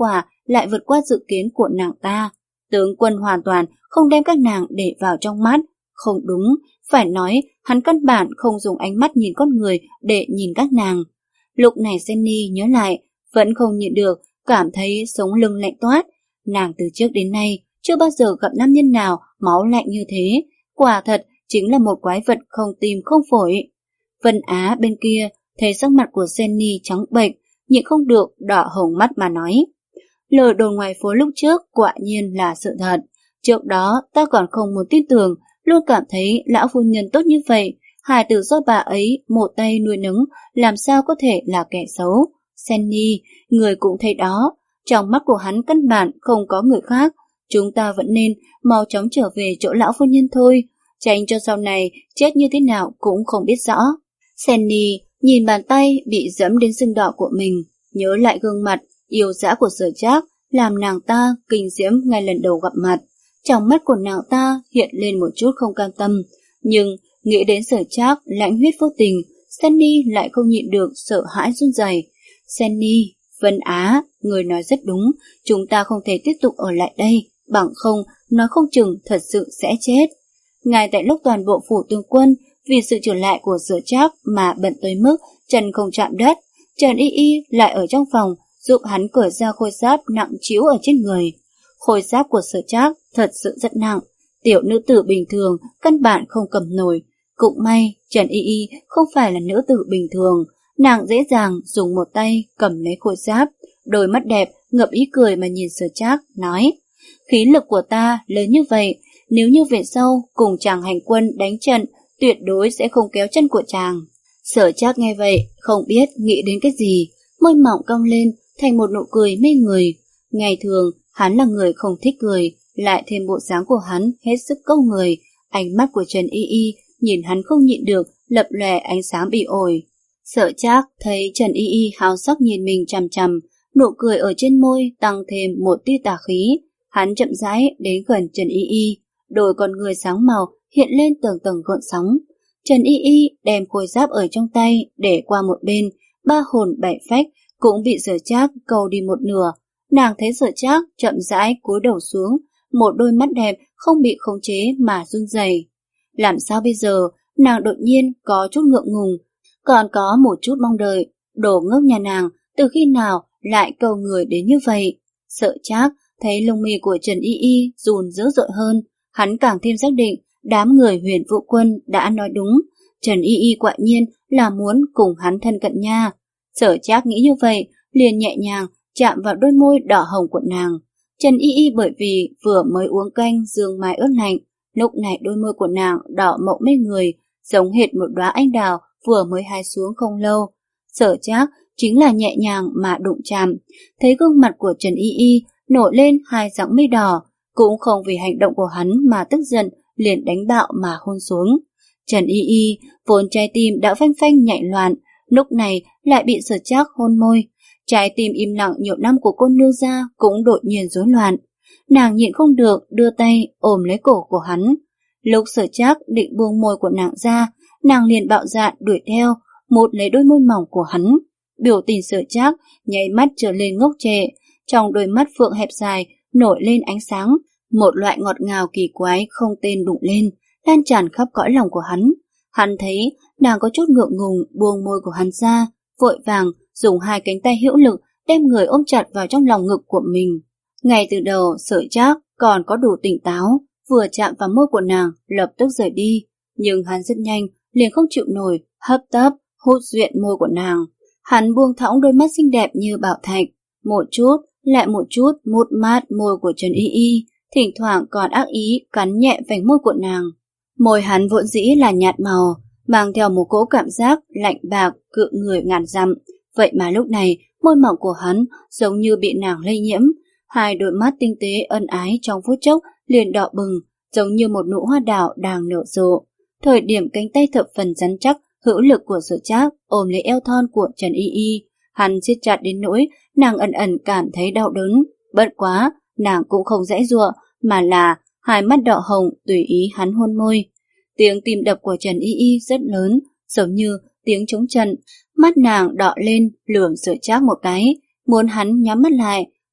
lại vượt qua dự kiến của nàng ta. Tướng quân hoàn toàn không đem các nàng để vào trong mắt. Không đúng, phải nói hắn căn bản không dùng ánh mắt nhìn con người để nhìn các nàng. Lúc này Jenny nhớ lại, vẫn không nhịn được, cảm thấy sống lưng lạnh toát. Nàng từ trước đến nay chưa bao giờ gặp nam nhân nào máu lạnh như thế. Quả thật chính là một quái vật không tim không phổi. Vân Á bên kia thấy sắc mặt của Jenny trắng bệch, nhịn không được đỏ hồng mắt mà nói. Lời đồn ngoài phố lúc trước quả nhiên là sự thật. Trước đó ta còn không muốn tin tưởng, luôn cảm thấy lão phu nhân tốt như vậy, hài tử do bà ấy một tay nuôi nấng, làm sao có thể là kẻ xấu. Jenny, người cũng thấy đó, trong mắt của hắn căn bản không có người khác. Chúng ta vẫn nên mau chóng trở về chỗ lão phu nhân thôi, tránh cho sau này chết như thế nào cũng không biết rõ. Jenny nhìn bàn tay bị dẫm đến sưng đỏ của mình, nhớ lại gương mặt yêu dã của Sở Trác, làm nàng ta kinh diễm ngay lần đầu gặp mặt. Trong mắt của nàng ta hiện lên một chút không cam tâm, nhưng nghĩ đến Sở Trác lãnh huyết vô tình, Jenny lại không nhịn được sợ hãi run rẩy. Jenny, Vân Á, người nói rất đúng, chúng ta không thể tiếp tục ở lại đây, bằng không, nói không chừng thật sự sẽ chết. Ngay tại lúc toàn bộ phủ tướng quân vì sự trở lại của Sở Trác mà bận tới mức chân không chạm đất, Trần Y Y lại ở trong phòng giúp hắn cởi ra khôi giáp nặng trĩu ở trên người. Khôi giáp của Sở Trác thật sự rất nặng, tiểu nữ tử bình thường căn bản không cầm nổi. Cũng may Trần Y Y không phải là nữ tử bình thường, nàng dễ dàng dùng một tay cầm lấy khôi giáp, đôi mắt đẹp ngập ý cười mà nhìn Sở Trác, nói: khí lực của ta lớn như vậy, nếu như về sau cùng chàng hành quân đánh trận, tuyệt đối sẽ không kéo chân của chàng. Sở Trác nghe vậy, không biết nghĩ đến cái gì, môi mỏng cong lên thành một nụ cười mê người. Ngày thường hắn là người không thích cười, lại thêm bộ dáng của hắn hết sức câu người. Ánh mắt của Trần Y Y nhìn hắn không nhịn được, lập lòe ánh sáng bị ổi. Sở Trác thấy Trần Y Y háo sắc nhìn mình chằm chằm, nụ cười ở trên môi tăng thêm một tia tà khí. Hắn chậm rãi đến gần Trần Y Y, đôi con người sáng màu hiện lên tầng tầng gợn sóng. Trần Y Y đem khôi giáp ở trong tay để qua một bên, ba hồn bảy phách cũng bị Sở Trác cầu đi một nửa. Nàng thấy Sở Trác chậm rãi cúi đầu xuống, một đôi mắt đẹp không bị khống chế mà run rẩy. Làm sao bây giờ? Nàng đột nhiên có chút ngượng ngùng, còn có một chút mong đợi. Đồ ngốc nhà nàng từ khi nào lại cầu người đến như vậy? Sở Trác thấy lông mi của Trần Y Y run dữ dội hơn, hắn càng thêm xác định đám người Huyền Vũ Quân đã nói đúng, Trần Y Y quả nhiên là muốn cùng hắn thân cận nha. Sở Trác nghĩ như vậy, liền nhẹ nhàng chạm vào đôi môi đỏ hồng của nàng. Trần Y Y bởi vì vừa mới uống canh dương mai ướt lạnh, lúc này đôi môi của nàng đỏ mộng mê người, giống hệt một đóa anh đào vừa mới hái xuống không lâu. Sở Trác chính là nhẹ nhàng mà đụng chạm, thấy gương mặt của Trần Y Y nổi lên hai dáng mây đỏ, cũng không vì hành động của hắn mà tức giận, liền đánh bạo mà hôn xuống. Trần Y Y vốn trái tim đã phanh phanh nhảy loạn, lúc này lại bị Sở Trác hôn môi. Trái tim im lặng nhiều năm của cô nương gia cũng đột nhiên rối loạn. Nàng nhịn không được đưa tay ôm lấy cổ của hắn. Lúc Sở Trác định buông môi của nàng ra, nàng liền bạo dạn đuổi theo, một lấy đôi môi mỏng của hắn. Biểu tình Sở Trác nháy mắt trở lên ngốc trệ, trong đôi mắt phượng hẹp dài nổi lên ánh sáng, một loại ngọt ngào kỳ quái không tên đụng lên, lan tràn khắp cõi lòng của hắn. Hắn thấy nàng có chút ngượng ngùng buông môi của hắn ra, vội vàng dùng hai cánh tay hữu lực đem người ôm chặt vào trong lòng ngực của mình. Ngay từ đầu Sở Trác còn có đủ tỉnh táo, vừa chạm vào môi của nàng lập tức rời đi, nhưng hắn rất nhanh liền không chịu nổi, hấp tấp hút duyện môi của nàng. Hắn buông thõng đôi mắt xinh đẹp như bảo thạch, một chút lại một chút mút mát môi của Trần Y Y, thỉnh thoảng còn ác ý cắn nhẹ vành môi của nàng. Môi hắn vốn dĩ là nhạt màu, mang theo một cỗ cảm giác lạnh bạc cự người ngàn dặm. Vậy mà lúc này môi mỏng của hắn giống như bị nàng lây nhiễm, hai đôi mắt tinh tế ân ái trong phút chốc liền đỏ bừng, giống như một nụ hoa đào đang nở rộ. Thời điểm cánh tay thập phần rắn chắc hữu lực của Sở Trác ôm lấy eo thon của Trần Y Y, hắn siết chặt đến nỗi nàng ẩn ẩn cảm thấy đau đớn. Bất quá nàng cũng không giãy giụa, mà là hai mắt đỏ hồng tùy ý hắn hôn môi. Tiếng tim đập của Trần Y Y rất lớn, giống như tiếng trống trận. Mắt nàng đỏ lên lườm Sở Trác một cái, muốn hắn nhắm mắt lại,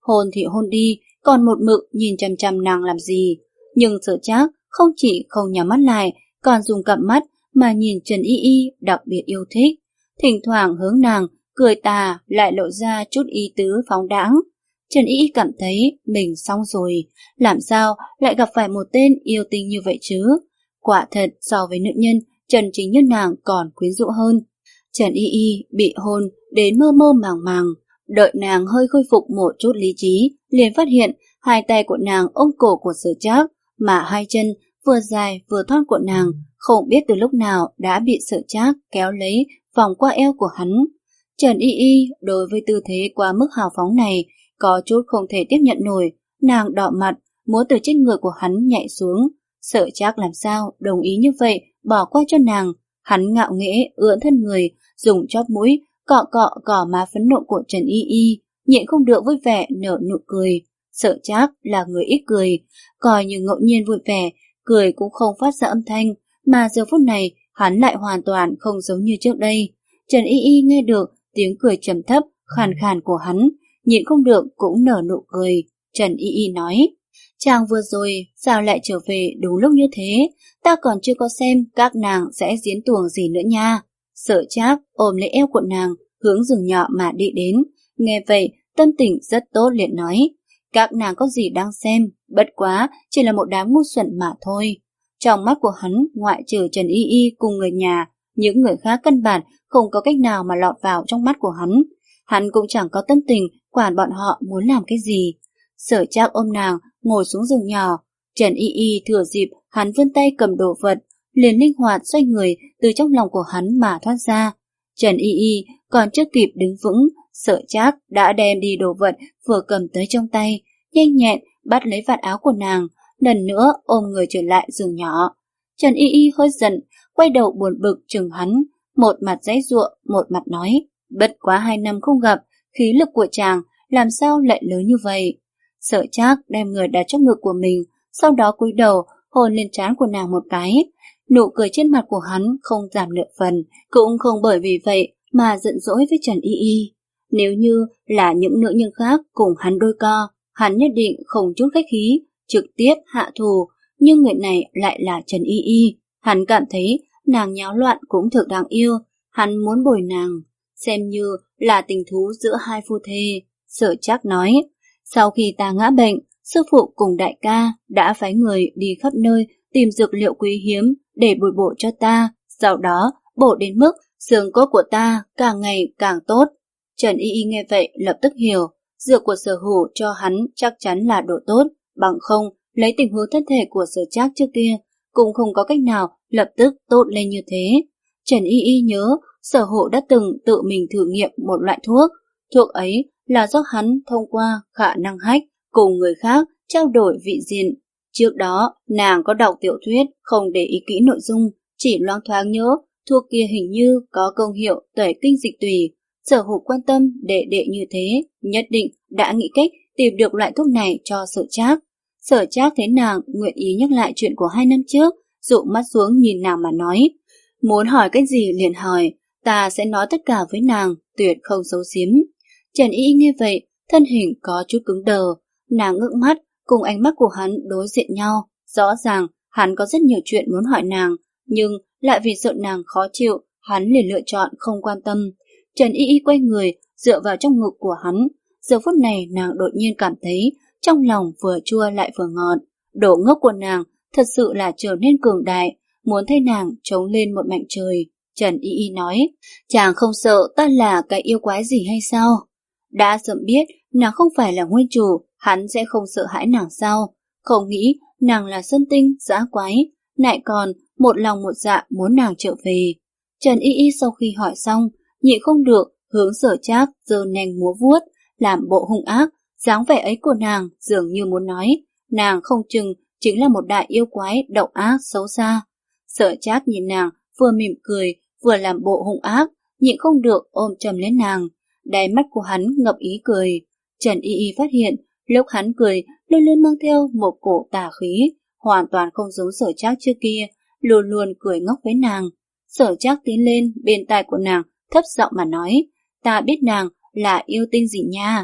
Hôn thì hôn đi, còn một mực nhìn chằm chằm nàng làm gì. Nhưng Sở Trác không chỉ không nhắm mắt lại, còn dùng cặp mắt mà nhìn Trần Y Y đặc biệt yêu thích. Thỉnh thoảng hướng nàng, cười tà lại lộ ra chút ý tứ phóng đãng. Trần Y Y cảm thấy mình xong rồi, làm sao lại gặp phải một tên yêu tinh như vậy chứ? Quả thật so với nữ nhân, Trần chính như nàng còn quyến rũ hơn. Trần Y Y bị hôn đến mơ mơ màng màng, đợi nàng hơi khôi phục một chút lý trí, liền phát hiện hai tay của nàng ôm cổ của Sở Trác, mà hai chân vừa dài vừa thon của nàng không biết từ lúc nào đã bị Sở Trác kéo lấy vòng qua eo của hắn. Trần Y Y đối với tư thế quá mức hào phóng này có chút không thể tiếp nhận nổi, nàng đỏ mặt, muốn từ trên người của hắn nhảy xuống. Sở Trác làm sao đồng ý như vậy bỏ qua cho nàng. Hắn ngạo nghễ ưỡn thân người, dùng chóp mũi cọ cọ cỏ má phấn nộ của Trần Y Y, nhịn không được vui vẻ nở nụ cười. Sở Trác là người ít cười, coi như ngẫu nhiên vui vẻ, cười cũng không phát ra âm thanh, mà giờ phút này hắn lại hoàn toàn không giống như trước đây. Trần Y Y nghe được tiếng cười trầm thấp, khàn khàn của hắn, nhịn không được cũng nở nụ cười. Trần Y Y nói, chàng vừa rồi sao lại trở về đúng lúc như thế, ta còn chưa có xem các nàng sẽ diễn tuồng gì nữa nha. Sở Trác ôm lấy eo của nàng, hướng giường nhỏ mà đi đến. Nghe vậy, tâm tình rất tốt liền nói, các nàng có gì đang xem, bất quá chỉ là một đám ngu xuẩn mà thôi. Trong mắt của hắn, ngoại trừ Trần Y Y cùng người nhà, những người khác căn bản không có cách nào mà lọt vào trong mắt của hắn. Hắn cũng chẳng có tâm tình quản bọn họ muốn làm cái gì. Sở Trác ôm nàng, ngồi xuống giường nhỏ. Trần Y Y thừa dịp hắn vươn tay cầm đồ vật, liền linh hoạt xoay người từ trong lòng của hắn mà thoát ra. Trần Y Y còn chưa kịp đứng vững, Sở Trác đã đem đi đồ vật vừa cầm tới trong tay, nhanh nhẹn bắt lấy vạt áo của nàng, lần nữa ôm người trở lại giường nhỏ. Trần Y Y hơi giận, quay đầu buồn bực chừng hắn, một mặt giãy giụa, một mặt nói, bất quá hai năm không gặp, khí lực của chàng làm sao lại lớn như vậy. Sở Trác đem người đặt trong ngực của mình, sau đó cúi đầu hôn lên trán của nàng một cái. Nụ cười trên mặt của hắn không giảm nửa phần, cũng không bởi vì vậy mà giận dỗi với Trần Y Y. Nếu như là những nữ nhân khác cùng hắn đôi co, hắn nhất định không chút khách khí, trực tiếp hạ thù, nhưng người này lại là Trần Y Y. Hắn cảm thấy nàng nháo loạn cũng thực đáng yêu, hắn muốn bồi nàng, xem như là tình thú giữa hai phu thê. Sở Trác nói, sau khi ta ngã bệnh, sư phụ cùng đại ca đã phái người đi khắp nơi tìm dược liệu quý hiếm để bồi bổ cho ta, sau đó bổ đến mức xương cốt của ta càng ngày càng tốt. Trần Y Y nghe vậy lập tức hiểu, dược của Sở Hữu cho hắn chắc chắn là độ tốt, bằng không lấy tình huống thân thể của Sở Trác trước kia cũng không có cách nào lập tức tốt lên như thế. Trần Y Y nhớ Sở Hữu đã từng tự mình thử nghiệm một loại thuốc, thuốc ấy là do hắn thông qua khả năng hách cùng người khác trao đổi vị diện. Trước đó, nàng có đọc tiểu thuyết, không để ý kỹ nội dung, chỉ loáng thoáng nhớ thuốc kia hình như có công hiệu tẩy kinh dịch tùy. Sở Hữu quan tâm đệ đệ như thế, nhất định đã nghĩ cách tìm được loại thuốc này cho Sở Trác. Sở Trác thấy nàng nguyện ý nhắc lại chuyện của hai năm trước, dụ mắt xuống nhìn nàng mà nói, muốn hỏi cái gì liền hỏi, ta sẽ nói tất cả với nàng, tuyệt không giấu giếm. Trần Y nghe vậy, thân hình có chút cứng đờ, nàng ngước mắt, cùng ánh mắt của hắn đối diện nhau. Rõ ràng, hắn có rất nhiều chuyện muốn hỏi nàng, nhưng lại vì sợ nàng khó chịu, hắn liền lựa chọn không quan tâm. Trần Y Y quay người, dựa vào trong ngực của hắn. Giờ phút này nàng đột nhiên cảm thấy trong lòng vừa chua lại vừa ngọt. Đồ ngốc của nàng thật sự là trở nên cường đại, muốn thay nàng chống lên một mảnh trời. Trần Y Y nói, chàng không sợ ta là cái yêu quái gì hay sao? Đã sớm biết nàng không phải là nguyên chủ, hắn sẽ không sợ hãi nàng sao? Không nghĩ nàng là sơn tinh, dã quái, lại còn một lòng một dạ muốn nàng trở về. Trần Y Y sau khi hỏi xong, nhịn không được, hướng Sở Trác giơ nanh múa vuốt, làm bộ hung ác, dáng vẻ ấy của nàng dường như muốn nói, nàng không chừng chính là một đại yêu quái độc ác xấu xa. Sở Trác nhìn nàng, vừa mỉm cười, vừa làm bộ hung ác, nhịn không được ôm chầm lấy nàng. Đáy mắt của hắn ngập ý cười. Trần Y Y phát hiện, lúc hắn cười luôn luôn mang theo một cổ tà khí, hoàn toàn không giống Sở Trác trước kia, luôn luôn cười ngốc với nàng. Sở Trác tiến lên bên tai của nàng, thấp giọng mà nói, ta biết nàng là yêu tinh gì nha.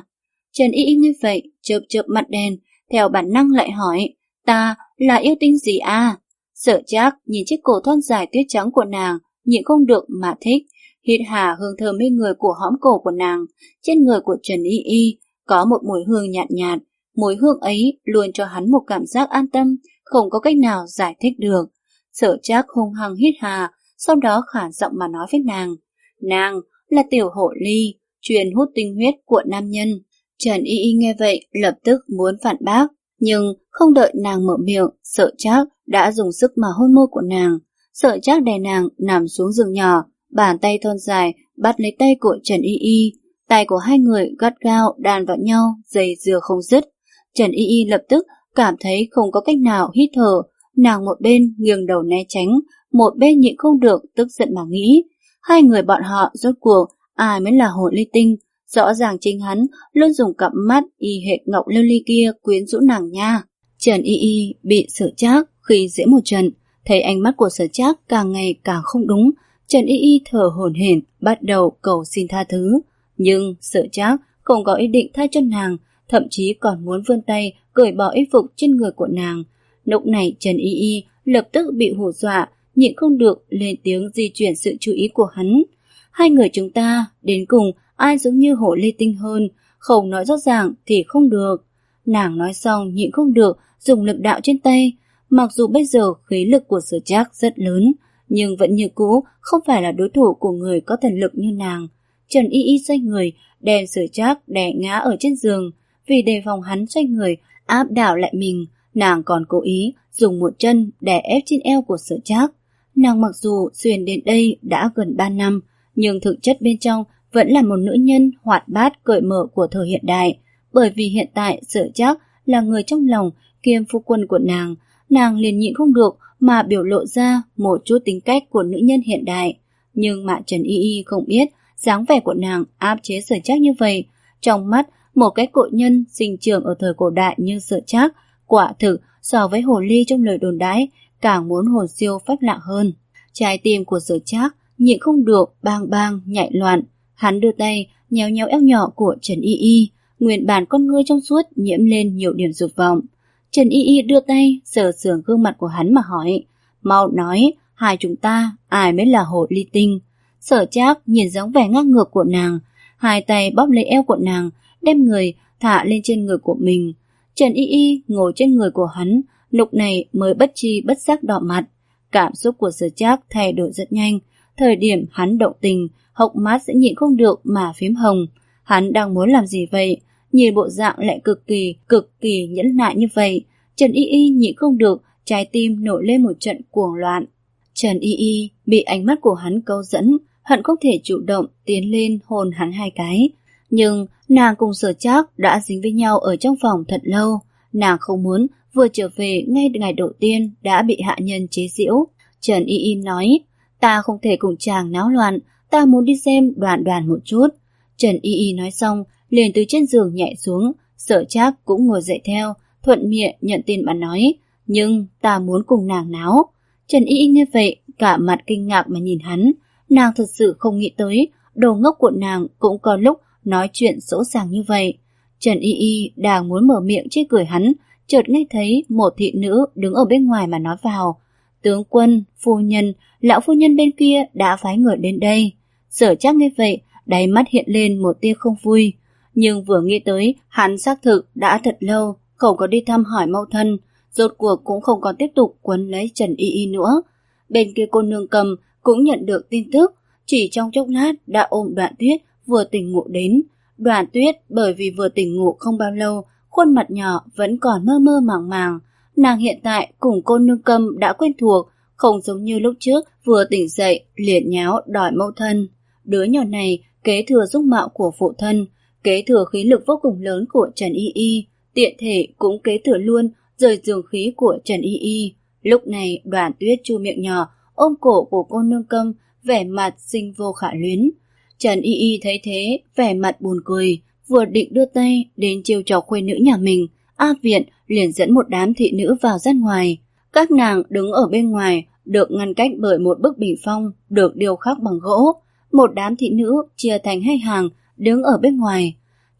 Trần Y Y như vậy, chớp chớp mặt đen, theo bản năng lại hỏi, ta là yêu tinh gì à? Sở Trác nhìn chiếc cổ thon dài tuyết trắng của nàng, nhịn không được mà thích, hít hà hương thơm mê người của hõm cổ của nàng. Trên người của Trần Y Y có một mùi hương nhạt nhạt, mùi hương ấy luôn cho hắn một cảm giác an tâm, không có cách nào giải thích được. Sở Trác hung hăng hít hà, sau đó khản giọng mà nói với nàng, nàng là tiểu hộ ly, truyền hút tinh huyết của nam nhân. Trần Y Y nghe vậy lập tức muốn phản bác, nhưng không đợi nàng mở miệng, Sở Trác đã dùng sức mà hôn môi của nàng. Sở Trác đè nàng nằm xuống giường nhỏ, bàn tay thon dài bắt lấy tay của Trần Y Y. Tay của hai người gắt gao đan vào nhau, dây dưa không dứt. Trần Y Y lập tức cảm thấy không có cách nào hít thở, nàng một bên nghiêng đầu né tránh, một bên nhịn không được tức giận mà nghĩ, hai người bọn họ rốt cuộc ai mới là hồn ly tinh? Rõ ràng chính hắn luôn dùng cặp mắt y hệt ngọc lưu ly kia quyến rũ nàng nha. Trần Y Y bị Sở Trác khi dễ một trận, thấy ánh mắt của Sở Trác càng ngày càng không đúng, Trần Y Y thở hổn hển bắt đầu cầu xin tha thứ, nhưng Sở Trác không có ý định tha cho nàng, thậm chí còn muốn vươn tay cởi bỏ y phục trên người của nàng. Lúc này Trần Y Y lập tức bị hù dọa, nhịn không được lên tiếng di chuyển sự chú ý của hắn. Hai người chúng ta đến cùng ai giống như hổ ly tinh hơn, không nói rõ ràng thì không được. Nàng nói xong nhịn không được dùng lực đạo trên tay, mặc dù bây giờ khí lực của Sở Trác rất lớn, nhưng vẫn như cũ không phải là đối thủ của người có thần lực như nàng. Trần Y Y xoay người đem Sở Trác đè ngã ở trên giường, vì đề phòng hắn xoay người áp đảo lại mình, nàng còn cố ý dùng một chân đè ép trên eo của Sở Trác. Nàng mặc dù xuyên đến đây đã gần ba năm, nhưng thực chất bên trong vẫn là một nữ nhân hoạt bát cởi mở của thời hiện đại, bởi vì hiện tại Sở Trác là người trong lòng kiêm phu quân của nàng, nàng liền nhịn không được mà biểu lộ ra một chút tính cách của nữ nhân hiện đại. Nhưng mà Trần Y Y không biết dáng vẻ của nàng áp chế Sở Trác như vậy. Trong mắt một cái cội nhân sinh trưởng ở thời cổ đại như Sở Trác, quả thực so với hồ ly trong lời đồn đãi càng muốn hồn siêu phách lạc hơn. Trái tim của Sở Trác nhịn không được bang bang nhảy loạn, hắn đưa tay nhéo nhéo eo nhỏ của Trần Y Y, nguyên bản con ngươi trong suốt nhiễm lên nhiều điểm dục vọng. Trần Y Y đưa tay sờ sườn gương mặt của hắn mà hỏi, mau nói, hai chúng ta ai mới là hồ ly tinh? Sở Trác nhìn dáng vẻ ngang ngược của nàng, hai tay bóp lấy eo của nàng, đem người thả lên trên người của mình. Trần Y Y ngồi trên người của hắn, lúc này mới bất tri bất giác đỏ mặt. Cảm xúc của Sở Trác thay đổi rất nhanh, thời điểm hắn động tình, hốc mắt sẽ nhịn không được mà phím hồng. Hắn đang muốn làm gì vậy? Nhìn bộ dạng lại cực kỳ, cực kỳ nhẫn nại như vậy, Trần Y Y nhịn không được, trái tim nổi lên một trận cuồng loạn. Trần Y Y bị ánh mắt của hắn câu dẫn, hận không thể chủ động tiến lên hôn hắn hai cái. Nhưng nàng cùng Sở Trác đã dính với nhau ở trong phòng thật lâu, nàng không muốn vừa trở về ngay ngày đầu tiên đã bị hạ nhân chế giễu. Trần Y Y nói, ta không thể cùng chàng náo loạn, ta muốn đi xem Đoàn Đoàn một chút. Trần Y Y nói xong liền từ trên giường nhảy xuống, Sở Trác cũng ngồi dậy theo, thuận miệng nhận tin mà nói, nhưng ta muốn cùng nàng náo. Trần Y Y nghe vậy cả mặt kinh ngạc mà nhìn hắn, nàng thật sự không nghĩ tới đồ ngốc của nàng cũng có lúc nói chuyện sỗ sàng như vậy. Trần Y Y đang muốn mở miệng chê cười hắn, chợt nghe thấy một thị nữ đứng ở bên ngoài mà nói vào, tướng quân, phu nhân, lão phu nhân bên kia đã phái người đến đây. Sở Trác nghe vậy đáy mắt hiện lên một tia không vui, nhưng vừa nghĩ tới hắn xác thực đã thật lâu không có đi thăm hỏi mẫu thân, rốt cuộc cũng không còn tiếp tục quấn lấy Trần Y Y nữa. Bên kia cô nương Cầm cũng nhận được tin tức, chỉ trong chốc lát đã ôm Đoạn Tuyết vừa tỉnh ngủ đến. Đoạn Tuyết bởi vì vừa tỉnh ngủ không bao lâu, khuôn mặt nhỏ vẫn còn mơ mơ màng màng. Nàng hiện tại cùng cô nương Cầm đã quen thuộc, không giống như lúc trước vừa tỉnh dậy liền nháo đòi mẫu thân. Đứa nhỏ này kế thừa dung mạo của phụ thân, kế thừa khí lực vô cùng lớn của Trần Y Y, tiện thể cũng kế thừa luôn rời giường khí của Trần Y Y. Lúc này Đoàn Tuyết chu miệng nhỏ ôm cổ của cô nương Câm, vẻ mặt xinh vô khả luyến. Trần Y Y thấy thế vẻ mặt buồn cười, vừa định đưa tay đến trêu chọc khuê nữ nhà mình, A Viện liền dẫn một đám thị nữ vào ra ngoài. Các nàng đứng ở bên ngoài được ngăn cách bởi một bức bình phong được điêu khắc bằng gỗ. Một đám thị nữ chia thành hai hàng đứng ở bên ngoài.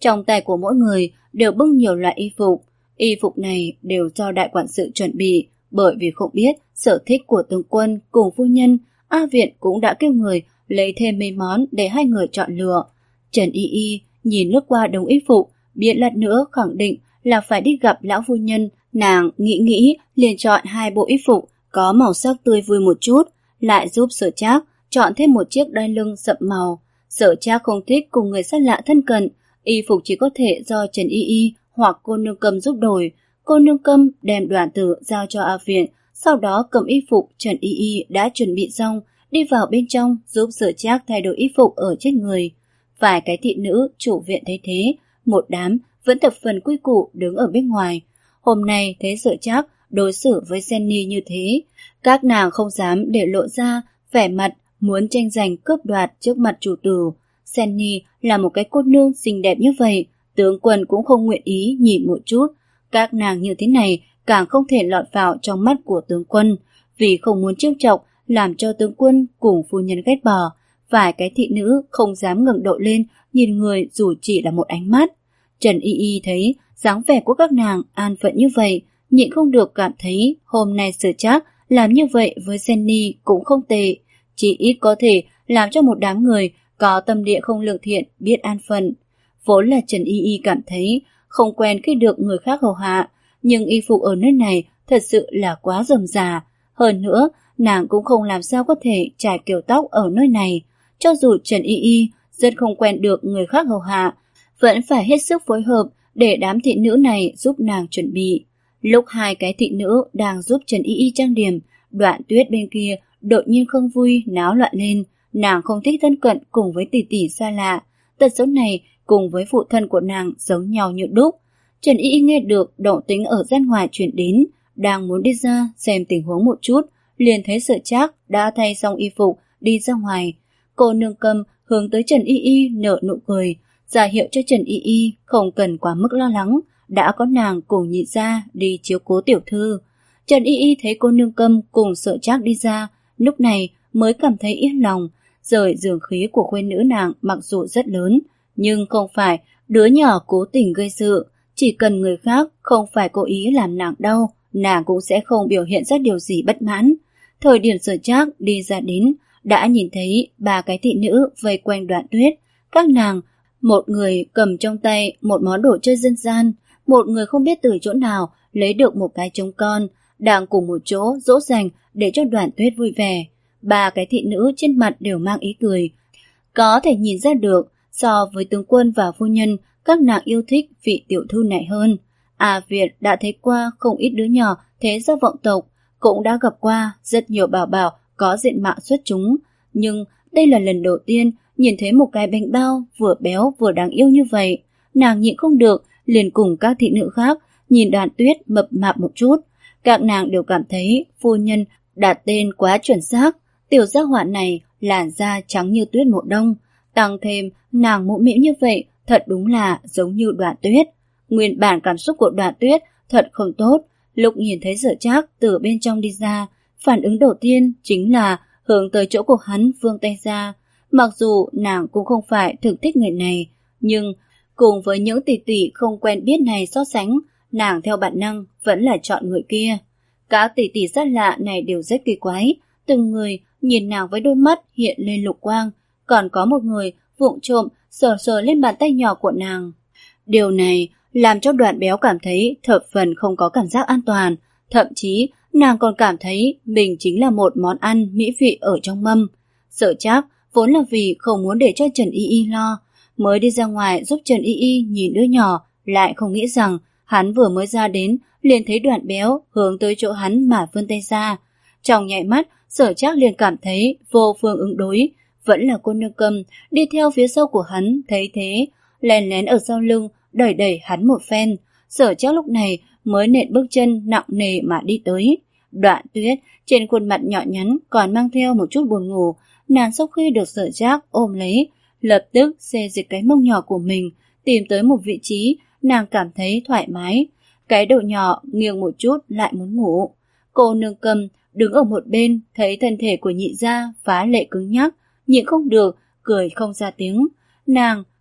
Trong tay của mỗi người đều bưng nhiều loại y phục. Y phục này đều do đại quản sự chuẩn bị, bởi vì không biết sở thích của tướng quân cùng phu nhân, A Viện cũng đã kêu người lấy thêm mấy món để hai người chọn lựa. Trần Y Y nhìn lướt qua đống y phục, biết lát nữa khẳng định là phải đi gặp lão phu nhân. Nàng nghĩ nghĩ liền chọn hai bộ y phục có màu sắc tươi vui một chút, lại giúp Sở Trác chọn thêm một chiếc đai lưng sậm màu. Sở Trác không thích cùng người xa lạ thân cận, y phục chỉ có thể do Trần Y Y hoặc cô nương Câm giúp đổi. Cô nương Câm đem Đoàn Tử giao cho A Viện, sau đó cầm y phục Trần Y Y đã chuẩn bị xong, đi vào bên trong giúp Sở Trác thay đổi y phục ở trên người. Vài cái thị nữ chủ viện thấy thế, một đám vẫn thập phần quy củ đứng ở bên ngoài. Hôm nay thấy Sở Trác đối xử với Jenny như thế, các nàng không dám để lộ ra vẻ mặt muốn tranh giành cướp đoạt trước mặt chủ tử. Jenny là một cái cô nương xinh đẹp như vậy, tướng quân cũng không nguyện ý nhìn một chút. Các nàng như thế này càng không thể lọt vào trong mắt của tướng quân, vì không muốn trêu chọc làm cho tướng quân cùng phu nhân ghét bỏ. Vài cái thị nữ không dám ngẩng đầu lên nhìn người dù chỉ là một ánh mắt. Trần Y Y thấy dáng vẻ của các nàng an phận như vậy, nhịn không được cảm thấy hôm nay Sở Trác làm như vậy với Jenny cũng không tệ, chỉ ít có thể làm cho một đám người có tâm địa không lương thiện biết an phận. Vốn là Trần Y Y cảm thấy không quen khi được người khác hầu hạ, nhưng y phục ở nơi này thật sự là quá rườm rà. Hơn nữa, nàng cũng không làm sao có thể trải kiểu tóc ở nơi này. Cho dù Trần Y Y rất không quen được người khác hầu hạ, vẫn phải hết sức phối hợp để đám thị nữ này giúp nàng chuẩn bị. Lúc hai cái thị nữ đang giúp Trần Y Y trang điểm, Đoạn Tuyết bên kia đột nhiên không vui náo loạn lên. Nàng không thích thân cận cùng với tỷ tỷ xa lạ. Tật xấu này cùng với phụ thân của nàng giống nhau như đúc. Trần Y Y nghe được động tĩnh ở gian ngoài chuyển đến, đang muốn đi ra xem tình huống một chút, liền thấy Sở Trác đã thay xong y phục đi ra ngoài. Cô nương Câm hướng tới Trần Y Y nở nụ cười, ra hiệu cho Trần Y Y không cần quá mức lo lắng, đã có nàng cùng nhị gia đi chiếu cố tiểu thư. Trần Y Y thấy cô nương Câm cùng Sở Trác đi ra, lúc này mới cảm thấy yên lòng. Rời giường khí của khuê nữ nàng mặc dù rất lớn, nhưng không phải đứa nhỏ cố tình gây sự. Chỉ cần người khác không phải cố ý làm nàng đau, nàng cũng sẽ không biểu hiện ra điều gì bất mãn. Thời điểm Sở Trác đi ra đến, đã nhìn thấy ba cái thị nữ vây quanh Đoạn Tuyết. Các nàng, một người cầm trong tay một món đồ chơi dân gian, một người không biết từ chỗ nào lấy được một cái trống con, đang cùng một chỗ dỗ dành để cho Đoạn Tuyết vui vẻ. Ba cái thị nữ trên mặt đều mang ý cười. Có thể nhìn ra được, so với tướng quân và phu nhân, các nàng yêu thích vị tiểu thư này hơn. A Việt đã thấy qua không ít đứa nhỏ thế gia vọng tộc, cũng đã gặp qua rất nhiều bảo bảo có diện mạo xuất chúng, nhưng đây là lần đầu tiên nhìn thấy một cái bánh bao vừa béo vừa đáng yêu như vậy. Nàng nhịn không được, liền cùng các thị nữ khác nhìn Đoạn Tuyết mập mạp một chút. Các nàng đều cảm thấy phu nhân đặt tên quá chuẩn xác. Tiểu gia hỏa này làn da trắng như tuyết mùa đông, tăng thêm nàng mũm mĩm như vậy, thật đúng là giống như Đoạn Tuyết. Nguyên bản cảm xúc của Đoạn Tuyết thật không tốt, lúc nhìn thấy Sở Trác từ bên trong đi ra, phản ứng đầu tiên chính là hướng tới chỗ của hắn vươn tay ra. Mặc dù nàng cũng không phải thực thích người này, nhưng cùng với những tỷ tỷ không quen biết này so sánh, nàng theo bản năng vẫn là chọn người kia. Các tỷ tỷ rất lạ này đều rất kỳ quái, từng người nhìn nàng với đôi mắt hiện lên lục quang, còn có một người vụng trộm sờ sờ lên bàn tay nhỏ của nàng. Điều này làm cho Đoạn Béo cảm thấy thập phần không có cảm giác an toàn, thậm chí nàng còn cảm thấy mình chính là một món ăn mỹ vị ở trong mâm. Sở Trác vốn là vì không muốn để cho Trần Y Y lo, mới đi ra ngoài giúp Trần Y Y nhìn đứa nhỏ, lại không nghĩ rằng hắn vừa mới ra đến liền thấy Đoạn Béo hướng tới chỗ hắn mà vươn tay ra. Trong nháy mắt, Sở Trác liền cảm thấy vô phương ứng đối, vẫn là cô nương Câm đi theo phía sau của hắn, thấy thế lén lén ở sau lưng đẩy đẩy hắn một phen. Sở Trác lúc này mới nện bước chân nặng nề mà đi tới. Đoạn Tuyết trên khuôn mặt nhỏ nhắn còn mang theo một chút buồn ngủ, nàng sau khi được Sở Trác ôm lấy, lập tức xê dịch cái mông nhỏ của mình, tìm tới một vị trí nàng cảm thấy thoải mái. Cái đầu nhỏ nghiêng một chút lại muốn ngủ. Cô nương Câm đứng ở một bên, thấy thân thể của nhị gia phá lệ cứng nhắc, nhịn không được, cười không ra tiếng. Nàng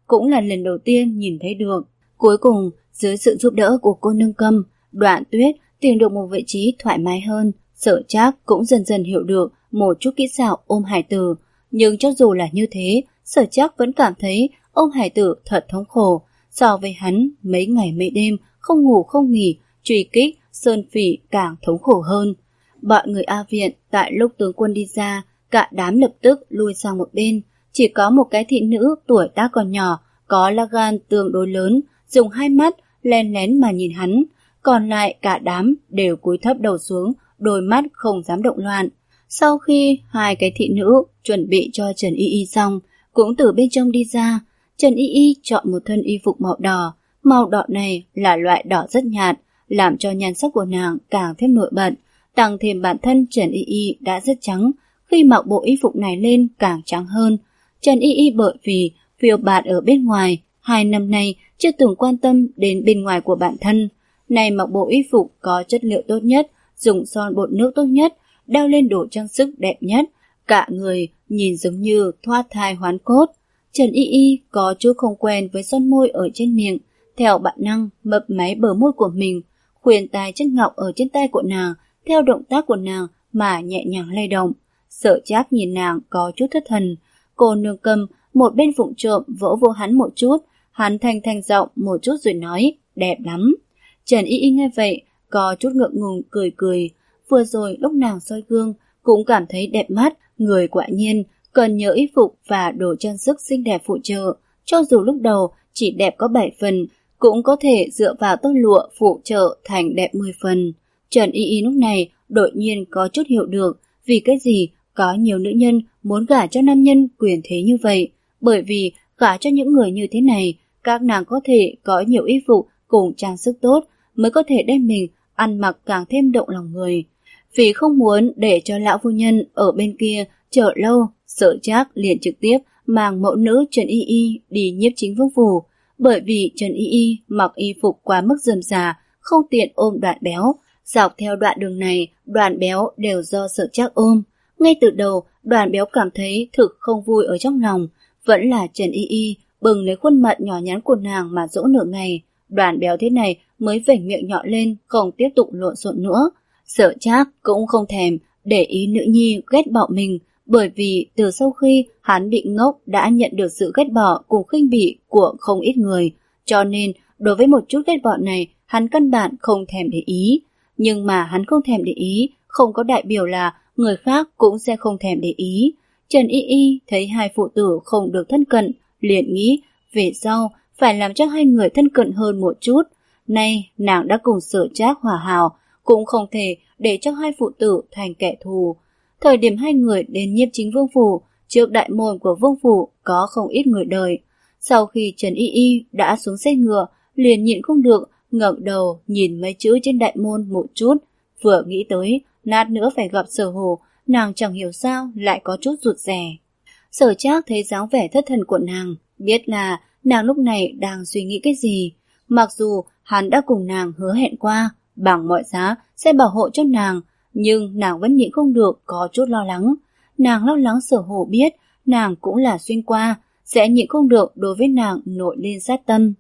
cũng là lần đầu tiên nhìn thấy được. Cuối cùng, dưới sự giúp đỡ của cô nương Câm, Đoạn Tuyết tìm được một vị trí thoải mái hơn. Sở Trác cũng dần dần hiểu được một chút kỹ xảo ôm hải tử. Nhưng cho dù là như thế, Sở Trác vẫn cảm thấy ôm hải tử thật thống khổ. So với hắn, mấy ngày mấy đêm, không ngủ không nghỉ, truy kích, sơn phỉ càng thống khổ hơn. Bọn người A Viện tại lúc tướng quân đi ra, cả đám lập tức lui sang một bên. Chỉ có một cái thị nữ tuổi tác còn nhỏ, có lá gan tương đối lớn, dùng hai mắt len lén mà nhìn hắn. Còn lại cả đám đều cúi thấp đầu xuống, đôi mắt không dám động loạn. Sau khi hai cái thị nữ chuẩn bị cho Trần Y Y xong, cũng từ bên trong đi ra. Trần Y Y chọn một thân y phục màu đỏ. Màu đỏ này là loại đỏ rất nhạt, làm cho nhan sắc của nàng càng thêm nổi bật. Tăng thêm bản thân Trần Y Y đã rất trắng, khi mặc bộ y phục này lên càng trắng hơn. Trần Y Y bởi vì phiêu bạt ở bên ngoài, hai năm nay chưa từng quan tâm đến bên ngoài của bản thân. Này mặc bộ y phục có chất liệu tốt nhất, dùng son bột nước tốt nhất, đeo lên đồ trang sức đẹp nhất, cả người nhìn giống như thoát thai hoán cốt. Trần Y Y có chút không quen với son môi ở trên miệng, theo bản năng mấp máy bờ môi của mình, khuyên tai chất ngọc ở trên tay của nàng, theo động tác của nàng mà nhẹ nhàng lay động. Sở Trác nhìn nàng có chút thất thần. Cô nương Câm một bên vụng trộm vỗ vô hắn một chút, hắn thanh thanh giọng một chút rồi nói, đẹp lắm. Trần Y Y nghe vậy, có chút ngượng ngùng cười cười. Vừa rồi lúc nàng soi gương, cũng cảm thấy đẹp mắt, người quả nhiên cần nhớ y phục và đồ trang sức xinh đẹp phụ trợ. Cho dù lúc đầu chỉ đẹp có bảy phần, cũng có thể dựa vào tơ lụa phụ trợ thành đẹp mười phần. Trần Y Y lúc này đột nhiên có chút hiểu được vì cái gì có nhiều nữ nhân muốn gả cho nam nhân quyền thế như vậy. Bởi vì gả cho những người như thế này, các nàng có thể có nhiều y phục cùng trang sức tốt, mới có thể đem mình ăn mặc càng thêm động lòng người. Vì không muốn để cho lão phu nhân ở bên kia chờ lâu, Sở Trác liền trực tiếp mang mẫu nữ Trần Y Y đi nhiếp chính vương phủ. Bởi vì Trần Y Y mặc y phục quá mức rườm rà, không tiện ôm Đoạn Béo. Dọc theo đoạn đường này, Đoạn Béo đều do Sở Trác ôm. Ngay từ đầu, Đoạn Béo cảm thấy thực không vui ở trong lòng. Vẫn là Trần Y Y bừng lấy khuôn mặt nhỏ nhắn của nàng mà dỗ nửa ngày. Đoạn Béo thế này mới vểnh miệng nhọ lên, không tiếp tục lộn xộn nữa. Sở Trác cũng không thèm để ý nữ nhi ghét bỏ mình, bởi vì từ sau khi hắn bị ngốc đã nhận được sự ghét bỏ cùng khinh bỉ của không ít người, cho nên đối với một chút ghét bỏ này hắn căn bản không thèm để ý. Nhưng mà hắn không thèm để ý không có đại biểu là người khác cũng sẽ không thèm để ý. Trần Y Y thấy hai phụ tử không được thân cận, liền nghĩ về sau phải làm cho hai người thân cận hơn một chút. Nay nàng đã cùng Sở Trác hòa hảo, cũng không thể để cho hai phụ tử thành kẻ thù. Thời điểm hai người đến nhiếp chính vương phủ, trước đại môn của vương phủ có không ít người đợi. Sau khi Trần Y Y đã xuống xe ngựa, liền nhịn không được ngẩng đầu nhìn mấy chữ trên đại môn một chút. Vừa nghĩ tới lát nữa phải gặp Sở Hổ, nàng chẳng hiểu sao lại có chút rụt rè. Sở Trác thấy dáng vẻ thất thần của nàng, biết là nàng lúc này đang suy nghĩ cái gì. Mặc dù hắn đã cùng nàng hứa hẹn qua bằng mọi giá sẽ bảo hộ cho nàng, nhưng nàng vẫn nhịn không được có chút lo lắng. Nàng lo lắng Sở Hổ biết nàng cũng là xuyên qua, sẽ nhịn không được đối với nàng nổi lên sát tâm.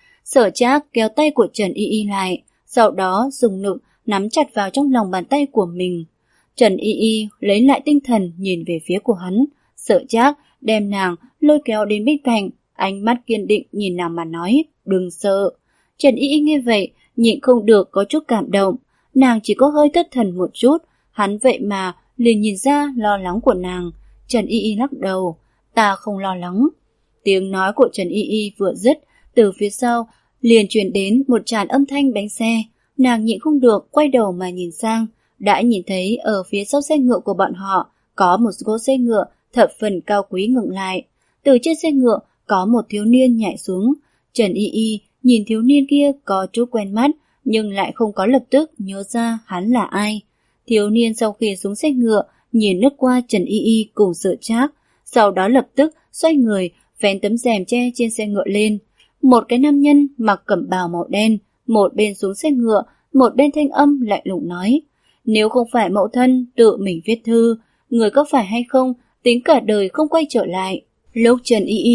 Sở Trác kéo tay của Trần Y Y lại, sau đó dùng lực nắm chặt vào trong lòng bàn tay của mình. Trần Y Y lấy lại tinh thần nhìn về phía của hắn. Sở Trác đem nàng lôi kéo đến bên cạnh, ánh mắt kiên định nhìn nàng mà nói, đừng sợ. Trần Y Y nghe vậy, nhịn không được có chút cảm động. Nàng chỉ có hơi thất thần một chút, hắn vậy mà liền nhìn ra lo lắng của nàng. Trần Y Y lắc đầu, ta không lo lắng. Tiếng nói của Trần Y Y vừa dứt, từ phía sau liền truyền đến một tràn âm thanh bánh xe. Nàng nhịn không được quay đầu mà nhìn sang, đã nhìn thấy ở phía sau xe ngựa của bọn họ có một cỗ xe ngựa thập phần cao quý ngừng lại. Từ trên xe ngựa có một thiếu niên nhảy xuống. Trần Y Y nhìn thiếu niên kia có chút quen mắt, nhưng lại không có lập tức nhớ ra hắn là ai. Thiếu niên sau khi xuống xe ngựa nhìn lướt qua Trần Y Y cùng Sở Trác, sau đó lập tức xoay người vén tấm rèm che trên xe ngựa lên. Một cái nam nhân mặc cẩm bào màu đen, một bên xuống xe ngựa, một bên thanh âm lạnh lùng nói, nếu không phải mẫu thân tự mình viết thư, người có phải hay không tính cả đời không quay trở lại. Lúc Trần Y Y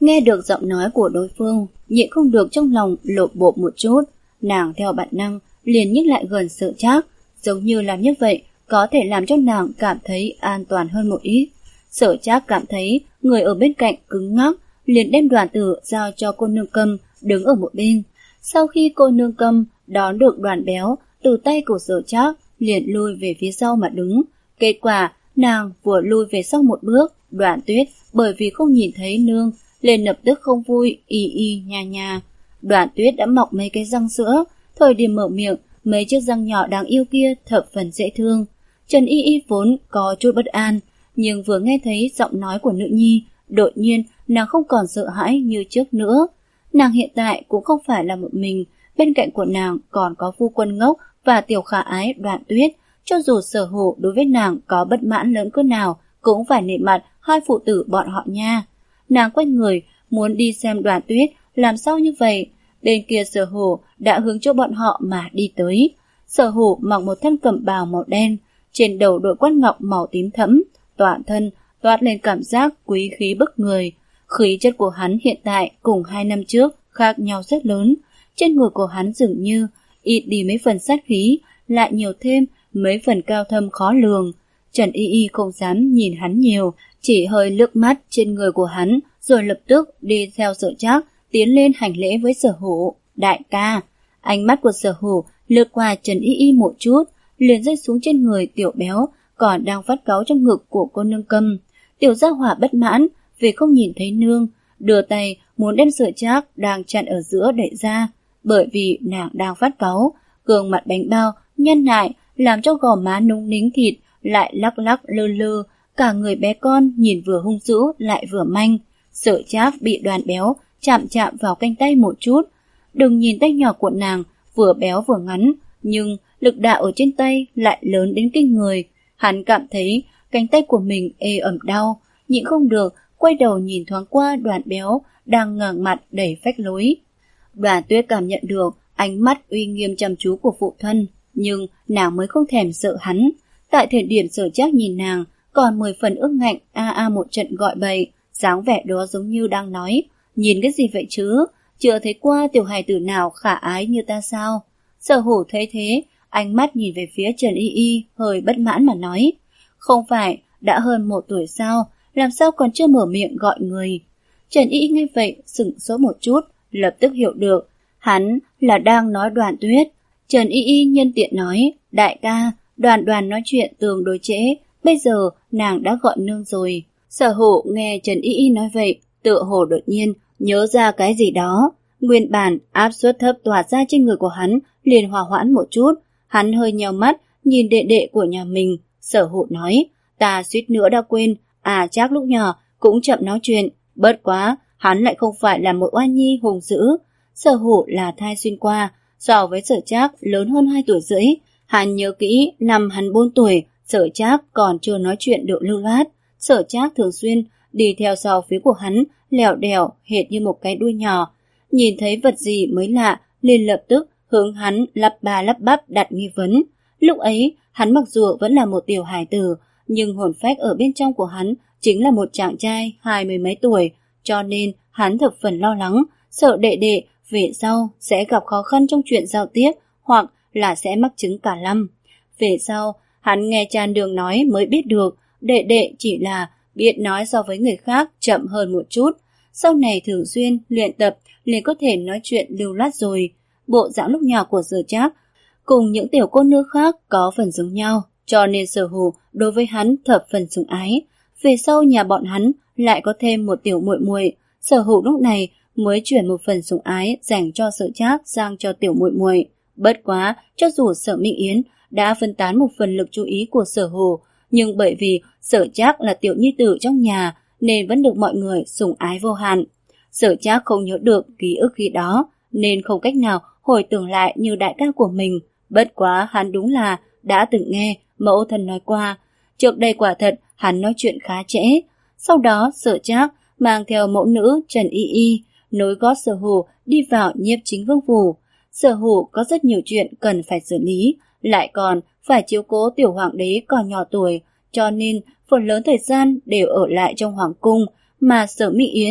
Nghe được giọng nói của đối phương, nhịn không được trong lòng lộn bộp một chút. Nàng theo bản năng liền nhích lại gần Sở Trác, giống như làm như vậy có thể làm cho nàng cảm thấy an toàn hơn một ít. Sở Trác cảm thấy người ở bên cạnh cứng ngắc, liền đem Đoàn Tử giao cho cô nương Câm đứng ở một bên. Sau khi cô nương Câm đón được Đoàn Béo từ tay của Sở Trác, liền lui về phía sau mà đứng. Kết quả nàng vừa lui về sau một bước, Đoàn Tuyết bởi vì không nhìn thấy nương liền lập tức không vui, y y nha nha. Đoàn Tuyết đã mọc mấy cái răng sữa, thời điểm mở miệng, mấy chiếc răng nhỏ đáng yêu kia thập phần dễ thương. Trần Y Y vốn có chút bất an, nhưng vừa nghe thấy giọng nói của nữ nhi, đột nhiên nàng không còn sợ hãi như trước nữa. Nàng hiện tại cũng không phải là một mình, bên cạnh của nàng còn có Phu Quân Ngốc và tiểu khả ái Đoạn Tuyết. Cho dù Sở Hổ đối với nàng có bất mãn lớn cỡ nào, cũng phải nể mặt hai phụ tử bọn họ nha. Nàng quay người, muốn đi xem Đoàn Tuyết làm sao như vậy. Bên kia Sở Hổ đã hướng cho bọn họ mà đi tới. Sở Hổ mặc một thân cẩm bào màu đen, trên đầu đội quan ngọc màu tím thẫm, toàn thân toát lên cảm giác quý khí bức người. Khí chất của hắn hiện tại cùng hai năm trước khác nhau rất lớn. Trên người của hắn dường như ít đi mấy phần sát khí, lại nhiều thêm mấy phần cao thâm khó lường. Trần Y Y không dám nhìn hắn nhiều, chỉ hơi lướt mắt trên người của hắn, rồi lập tức đi theo Sở Trác tiến lên hành lễ với Sở Hổ. Đại ca. Ánh mắt của Sở Hổ lướt qua Trần Y Y một chút, liền rơi xuống trên người Tiểu Béo còn đang phát cáu trong ngực của cô nương Câm. Tiểu gia hỏa bất mãn vì không nhìn thấy nương, đưa tay muốn đem Sở Trác đang chặn ở giữa đẩy ra, bởi vì nàng đang phát cáu, gương mặt bánh bao nhăn lại làm cho gò má núng nính thịt lại lắc lắc lơ lơ, cả người bé con nhìn vừa hung dữ lại vừa manh. Sở Trác bị Đoàn Béo chạm chạm vào cánh tay một chút. Đừng nhìn tay nhỏ của nàng vừa béo vừa ngắn, nhưng lực đạo ở trên tay lại lớn đến kinh người. Hắn cảm thấy cánh tay của mình ê ẩm đau, nhịn không được quay đầu nhìn thoáng qua Đoàn Béo đang ngẩng mặt đầy phách lối. Đoàn Tuyết cảm nhận được ánh mắt uy nghiêm chăm chú của phụ thân, nhưng nàng mới không thèm sợ hắn. Tại thời điểm Sở Trác nhìn nàng, còn mười phần ước ngạnh a a một trận gọi bậy, dáng vẻ đó giống như đang nói, nhìn cái gì vậy chứ, chưa thấy qua tiểu hài tử nào khả ái như ta sao? Sở Hổ thấy thế, ánh mắt nhìn về phía Trần Y Y, hơi bất mãn mà nói, không phải đã hơn một tuổi sao, làm sao còn chưa mở miệng gọi người? Trần Y Y nghe vậy sửng sốt một chút, lập tức hiểu được, hắn là đang nói Đoàn Tuyết. Trần Y Y nhân tiện nói, đại ca, Đoàn Đoàn nói chuyện tương đối trễ, bây giờ nàng đã gọi nương rồi. Sở Hổ nghe Trần Y Y nói vậy, tựa hồ đột nhiên nhớ ra cái gì đó. Nguyên bản áp suất thấp tỏa ra trên người của hắn liền hòa hoãn một chút. Hắn hơi nheo mắt nhìn đệ đệ của nhà mình. Sở Hổ nói, ta suýt nữa đã quên, à Trác lúc nhỏ cũng chậm nói chuyện, bất quá hắn lại không phải là một oan nhi hùng dữ. Sở Hổ là thai xuyên qua, so với Sở Trác lớn hơn hai tuổi rưỡi. Hắn nhớ kỹ năm hắn bốn tuổi, Sở Trác còn chưa nói chuyện được lưu loát. Sở Trác thường xuyên đi theo sau phía của hắn, lèo đèo hệt như một cái đuôi nhỏ. Nhìn thấy vật gì mới lạ, liền lập tức hướng hắn lắp ba lắp bắp đặt nghi vấn. Lúc ấy, hắn mặc dù vẫn là một tiểu hài tử, nhưng hồn phách ở bên trong của hắn chính là một chàng trai hai mươi mấy tuổi, cho nên hắn thập phần lo lắng, sợ đệ đệ về sau sẽ gặp khó khăn trong chuyện giao tiếp, hoặc là sẽ mắc chứng cả lâm. Về sau, hắn nghe Tràn Đường nói mới biết được, đệ đệ chỉ là biết nói so với người khác chậm hơn một chút. Sau này thường xuyên luyện tập liền có thể nói chuyện lưu loát rồi. Bộ dáng lúc nhỏ của Sở Trác cùng những tiểu cô nương khác có phần giống nhau, cho nên Sở Hổ đối với hắn thập phần sủng ái. Về sau nhà bọn hắn lại có thêm một tiểu muội muội, Sở Hổ lúc này mới chuyển một phần sủng ái dành cho Sở Trác sang cho tiểu muội muội. Bất quá, cho dù Sở Minh Yến đã phân tán một phần lực chú ý của Sở Hổ, nhưng bởi vì Sở Trác là tiểu nhi tử trong nhà nên vẫn được mọi người sủng ái vô hạn. Sở Trác không nhớ được ký ức khi đó nên không cách nào hồi tưởng lại như đại ca của mình. Bất quá hắn đúng là đã từng nghe mẫu thân nói qua, trước đây quả thật hắn nói chuyện khá trễ. Sau đó Sở Trác mang theo mẫu nữ Trần Y Y nối gót Sở Hổ đi vào Nhiếp Chính Vương phủ. Sở Hổ có rất nhiều chuyện cần phải xử lý, lại còn phải chiếu cố tiểu hoàng đế còn nhỏ tuổi, cho nên phần lớn thời gian đều ở lại trong hoàng cung, mà Sở Minh Yến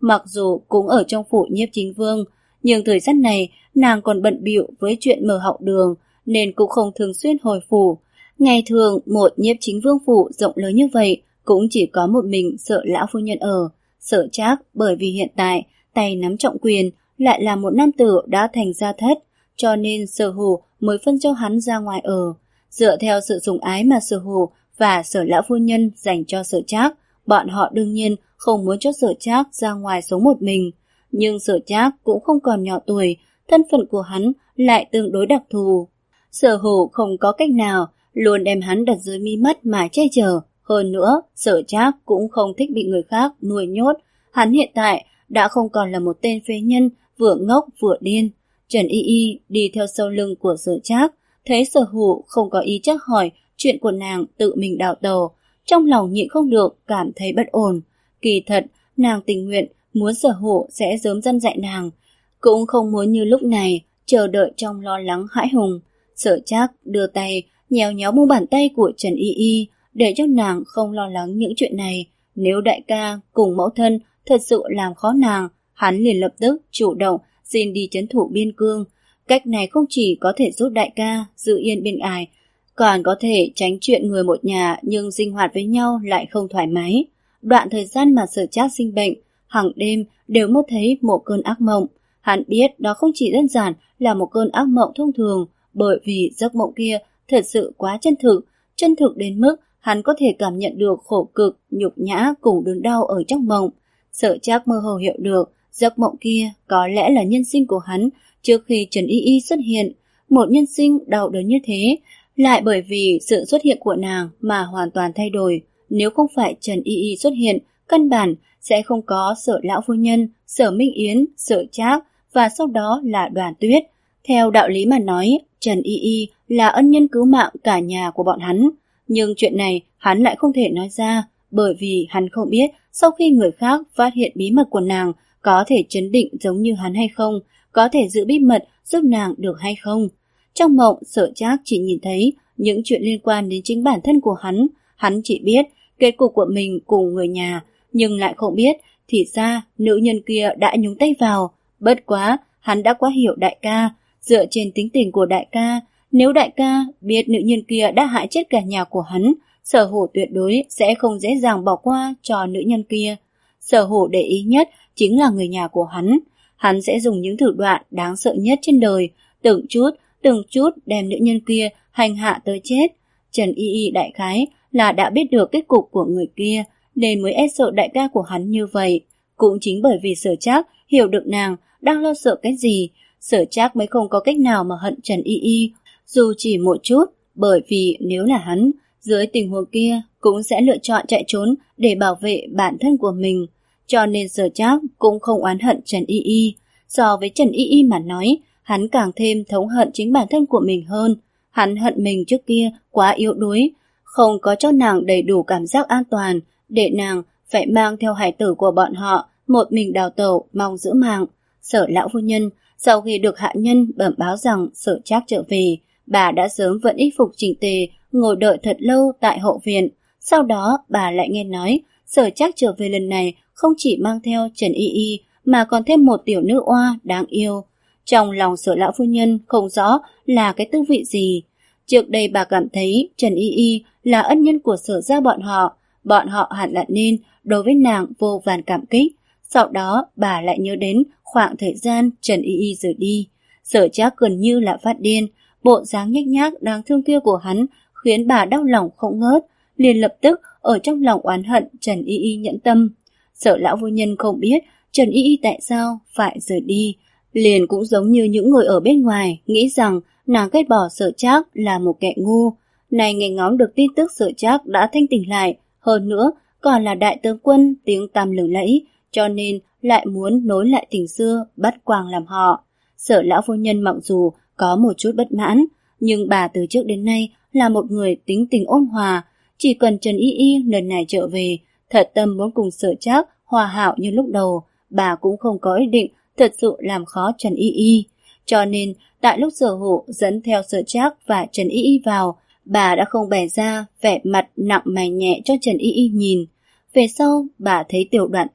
mặc dù cũng ở trong phủ Nhiếp Chính Vương, nhưng thời gian này nàng còn bận bịu với chuyện mở hậu đường nên cũng không thường xuyên hồi phủ. Ngày thường một Nhiếp Chính Vương phủ rộng lớn như vậy cũng chỉ có một mình Sở lão phu nhân ở. Sở Trác bởi vì hiện tại tay nắm trọng quyền, lại là một nam tử đã thành gia thất, cho nên Sở Hủ mới phân cho hắn ra ngoài ở. Dựa theo sự sủng ái mà Sở Hủ và Sở lão phu nhân dành cho Sở Trác, bọn họ đương nhiên không muốn cho Sở Trác ra ngoài sống một mình. Nhưng Sở Trác cũng không còn nhỏ tuổi, thân phận của hắn lại tương đối đặc thù. Sở Hủ không có cách nào, luôn đem hắn đặt dưới mi mắt mà che chở. Hơn nữa, Sở Trác cũng không thích bị người khác nuôi nhốt. Hắn hiện tại đã không còn là một tên phế nhân, vừa ngốc vừa điên. Trần Y Y đi theo sau lưng của Sở Trác, thấy Sở Hủ không có ý trắc hỏi chuyện của nàng tự mình đào tàu, trong lòng nhịn không được cảm thấy bất ổn. Kỳ thật, nàng tình nguyện muốn Sở Hủ sẽ sớm dân dạy nàng, cũng không muốn như lúc này chờ đợi trong lo lắng hãi hùng. Sở Trác đưa tay nhéo nhéo mu bàn tay của Trần Y Y để cho nàng không lo lắng những chuyện này. Nếu đại ca cùng mẫu thân thật sự làm khó nàng, hắn liền lập tức chủ động xin đi trấn thủ biên cương. Cách này không chỉ có thể giúp đại ca giữ yên biên ải, còn có thể tránh chuyện người một nhà nhưng sinh hoạt với nhau lại không thoải mái. Đoạn thời gian mà Sở Trác sinh bệnh, hàng đêm đều mơ thấy một cơn ác mộng. Hắn biết đó không chỉ đơn giản là một cơn ác mộng thông thường, bởi vì giấc mộng kia thật sự quá chân thực, chân thực đến mức hắn có thể cảm nhận được khổ cực, nhục nhã cùng đớn đau ở trong mộng. Sở Trác mơ hồ hiểu được giấc mộng kia có lẽ là nhân sinh của hắn trước khi Trần Y Y xuất hiện. Một nhân sinh đau đớn như thế, lại bởi vì sự xuất hiện của nàng mà hoàn toàn thay đổi. Nếu không phải Trần Y Y xuất hiện, căn bản sẽ không có Sở lão phu nhân, Sở Minh Yến, Sở Trác và sau đó là Đoàn Tuyết. Theo đạo lý mà nói, Trần Y Y là ân nhân cứu mạng cả nhà của bọn hắn. Nhưng chuyện này hắn lại không thể nói ra, bởi vì hắn không biết sau khi người khác phát hiện bí mật của nàng có thể trấn định giống như hắn hay không, có thể giữ bí mật giúp nàng được hay không. Trong mộng, Sở Trác chỉ nhìn thấy những chuyện liên quan đến chính bản thân của hắn. Hắn chỉ biết kết cục của mình cùng người nhà, nhưng lại không biết thì ra nữ nhân kia đã nhúng tay vào. Bất quá, hắn đã quá hiểu đại ca. Dựa trên tính tình của đại ca, nếu đại ca biết nữ nhân kia đã hại chết cả nhà của hắn, Sở Hủ tuyệt đối sẽ không dễ dàng bỏ qua cho nữ nhân kia. Sở Hủ để ý nhất chính là người nhà của hắn. Hắn sẽ dùng những thủ đoạn đáng sợ nhất trên đời, từng chút, từng chút đem nữ nhân kia hành hạ tới chết. Trần Y Y đại khái là đã biết được kết cục của người kia, nên mới e sợ đại ca của hắn như vậy. Cũng chính bởi vì Sở Trác hiểu được nàng đang lo sợ cái gì, Sở Trác mới không có cách nào mà hận Trần Y Y, dù chỉ một chút, bởi vì nếu là hắn, dưới tình huống kia cũng sẽ lựa chọn chạy trốn để bảo vệ bản thân của mình. Cho nên Sở Trác cũng không oán hận Trần Y Y. So với Trần Y Y mà nói, hắn càng thêm thống hận chính bản thân của mình hơn. Hắn hận mình trước kia quá yếu đuối, không có cho nàng đầy đủ cảm giác an toàn, để nàng phải mang theo hải tử của bọn họ một mình đào tẩu mong giữ mạng. Sở lão phu nhân sau khi được hạ nhân bẩm báo rằng Sở Trác trở về, bà đã sớm vận y phục chỉnh tề, ngồi đợi thật lâu tại hậu viện. Sau đó bà lại nghe nói Sở Trác trở về lần này không chỉ mang theo Trần Y Y mà còn thêm một tiểu nữ oa đáng yêu. Trong lòng Sở lão phu nhân không rõ là cái tư vị gì. Trước đây bà cảm thấy Trần Y Y là ân nhân của Sở gia bọn họ, bọn họ hẳn là nên đối với nàng vô vàn cảm kích. Sau đó bà lại nhớ đến khoảng thời gian Trần Y Y rời đi. Sở Trác gần như là phát điên, bộ dáng nhếch nhác đáng thương kia của hắn khiến bà đau lòng không ngớt, liền lập tức ở trong lòng oán hận Trần Y Y nhẫn tâm. Sở lão phu nhân không biết Trần Y Y tại sao phải rời đi, liền cũng giống như những người ở bên ngoài nghĩ rằng nàng ghét bỏ Sở Trác là một kẻ ngu. Này nghe ngóng được tin tức Sở Trác đã thanh tỉnh lại, hơn nữa còn là đại tướng quân tiếng tăm lừng lẫy, cho nên lại muốn nối lại tình xưa, bắt quàng làm họ. Sở lão phu nhân mặc dù có một chút bất mãn, nhưng bà từ trước đến nay là một người tính tình ôn hòa. Chỉ cần Trần Y Y lần này trở về, thật tâm muốn cùng Sở Trác hòa hảo như lúc đầu, bà cũng không có ý định thật sự làm khó Trần Y Y. Cho nên, tại lúc Sở Hủ dẫn theo Sở Trác và Trần Y Y vào, bà đã không bày ra vẻ mặt nặng mày nhẹ cho Trần Y Y nhìn. Về sau, bà thấy Tiểu Đoạn Tuyết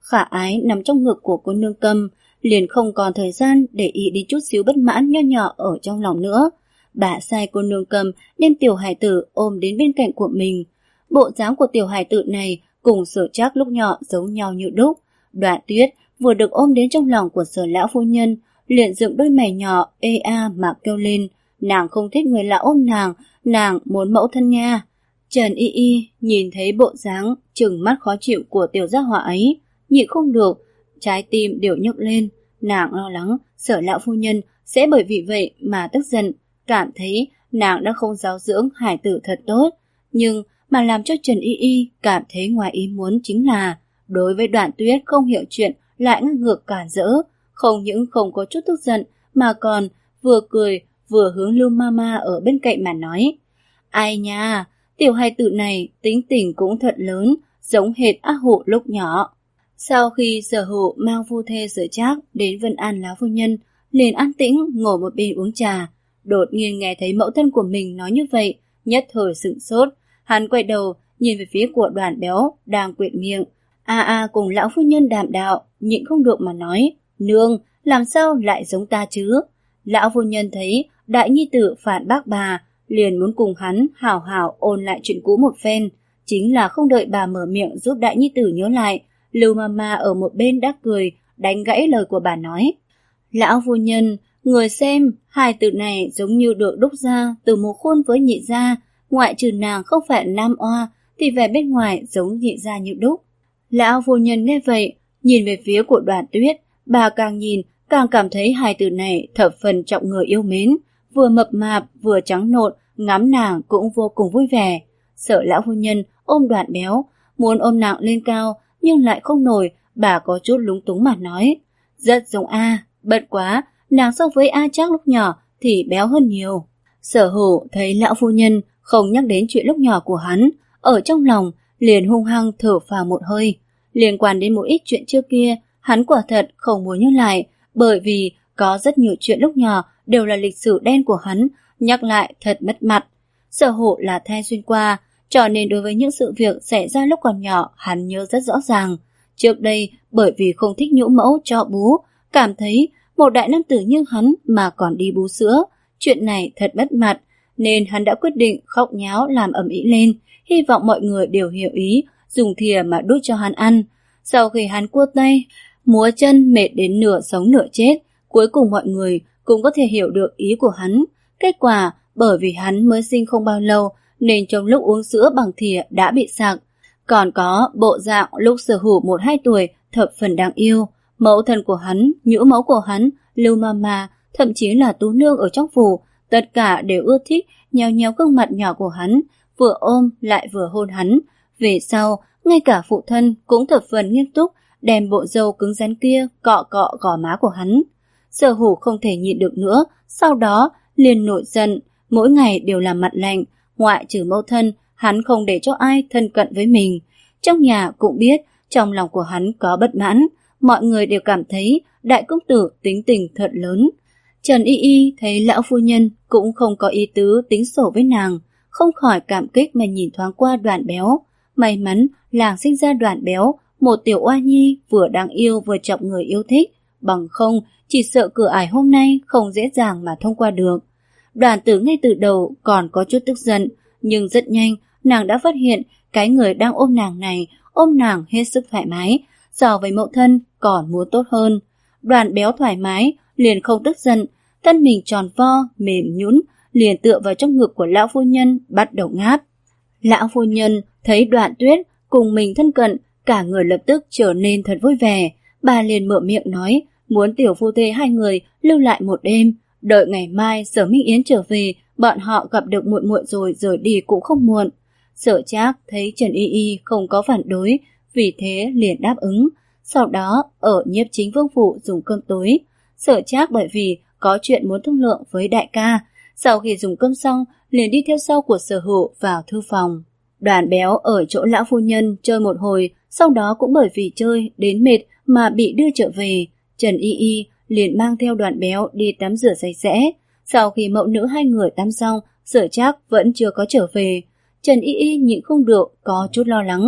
khả ái nằm trong ngực của cô nương Cầm, liền không còn thời gian để ý đi chút xíu bất mãn nho nhỏ ở trong lòng nữa. Bà sai cô nương Cầm đem tiểu hài tử ôm đến bên cạnh của mình. Bộ dáng của tiểu hài tử này cùng Sở Trác lúc nhỏ giống nhau như đúc. Đoạn Tuyết vừa được ôm đến trong lòng của Sở lão phu nhân, liền dựng đôi mày nhỏ ê a mà kêu lên, nàng không thích người lạ ôm nàng, nàng muốn mẫu thân nha. Trần Y Y nhìn thấy bộ dáng trừng mắt khó chịu của tiểu gia hỏa ấy, nhịn không được, trái tim đều nhức lên. Nàng lo lắng Sở lão phu nhân sẽ bởi vì vậy mà tức giận, cảm thấy nàng đã không giáo dưỡng hải tử thật tốt. Nhưng mà làm cho Trần Y Y cảm thấy ngoài ý muốn chính là đối với Đoạn Tuyết không hiểu chuyện lại ngang ngược cản rỡ, không những không có chút tức giận mà còn vừa cười vừa hướng Lưu Mama ở bên cạnh mà nói: ai nha, tiểu hài tử này tính tình cũng thật lớn, giống hệt A Hụ lúc nhỏ. Sau khi Sở Hụ mang phu thê Sở Trác đến Vân An lão phu nhân, liền an tĩnh ngồi một bên uống trà. Đột nhiên nghe thấy mẫu thân của mình nói như vậy, nhất thời sửng sốt. Hắn quay đầu nhìn về phía của Đoàn Béo đang quệt miệng. A A cùng lão phu nhân đàm đạo, nhịn không được mà nói: nương, làm sao lại giống ta chứ? Lão phu nhân thấy đại nhi tử phản bác bà, liền muốn cùng hắn hảo hảo ôn lại chuyện cũ một phen. Chính là không đợi bà mở miệng giúp đại nhi tử nhớ lại, Lưu Mama ở một bên đã cười, đánh gãy lời của bà nói: lão phu nhân, người xem, hài tử này giống như được đúc ra từ một khuôn với nhị gia, ngoại trừ nàng không phải nam oa, thì vẻ bên ngoài giống nhị gia như đúc. Lão phu nhân nghe vậy, nhìn về phía của Đoàn Tuyết, bà càng nhìn càng cảm thấy hài tử này thập phần trọng người yêu mến, vừa mập mạp vừa trắng nộn, ngắm nàng cũng vô cùng vui vẻ. Sợ lão phu nhân ôm Đoạn Béo, muốn ôm nàng lên cao nhưng lại không nổi, bà có chút lúng túng mà nói: rất giống A, bận quá, nàng so với A Trác lúc nhỏ thì béo hơn nhiều. Sở Hữu thấy lão phu nhân không nhắc đến chuyện lúc nhỏ của hắn, ở trong lòng liền hung hăng thở phào một hơi. Liên quan đến một ít chuyện trước kia, hắn quả thật không muốn nhớ lại, bởi vì có rất nhiều chuyện lúc nhỏ đều là lịch sử đen của hắn, nhắc lại thật mất mặt. Sở Hữu là thai xuyên qua, cho nên đối với những sự việc xảy ra lúc còn nhỏ hắn nhớ rất rõ ràng. Trước đây bởi vì không thích nhũ mẫu cho bú, cảm thấy một đại nam tử như hắn mà còn đi bú sữa, chuyện này thật mất mặt, nên hắn đã quyết định khóc nháo làm ầm ĩ lên, hy vọng mọi người đều hiểu ý, dùng thìa mà đút cho hắn ăn. Sau khi hắn cua tay, múa chân mệt đến nửa sống nửa chết, cuối cùng mọi người cũng có thể hiểu được ý của hắn. Kết quả, bởi vì hắn mới sinh không bao lâu, nên trong lúc uống sữa bằng thìa đã bị sặc. Còn có bộ dạng lúc Sở Hữu một hai tuổi thập phần đáng yêu. Mẫu thân của hắn, nhũ mẫu của hắn, Lưu Mama, thậm chí là Tú Nương ở trong phủ, tất cả đều ưa thích nhéo nhéo gương mặt nhỏ của hắn, vừa ôm lại vừa hôn hắn. Về sau, ngay cả phụ thân cũng thập phần nghiêm túc, đem bộ râu cứng rắn kia cọ cọ gò má của hắn. Sở Hữu không thể nhịn được nữa, sau đó liền nổi giận, mỗi ngày đều làm mặt lạnh, ngoại trừ mẫu thân, hắn không để cho ai thân cận với mình. Trong nhà cũng biết, trong lòng của hắn có bất mãn, mọi người đều cảm thấy đại công tử tính tình thật lớn. Trần Y Y thấy lão phu nhân cũng không có ý tứ tính sổ với nàng, không khỏi cảm kích mà nhìn thoáng qua Đoạn Béo. May mắn làng sinh ra Đoạn Béo, một tiểu oa nhi vừa đáng yêu vừa trọng người yêu thích, bằng không chỉ sợ cửa ải hôm nay không dễ dàng mà thông qua được. Đoàn Tử ngay từ đầu còn có chút tức giận, nhưng rất nhanh nàng đã phát hiện cái người đang ôm nàng này ôm nàng hết sức thoải mái, so với mẫu thân còn muốn tốt hơn. Đoàn Béo thoải mái liền không tức giận, thân mình tròn vo mềm nhũn liền tựa vào trong ngực của lão phu nhân bắt đầu ngáp. Lão phu nhân thấy Đoạn Tuyết cùng mình thân cận, cả người lập tức trở nên thật vui vẻ. Bà liền mở miệng nói muốn tiểu phu thê hai người lưu lại một đêm, đợi ngày mai Sở Minh Yến trở về, bọn họ gặp được muội muội rồi rời đi cũng không muộn. Sở Trác thấy Trần Y Y không có phản đối, vì thế liền đáp ứng. Sau đó ở Nhiếp Chính Vương phủ dùng cơm tối. Sở Trác bởi vì có chuyện muốn thương lượng với đại ca, sau khi dùng cơm xong liền đi theo sau của Sở Hữu vào thư phòng. Đoàn Béo ở chỗ lão phu nhân chơi một hồi, sau đó cũng bởi vì chơi đến mệt mà bị đưa trở về. Trần Y Y liền mang theo Đoàn Béo đi tắm rửa sạch sẽ. Sau khi mẫu nữ hai người tắm xong, Sở Trác vẫn chưa có trở về. Trần Y Y nhịn không được có chút lo lắng,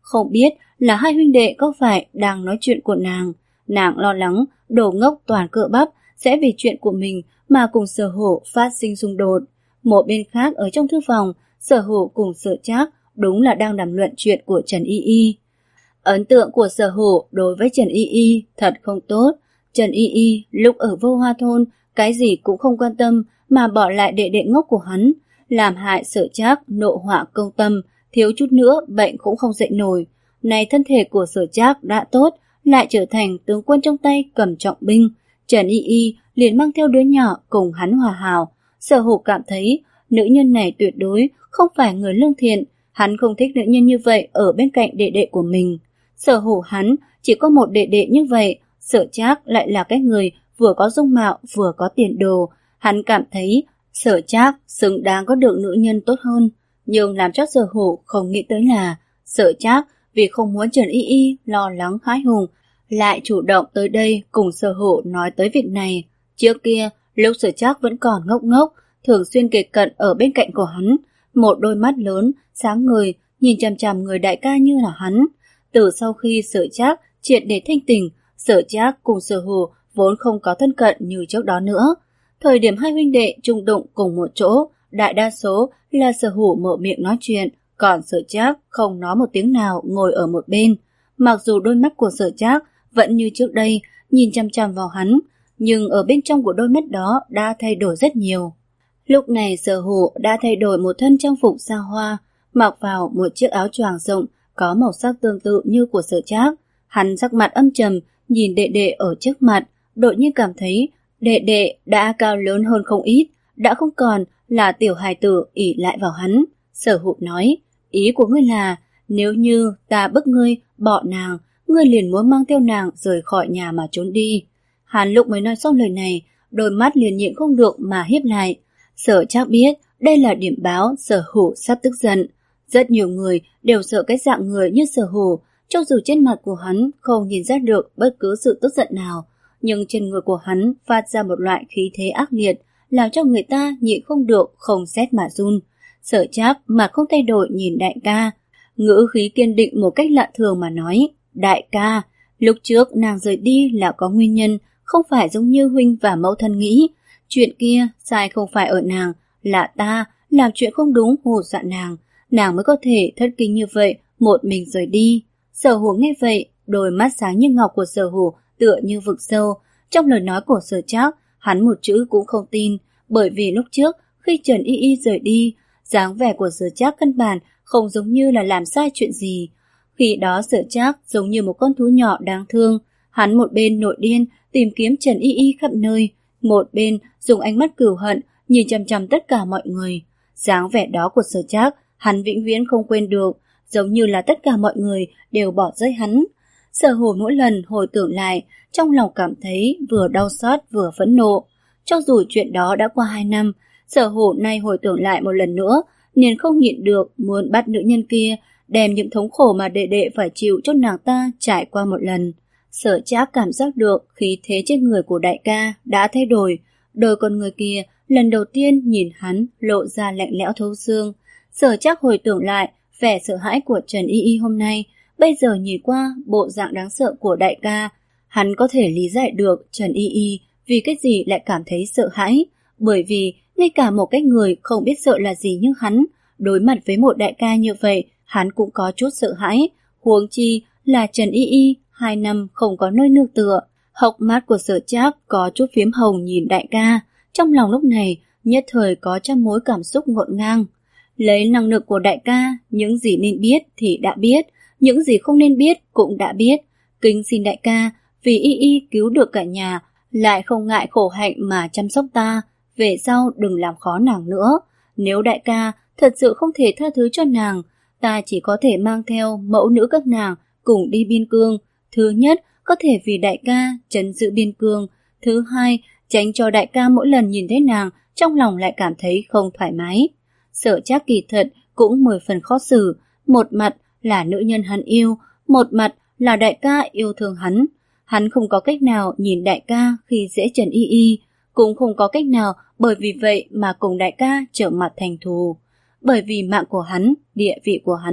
không biết là hai huynh đệ có phải đang nói chuyện của nàng. Nàng lo lắng đồ ngốc toàn cựa bắp sẽ vì chuyện của mình mà cùng Sở Hổ phát sinh xung đột. Một bên khác ở trong thư phòng, Sở Hổ cùng Sở Trác đúng là đang đàm luận chuyện của Trần Y Y. Ấn tượng của Sở Hổ đối với Trần Y Y thật không tốt. Trần Y Y lúc ở Vô Hoa Thôn cái gì cũng không quan tâm mà bỏ lại đệ đệ ngốc của hắn, làm hại Sở Trác nộ họa công tâm, thiếu chút nữa bệnh cũng không dậy nổi. Này thân thể của Sở Trác đã tốt, lại trở thành tướng quân trong tay cầm trọng binh. Trần Y Y liền mang theo đứa nhỏ cùng hắn hòa hảo. Sở Hổ cảm thấy nữ nhân này tuyệt đối không phải người lương thiện, hắn không thích nữ nhân như vậy ở bên cạnh đệ đệ của mình. Sở Hổ hắn chỉ có một đệ đệ như vậy, Sở Trác lại là cái người vừa có dung mạo vừa có tiền đồ, hắn cảm thấy Sở Trác xứng đáng có được nữ nhân tốt hơn. Nhưng làm cho Sở Hổ không nghĩ tới là Sở Trác vì không muốn Trần Y Y lo lắng hãi hùng, lại chủ động tới đây cùng Sở Hổ nói tới việc này. Trước kia, lúc Sở Trác vẫn còn ngốc ngốc, thường xuyên kề cận ở bên cạnh của hắn, một đôi mắt lớn, sáng ngời, nhìn chằm chằm người đại ca như là hắn. Từ sau khi Sở Trác triệt để thanh tỉnh, Sở Trác cùng Sở Hổ vốn không có thân cận như trước đó nữa. Thời điểm hai huynh đệ chung đụng cùng một chỗ, đại đa số là Sở Hổ mở miệng nói chuyện, còn Sở Trác không nói một tiếng nào ngồi ở một bên. Mặc dù đôi mắt của Sở Trác vẫn như trước đây, nhìn chằm chằm vào hắn, nhưng ở bên trong của đôi mắt đó đã thay đổi rất nhiều. Lúc này Sở Hổ đã thay đổi một thân trang phục xa hoa, mặc vào một chiếc áo choàng rộng có màu sắc tương tự như của Sở Trác. Hắn sắc mặt âm trầm, nhìn đệ đệ ở trước mặt, đột nhiên cảm thấy đệ đệ đã cao lớn hơn không ít, đã không còn là tiểu hài tử ỷ lại vào hắn. Sở Hổ nói, ý của ngươi là nếu như ta bức ngươi bỏ nàng, ngươi liền muốn mang theo nàng rời khỏi nhà mà trốn đi. Hắn lúc mới nói xong lời này, đôi mắt liền nhịn không được mà híp lại. Sở Trác biết đây là điểm báo Sở Hổ sắp tức giận. Rất nhiều người đều sợ cái dạng người như Sở Hổ, cho dù trên mặt của hắn không nhìn ra được bất cứ sự tức giận nào, nhưng trên người của hắn phát ra một loại khí thế ác liệt, làm cho người ta nhịn không được không rét mà run. Sở Trác mặt không thay đổi nhìn đại ca, ngữ khí kiên định một cách lạ thường mà nói, đại ca, lúc trước nàng rời đi là có nguyên nhân, không phải giống như huynh và mẫu thân nghĩ. Chuyện kia sai không phải ở nàng, là ta làm chuyện không đúng hù dọa nàng, nàng mới có thể thất kinh như vậy một mình rời đi. Sở Hổ nghe vậy, đôi mắt sáng như ngọc của Sở Hổ tựa như vực sâu. Trong lời nói của Sở Trác, hắn một chữ cũng không tin, bởi vì lúc trước khi Trần Y Y rời đi, dáng vẻ của Sở Trác căn bản không giống như là làm sai chuyện gì. Khi đó Sở Trác giống như một con thú nhỏ đáng thương, hắn một bên nội điên tìm kiếm Trần Y Y khắp nơi, một bên dùng ánh mắt cừu hận nhìn chằm chằm tất cả mọi người. Dáng vẻ đó của Sở Trác hắn vĩnh viễn không quên được, giống như là tất cả mọi người đều bỏ rơi hắn. Sở Hổ mỗi lần hồi tưởng lại, trong lòng cảm thấy vừa đau xót vừa phẫn nộ. Cho dù chuyện đó đã qua hai năm, Sở Hổ nay hồi tưởng lại một lần nữa, nên không nhịn được muốn bắt nữ nhân kia đem những thống khổ mà đệ đệ phải chịu cho nàng ta trải qua một lần. Sở Trác cảm giác được khí thế trên người của đại ca đã thay đổi, đôi con người kia lần đầu tiên nhìn hắn lộ ra lạnh lẽo thấu xương. Sở Trác hồi tưởng lại vẻ sợ hãi của Trần Y Y hôm nay, bây giờ nhìn qua bộ dạng đáng sợ của đại ca, hắn có thể lý giải được Trần Y Y vì cái gì lại cảm thấy sợ hãi, bởi vì ngay cả một cái người không biết sợ là gì như hắn, đối mặt với một đại ca như vậy, hắn cũng có chút sợ hãi, huống chi là Trần Y Y hai năm không có nơi nương tựa. Hốc mắt của Sở Trác có chút phiếm hồng nhìn đại ca, trong lòng lúc này nhất thời có trăm mối cảm xúc ngổn ngang. Lấy năng lực của đại ca, những gì nên biết thì đã biết, những gì không nên biết cũng đã biết. Kính xin đại ca, vì Y Y cứu được cả nhà, lại không ngại khổ hạnh mà chăm sóc ta, về sau đừng làm khó nàng nữa. Nếu đại ca thật sự không thể tha thứ cho nàng, ta chỉ có thể mang theo mẫu nữ các nàng cùng đi biên cương. Thứ nhất, có thể vì đại ca trấn giữ biên cương. Thứ hai, tránh cho đại ca mỗi lần nhìn thấy nàng trong lòng lại cảm thấy không thoải mái. Sở Trác kỳ thật cũng mười phần khó xử, một mặt là nữ nhân hắn yêu, một mặt là đại ca yêu thương hắn. Hắn không có cách nào nhìn đại ca khi dễ Trần Y Y, cũng không có cách nào bởi vì vậy mà cùng đại ca trở mặt thành thù. Bởi vì mạng của hắn, địa vị của hắn,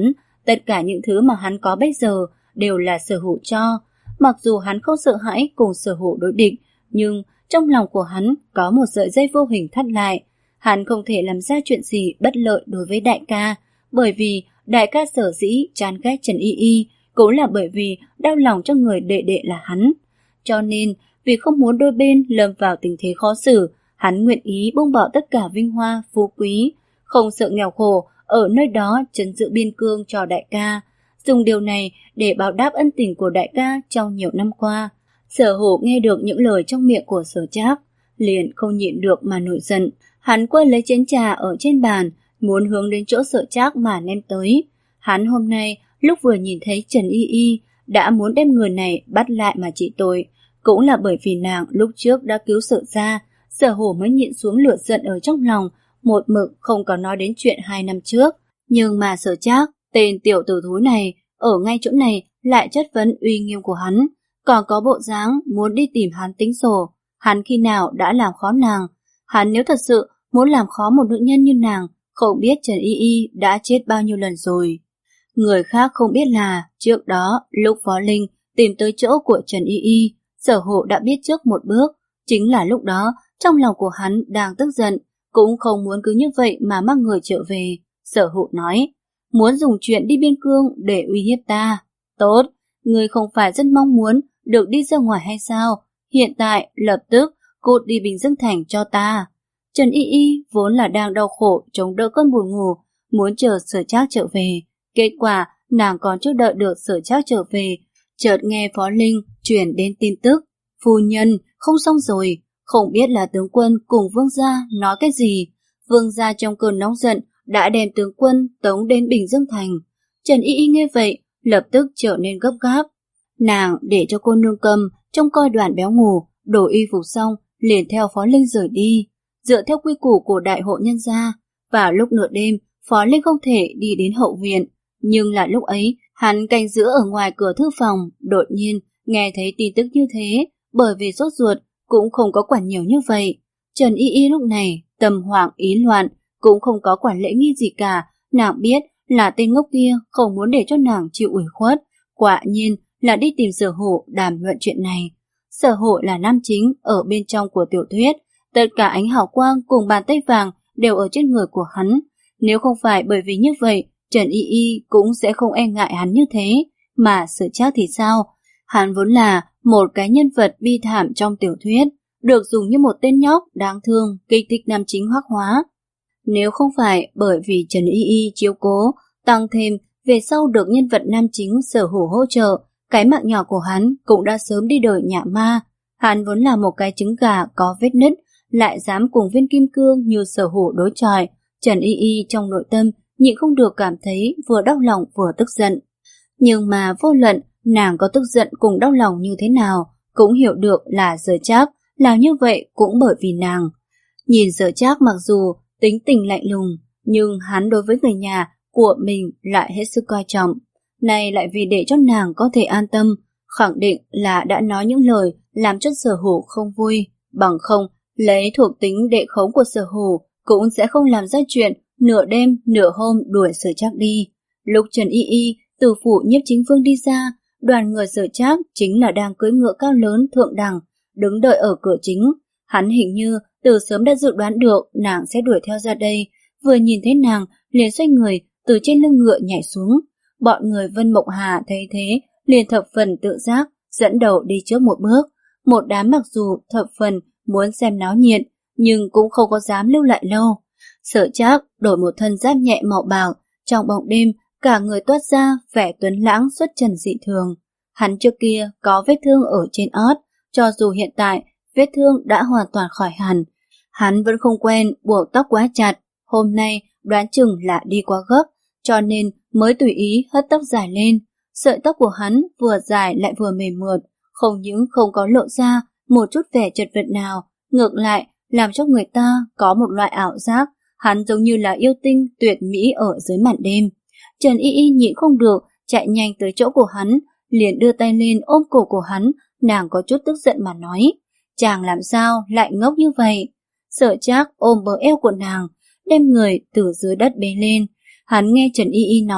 Tất cả những thứ mà hắn có bây giờ đều là Sở Hữu cho. Mặc dù hắn không sợ hãi cùng Sở Hữu đối địch, nhưng trong lòng của hắn có một sợi dây vô hình thắt lại. Hắn không thể làm ra chuyện gì bất lợi đối với đại ca, bởi vì đại ca sở dĩ chán ghét Trần Y Y cũng là bởi vì đau lòng cho người đệ đệ là hắn. Cho nên, vì không muốn đôi bên lâm vào tình thế khó xử, hắn nguyện ý buông bỏ tất cả vinh hoa, phú quý, không sợ nghèo khổ, ở nơi đó trấn giữ biên cương cho đại ca, dùng điều này để báo đáp ân tình của đại ca trong nhiều năm qua. Sở Hữu nghe được những lời trong miệng của Sở Trác, liền không nhịn được mà nổi giận. Hắn quay lấy chén trà ở trên bàn, muốn hướng đến chỗ Sở Trác mà ném tới. Hắn hôm nay lúc vừa nhìn thấy Trần Y Y đã muốn đem người này bắt lại mà trị tội, cũng là bởi vì nàng lúc trước đã cứu Sở gia, Sở Hữu mới nhịn xuống lửa giận ở trong lòng, một mực không có nói đến chuyện hai năm trước. Nhưng mà Sở Trác, tên tiểu tử thúi này, ở ngay chỗ này lại chất vấn uy nghiêm của hắn, còn có bộ dáng muốn đi tìm hắn tính sổ. Hắn khi nào đã làm khó nàng? Hắn nếu thật sự muốn làm khó một nữ nhân như nàng, không biết Trần Y Y đã chết bao nhiêu lần rồi. Người khác không biết là trước đó lúc Phó Linh tìm tới chỗ của Trần Y Y, Sở Hữu đã biết trước một bước. Chính là lúc đó trong lòng của hắn đang tức giận, cũng không muốn cứ như vậy mà mang người trở về. Sở Hữu nói, muốn dùng chuyện đi biên cương để uy hiếp ta. Tốt, ngươi không phải rất mong muốn được đi ra ngoài hay sao? Hiện tại lập tức cút đi Bình Dương Thành cho ta. Trần Y Y vốn là đang đau khổ chống đỡ cơn buồn ngủ, muốn chờ Sở Trác trở về. Kết quả nàng còn chưa đợi được Sở Trác trở về, chợt nghe Phó Linh truyền đến tin tức, phu nhân không xong rồi, không biết là tướng quân cùng vương gia nói cái gì. Vương gia trong cơn nóng giận đã đem tướng quân tống đến Bình Dương Thành. Trần Y Y nghe vậy lập tức trở nên gấp gáp. Nàng để cho cô nương cầm trông coi Đoàn Béo ngủ, đổi y phục xong liền theo Phó Linh rời đi. Dựa theo quy củ của đại hộ nhân gia, vào lúc nửa đêm Phó Linh không thể đi đến hậu viện, nhưng là lúc ấy hắn canh giữ ở ngoài cửa thư phòng, đột nhiên nghe thấy tin tức như thế, bởi vì sốt ruột cũng không có quản nhiều như vậy. Trần Y Y lúc này tâm hoảng ý loạn, cũng không có quản lễ nghi gì cả. Nàng biết là tên ngốc kia không muốn để cho nàng chịu ủy khuất, quả nhiên là đi tìm Sở Hữu đàm luận chuyện này. Sở Hữu là nam chính ở bên trong của tiểu thuyết, tất cả ánh hào quang cùng bàn tay vàng đều ở trên người của hắn. Nếu không phải bởi vì như vậy, Trần Y Y cũng sẽ không e ngại hắn như thế. Mà Sở Trác thì sao? Hắn vốn là một cái nhân vật bi thảm trong tiểu thuyết, được dùng như một tên nhóc đáng thương, kích thích nam chính hoác hóa. Nếu không phải bởi vì Trần Y Y chiếu cố, tăng thêm về sau được nhân vật nam chính Sở Hữu hỗ trợ, cái mạng nhỏ của hắn cũng đã sớm đi đời nhạ ma. Hắn vốn là một cái trứng gà có vết nứt, lại dám cùng viên kim cương như Sở Hữu đối chọi. Trần Y Y trong nội tâm nhịn không được cảm thấy vừa đau lòng vừa tức giận. Nhưng mà vô luận nàng có tức giận cùng đau lòng như thế nào, cũng hiểu được là Sở Trác làm như vậy cũng bởi vì nàng. Nhìn Sở Trác mặc dù tính tình lạnh lùng, nhưng hắn đối với người nhà của mình lại hết sức coi trọng. Này lại vì để cho nàng có thể an tâm, khẳng định là đã nói những lời làm cho Sở Hữu không vui, bằng không lấy thuộc tính đệ khống của Sở Hữu cũng sẽ không làm ra chuyện nửa đêm nửa hôm đuổi Sở Trác đi. Lúc Trần Y Y từ phủ Nhiếp Chính Vương đi ra, đoàn người Sở Trác chính là đang cưỡi ngựa cao lớn thượng đẳng, đứng đợi ở cửa chính. Hắn hình như từ sớm đã dự đoán được nàng sẽ đuổi theo ra đây, vừa nhìn thấy nàng liền xoay người từ trên lưng ngựa nhảy xuống. Bọn người Vân Mộng Hà thấy thế liền thập phần tự giác dẫn đầu đi trước một bước. Một đám mặc dù thập phần muốn xem náo nhiệt, nhưng cũng không có dám lưu lại lâu. Sở Trác đổi một thân giáp nhẹ màu bạc, trong bóng đêm cả người toát ra vẻ tuấn lãng xuất trần dị thường. Hắn trước kia có vết thương ở trên ót, cho dù hiện tại vết thương đã hoàn toàn khỏi hẳn, hắn vẫn không quen buộc tóc quá chặt. Hôm nay đoán chừng là đi quá gấp, cho nên mới tùy ý hất tóc dài lên. Sợi tóc của hắn vừa dài lại vừa mềm mượt, không những không có lộ ra một chút vẻ chật vật nào, ngược lại làm cho người ta có một loại ảo giác hắn giống như là yêu tinh tuyệt mỹ ở dưới màn đêm. Trần Y Y nhịn không được, chạy nhanh tới chỗ của hắn, liền đưa tay lên ôm cổ của hắn. Nàng có chút tức giận mà nói, chàng làm sao lại ngốc như vậy? Sở Trác ôm bờ eo của nàng, đem người từ dưới đất bế lên. Hắn nghe Trần Y Y nói,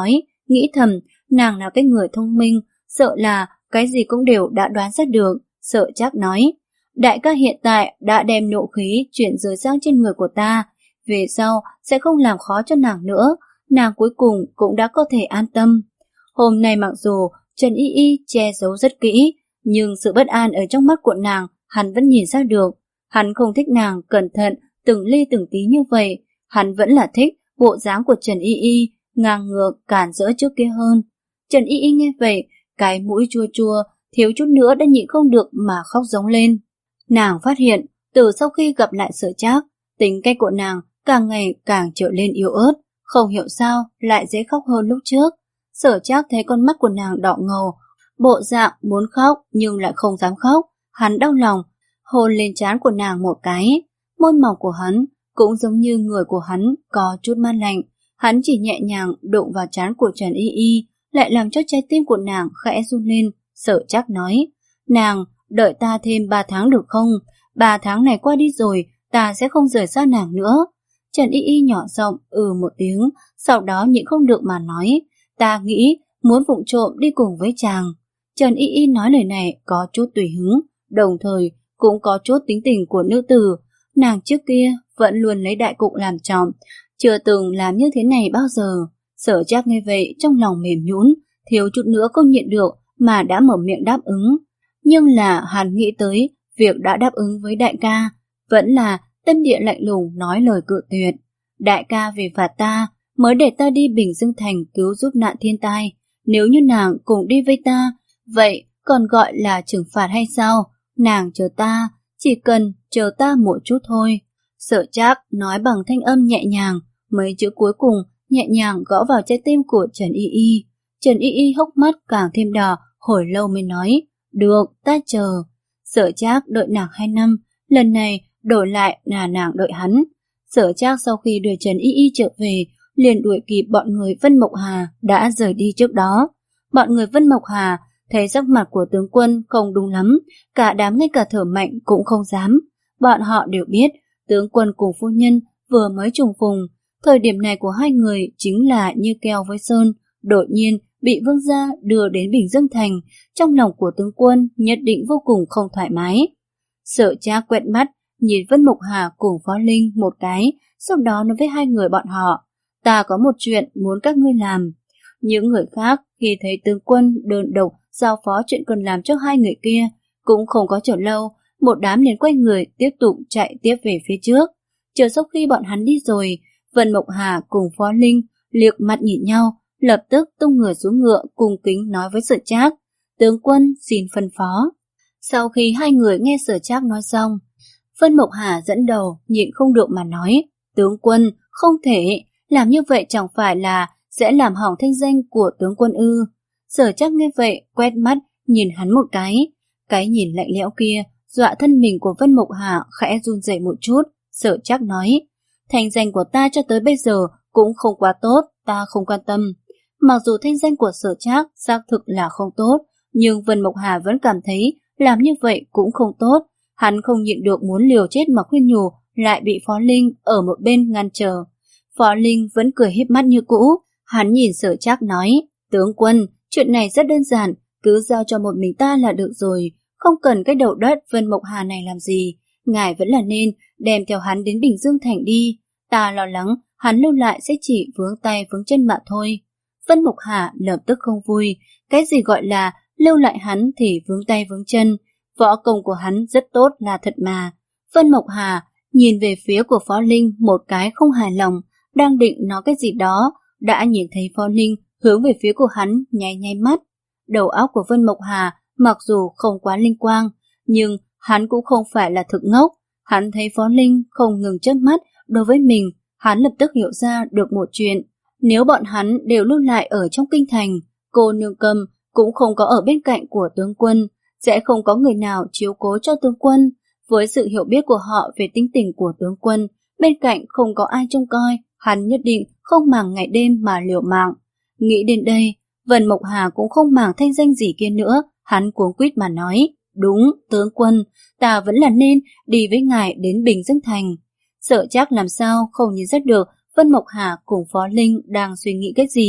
nghĩ thầm, nàng là cái người thông minh, sợ là cái gì cũng đều đã đoán ra được. Sở Trác nói, đại ca hiện tại đã đem nộ khí chuyển rời sang trên người của ta, về sau sẽ không làm khó cho nàng nữa, nàng cuối cùng cũng đã có thể an tâm. Hôm nay mặc dù Trần Y Y che giấu rất kỹ, nhưng sự bất an ở trong mắt của nàng hắn vẫn nhìn ra được. Hắn không thích nàng cẩn thận từng ly từng tí như vậy, hắn vẫn là thích bộ dáng của Trần Y Y ngang ngược cản rỡ trước kia hơn. Trần Y Y nghe vậy, cái mũi chua chua, thiếu chút nữa đã nhịn không được mà khóc giống lên. Nàng phát hiện, từ sau khi gặp lại Sở Trác, tính cách của nàng càng ngày càng trở lên yếu ớt, không hiểu sao lại dễ khóc hơn lúc trước. Sở Trác thấy con mắt của nàng đỏ ngầu, bộ dạng muốn khóc nhưng lại không dám khóc, hắn đau lòng, hôn lên trán của nàng một cái. Môi mỏng của hắn cũng giống như người của hắn có chút mát lạnh, hắn chỉ nhẹ nhàng đụng vào trán của Trần Y Y, lại làm cho trái tim của nàng khẽ run lên. Sở Trác nói, nàng đợi ta thêm ba tháng được không? Ba tháng này qua đi rồi, ta sẽ không rời xa nàng nữa. Trần Y Y nhỏ giọng ừ một tiếng, sau đó nhịn không được mà nói, ta nghĩ muốn vụng trộm đi cùng với chàng. Trần Y Y nói lời này có chút tùy hứng, đồng thời cũng có chút tính tình của nữ tử. Nàng trước kia vẫn luôn lấy đại cục làm trọng, chưa từng làm như thế này bao giờ. Sở Trác nghe vậy trong lòng mềm nhũn, thiếu chút nữa không nhịn được mà đã mở miệng đáp ứng. Nhưng là hắn nghĩ tới việc đã đáp ứng với đại ca, vẫn là tâm địa lạnh lùng nói lời cự tuyệt. Đại ca vì phạt ta mới để ta đi Bình Dương Thành cứu giúp nạn thiên tai, nếu như nàng cùng đi với ta, vậy còn gọi là trừng phạt hay sao? Nàng chờ ta, chỉ cần chờ ta một chút thôi. Sở Trác nói bằng thanh âm nhẹ nhàng, mấy chữ cuối cùng nhẹ nhàng gõ vào trái tim của Trần Y Y. Trần Y Y hốc mắt càng thêm đỏ, hồi lâu mới nói, được, ta chờ. Sở Trác đợi nàng hai năm, lần này đổi lại là nàng đợi hắn. Sở Trác sau khi đưa Trần Y Y trở về, liền đuổi kịp bọn người Vân Mộc Hà đã rời đi trước đó. Bọn người Vân Mộc Hà thấy sắc mặt của tướng quân không đúng lắm, cả đám ngay cả thở mạnh cũng không dám. Bọn họ đều biết tướng quân cùng phu nhân vừa mới trùng phùng, thời điểm này của hai người chính là như keo với sơn, đột nhiên bị vương gia đưa đến Bình Dương Thành, trong lòng của tướng quân nhất định vô cùng không thoải mái. Sở Trác quẹt mắt nhìn Vân Mộc Hà cùng Phó Linh một cái, sau đó nói với hai người bọn họ, ta có một chuyện muốn các ngươi làm. Những người khác khi thấy tướng quân đơn độc giao phó chuyện cần làm cho hai người kia, cũng không có chờ lâu, một đám liền quay người tiếp tục chạy tiếp về phía trước. Chờ sau khi bọn hắn đi rồi, Vân Mộc Hà cùng Phó Linh liếc mặt nhìn nhau, lập tức tung người xuống ngựa cung kính nói với Sở Trác, tướng quân xin phân phó. Sau khi hai người nghe Sở Trác nói xong, Vân Mộc Hà dẫn đầu nhịn không được mà nói, tướng quân không thể, làm như vậy chẳng phải là sẽ làm hỏng thanh danh của tướng quân ư. Sở Trác nghe vậy quét mắt nhìn hắn một cái, cái nhìn lạnh lẽo kia dọa thân mình của Vân Mộc Hà khẽ run rẩy một chút. Sở Trác nói, thanh danh của ta cho tới bây giờ cũng không quá tốt, ta không quan tâm. Mặc dù thanh danh của Sở Trác xác thực là không tốt, nhưng Vân Mộc Hà vẫn cảm thấy làm như vậy cũng không tốt. Hắn không nhịn được muốn liều chết mà khuyên nhủ, lại bị Phó Linh ở một bên ngăn trở. Phó Linh vẫn cười híp mắt như cũ, hắn nhìn Sở Trác nói, tướng quân, chuyện này rất đơn giản, cứ giao cho một mình ta là được rồi, không cần cái đầu đất Vân Mộc Hà này làm gì, ngài vẫn là nên đem theo hắn đến Bình Dương Thành đi, ta lo lắng hắn lưu lại sẽ chỉ vướng tay vướng chân mà thôi. Vân Mộc Hà lập tức không vui, cái gì gọi là lưu lại hắn thì vướng tay vướng chân, võ công của hắn rất tốt là thật mà. Vân Mộc Hà nhìn về phía của Phó Linh một cái không hài lòng, đang định nói cái gì đó, đã nhìn thấy Phó Linh hướng về phía của hắn nháy nháy mắt. Đầu óc của Vân Mộc Hà mặc dù không quá linh quang, nhưng hắn cũng không phải là thực ngốc. Hắn thấy Phó Linh không ngừng chớp mắt đối với mình, hắn lập tức hiểu ra được một chuyện. Nếu bọn hắn đều lưu lại ở trong kinh thành, cô nương Cầm cũng không có ở bên cạnh của tướng quân, sẽ không có người nào chiếu cố cho tướng quân. Với sự hiểu biết của họ về tính tình của tướng quân, bên cạnh không có ai trông coi, hắn nhất định không màng ngày đêm mà liều mạng. Nghĩ đến đây, Vân Mộc Hà cũng không màng thanh danh gì kia nữa, hắn cuống quýt mà nói, đúng, tướng quân, ta vẫn là nên đi với ngài đến Bình Dương Thành. Sở Trác làm sao không nhìn ra được Vân Mộc Hà cùng Phó Linh đang suy nghĩ cái gì.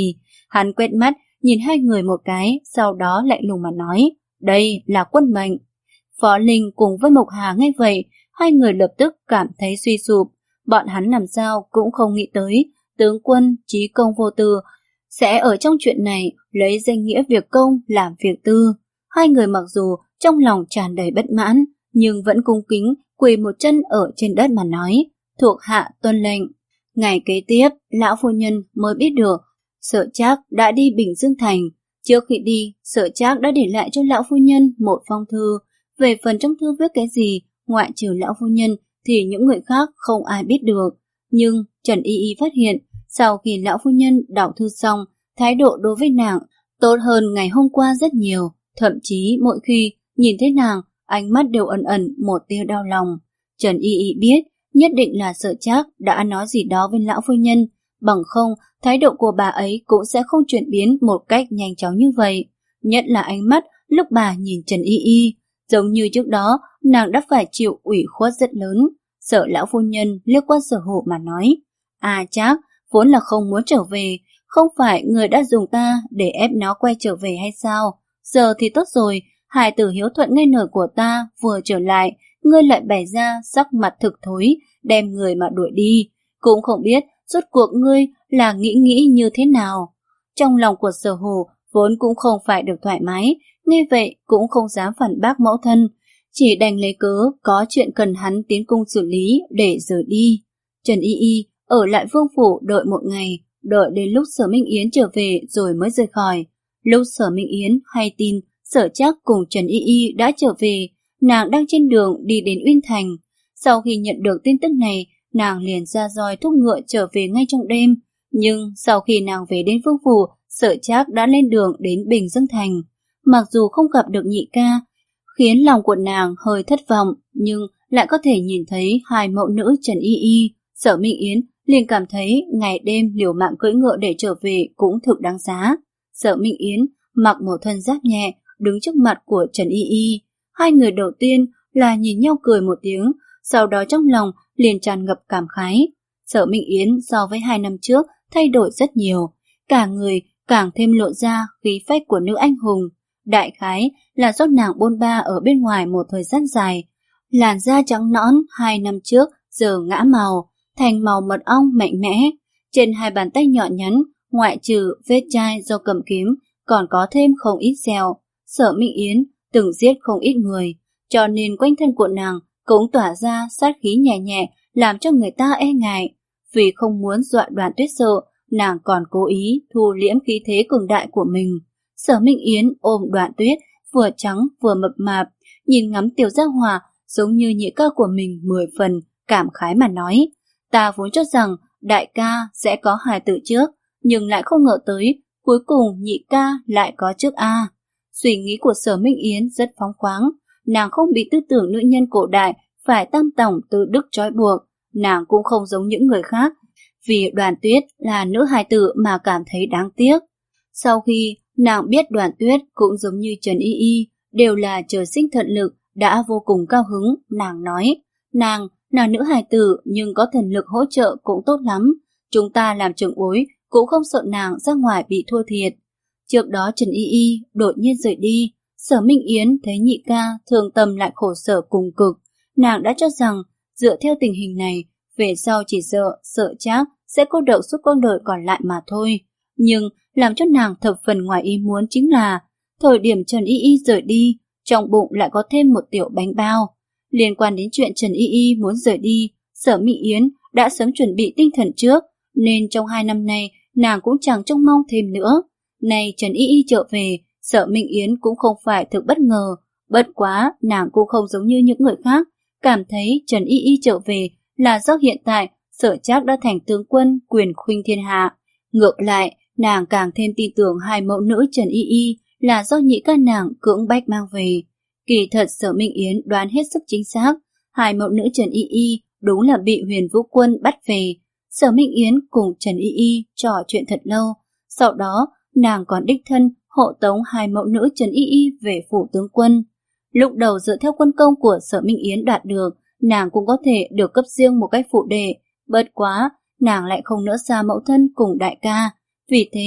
Hắn quét mắt, nhìn hai người một cái, sau đó lạnh lùng mà nói, đây là quân mệnh. Phó Linh cùng với Mộc Hà nghe vậy, hai người lập tức cảm thấy suy sụp. Bọn hắn làm sao cũng không nghĩ tới, tướng quân chí công vô tư sẽ ở trong chuyện này lấy danh nghĩa việc công làm việc tư. Hai người mặc dù trong lòng tràn đầy bất mãn, nhưng vẫn cung kính quỳ một chân ở trên đất mà nói, thuộc hạ tuân lệnh. Ngày kế tiếp, lão phu nhân mới biết được, Sở Trác đã đi Bình Dương Thành. Trước khi đi, Sở Trác đã để lại cho lão phu nhân một phong thư. Về phần trong thư viết cái gì, ngoại trừ lão phu nhân thì những người khác không ai biết được. Nhưng Trần Y Y phát hiện, sau khi lão phu nhân đọc thư xong, thái độ đối với nàng tốt hơn ngày hôm qua rất nhiều. Thậm chí mỗi khi nhìn thấy nàng, ánh mắt đều ẩn ẩn một tia đau lòng. Trần Y Y biết, nhất định là Sở Trác đã nói gì đó với lão phu nhân, bằng không thái độ của bà ấy cũng sẽ không chuyển biến một cách nhanh chóng như vậy. Nhất là ánh mắt lúc bà nhìn Trần Y Y, giống như trước đó nàng đã phải chịu ủy khuất rất lớn. Sở lão phu nhân liếc qua Sở Hổ mà nói, à Trác vốn là không muốn trở về, không phải người đã dùng ta để ép nó quay trở về hay sao? Giờ thì tốt rồi, hài tử hiếu thuận nghe lời của ta vừa trở lại, ngươi lại bày ra sắc mặt thực thối, đem người mà đuổi đi. Cũng không biết rốt cuộc ngươi là nghĩ nghĩ như thế nào. Trong lòng của Sở Hổ vốn cũng không phải được thoải mái, nghe vậy cũng không dám phản bác mẫu thân, chỉ đành lấy cớ có chuyện cần hắn tiến cung xử lý để rời đi. Trần Y Y ở lại vương phủ đợi một ngày, đợi đến lúc Sở Minh Yến trở về rồi mới rời khỏi. Lúc Sở Minh Yến hay tin Sở Trác cùng Trần Y Y đã trở về, nàng đang trên đường đi đến Uyên Thành. Sau khi nhận được tin tức này, nàng liền ra roi thúc ngựa trở về ngay trong đêm. Nhưng sau khi nàng về đến vương phủ, Sở Trác đã lên đường đến Bình Dương Thành. Mặc dù không gặp được nhị ca, khiến lòng của nàng hơi thất vọng, nhưng lại có thể nhìn thấy hai mẫu nữ Trần Y Y. Sở Minh Yến liền cảm thấy ngày đêm liều mạng cưỡi ngựa để trở về cũng thực đáng giá. Sở Minh Yến mặc một thân giáp nhẹ, đứng trước mặt của Trần Y Y. Hai người đầu tiên là nhìn nhau cười một tiếng, sau đó trong lòng liền tràn ngập cảm khái. Sở Minh Yến so với hai năm trước thay đổi rất nhiều, cả người càng thêm lộ ra khí phách của nữ anh hùng. Đại khái là do nàng bôn ba ở bên ngoài một thời gian dài, làn da trắng nõn hai năm trước giờ ngã màu, thành màu mật ong mạnh mẽ. Trên hai bàn tay nhỏ nhắn, ngoại trừ vết chai do cầm kiếm, còn có thêm không ít sẹo. Sở Minh Yến từng giết không ít người, cho nên quanh thân của nàng cũng tỏa ra sát khí nhẹ nhẹ, làm cho người ta e ngại. Vì không muốn dọa Đoàn Tuyết sợ, nàng còn cố ý thu liễm khí thế cường đại của mình. Sở Minh Yến ôm Đoạn Tuyết, vừa trắng vừa mập mạp, nhìn ngắm Tiểu Gia Hòa giống như nhị ca của mình mười phần, cảm khái mà nói, ta vốn cho rằng đại ca sẽ có hài tử trước, nhưng lại không ngờ tới cuối cùng nhị ca lại có trước a. Suy nghĩ của Sở Minh Yến rất phóng khoáng, nàng không bị tư tưởng nữ nhân cổ đại phải tam tổng từ đức trói buộc, nàng cũng không giống những người khác, vì Đoàn Tuyết là nữ hài tử mà cảm thấy đáng tiếc. Sau khi nàng biết Đoàn Tuyết cũng giống như Trần Y Y, đều là trời sinh thận lực, đã vô cùng cao hứng, nàng nói, nàng là nữ hài tử nhưng có thần lực hỗ trợ cũng tốt lắm, chúng ta làm trưởng bối cũng không sợ nàng ra ngoài bị thua thiệt. Trước đó Trần Y Y đột nhiên rời đi, Sở Minh Yến thấy nhị ca thường tâm lại khổ sở cùng cực, nàng đã cho rằng dựa theo tình hình này, về sau chỉ sợ Sở Trác sẽ cô đậu suốt con đời còn lại mà thôi. Nhưng làm cho nàng thập phần ngoài ý muốn chính là thời điểm Trần Y Y rời đi, trong bụng lại có thêm một tiểu bánh bao. Liên quan đến chuyện Trần Y Y muốn rời đi, Sở Minh Yến đã sớm chuẩn bị tinh thần trước, nên trong hai năm nay nàng cũng chẳng trông mong thêm nữa. Nay Trần Y Y trở về, Sở Minh Yến cũng không phải thực bất ngờ, bất quá nàng cũng không giống như những người khác, cảm thấy Trần Y Y trở về là do hiện tại Sở Trác đã thành tướng quân quyền khuynh thiên hạ. Ngược lại, nàng càng thêm tin tưởng hai mẫu nữ Trần Y Y là do nhị ca nàng cưỡng bách mang về. Kỳ thật Sở Minh Yến đoán hết sức chính xác, hai mẫu nữ Trần Y Y đúng là bị Huyền Vũ Quân bắt về. Sở Minh Yến cùng Trần Y Y trò chuyện thật lâu, sau đó nàng còn đích thân hộ tống hai mẫu nữ Trần Y Y về phủ tướng quân. Lúc đầu dựa theo quân công của Sở Minh Yến đạt được, nàng cũng có thể được cấp riêng một cách phụ đệ, bất quá nàng lại không nỡ xa mẫu thân cùng đại ca, vì thế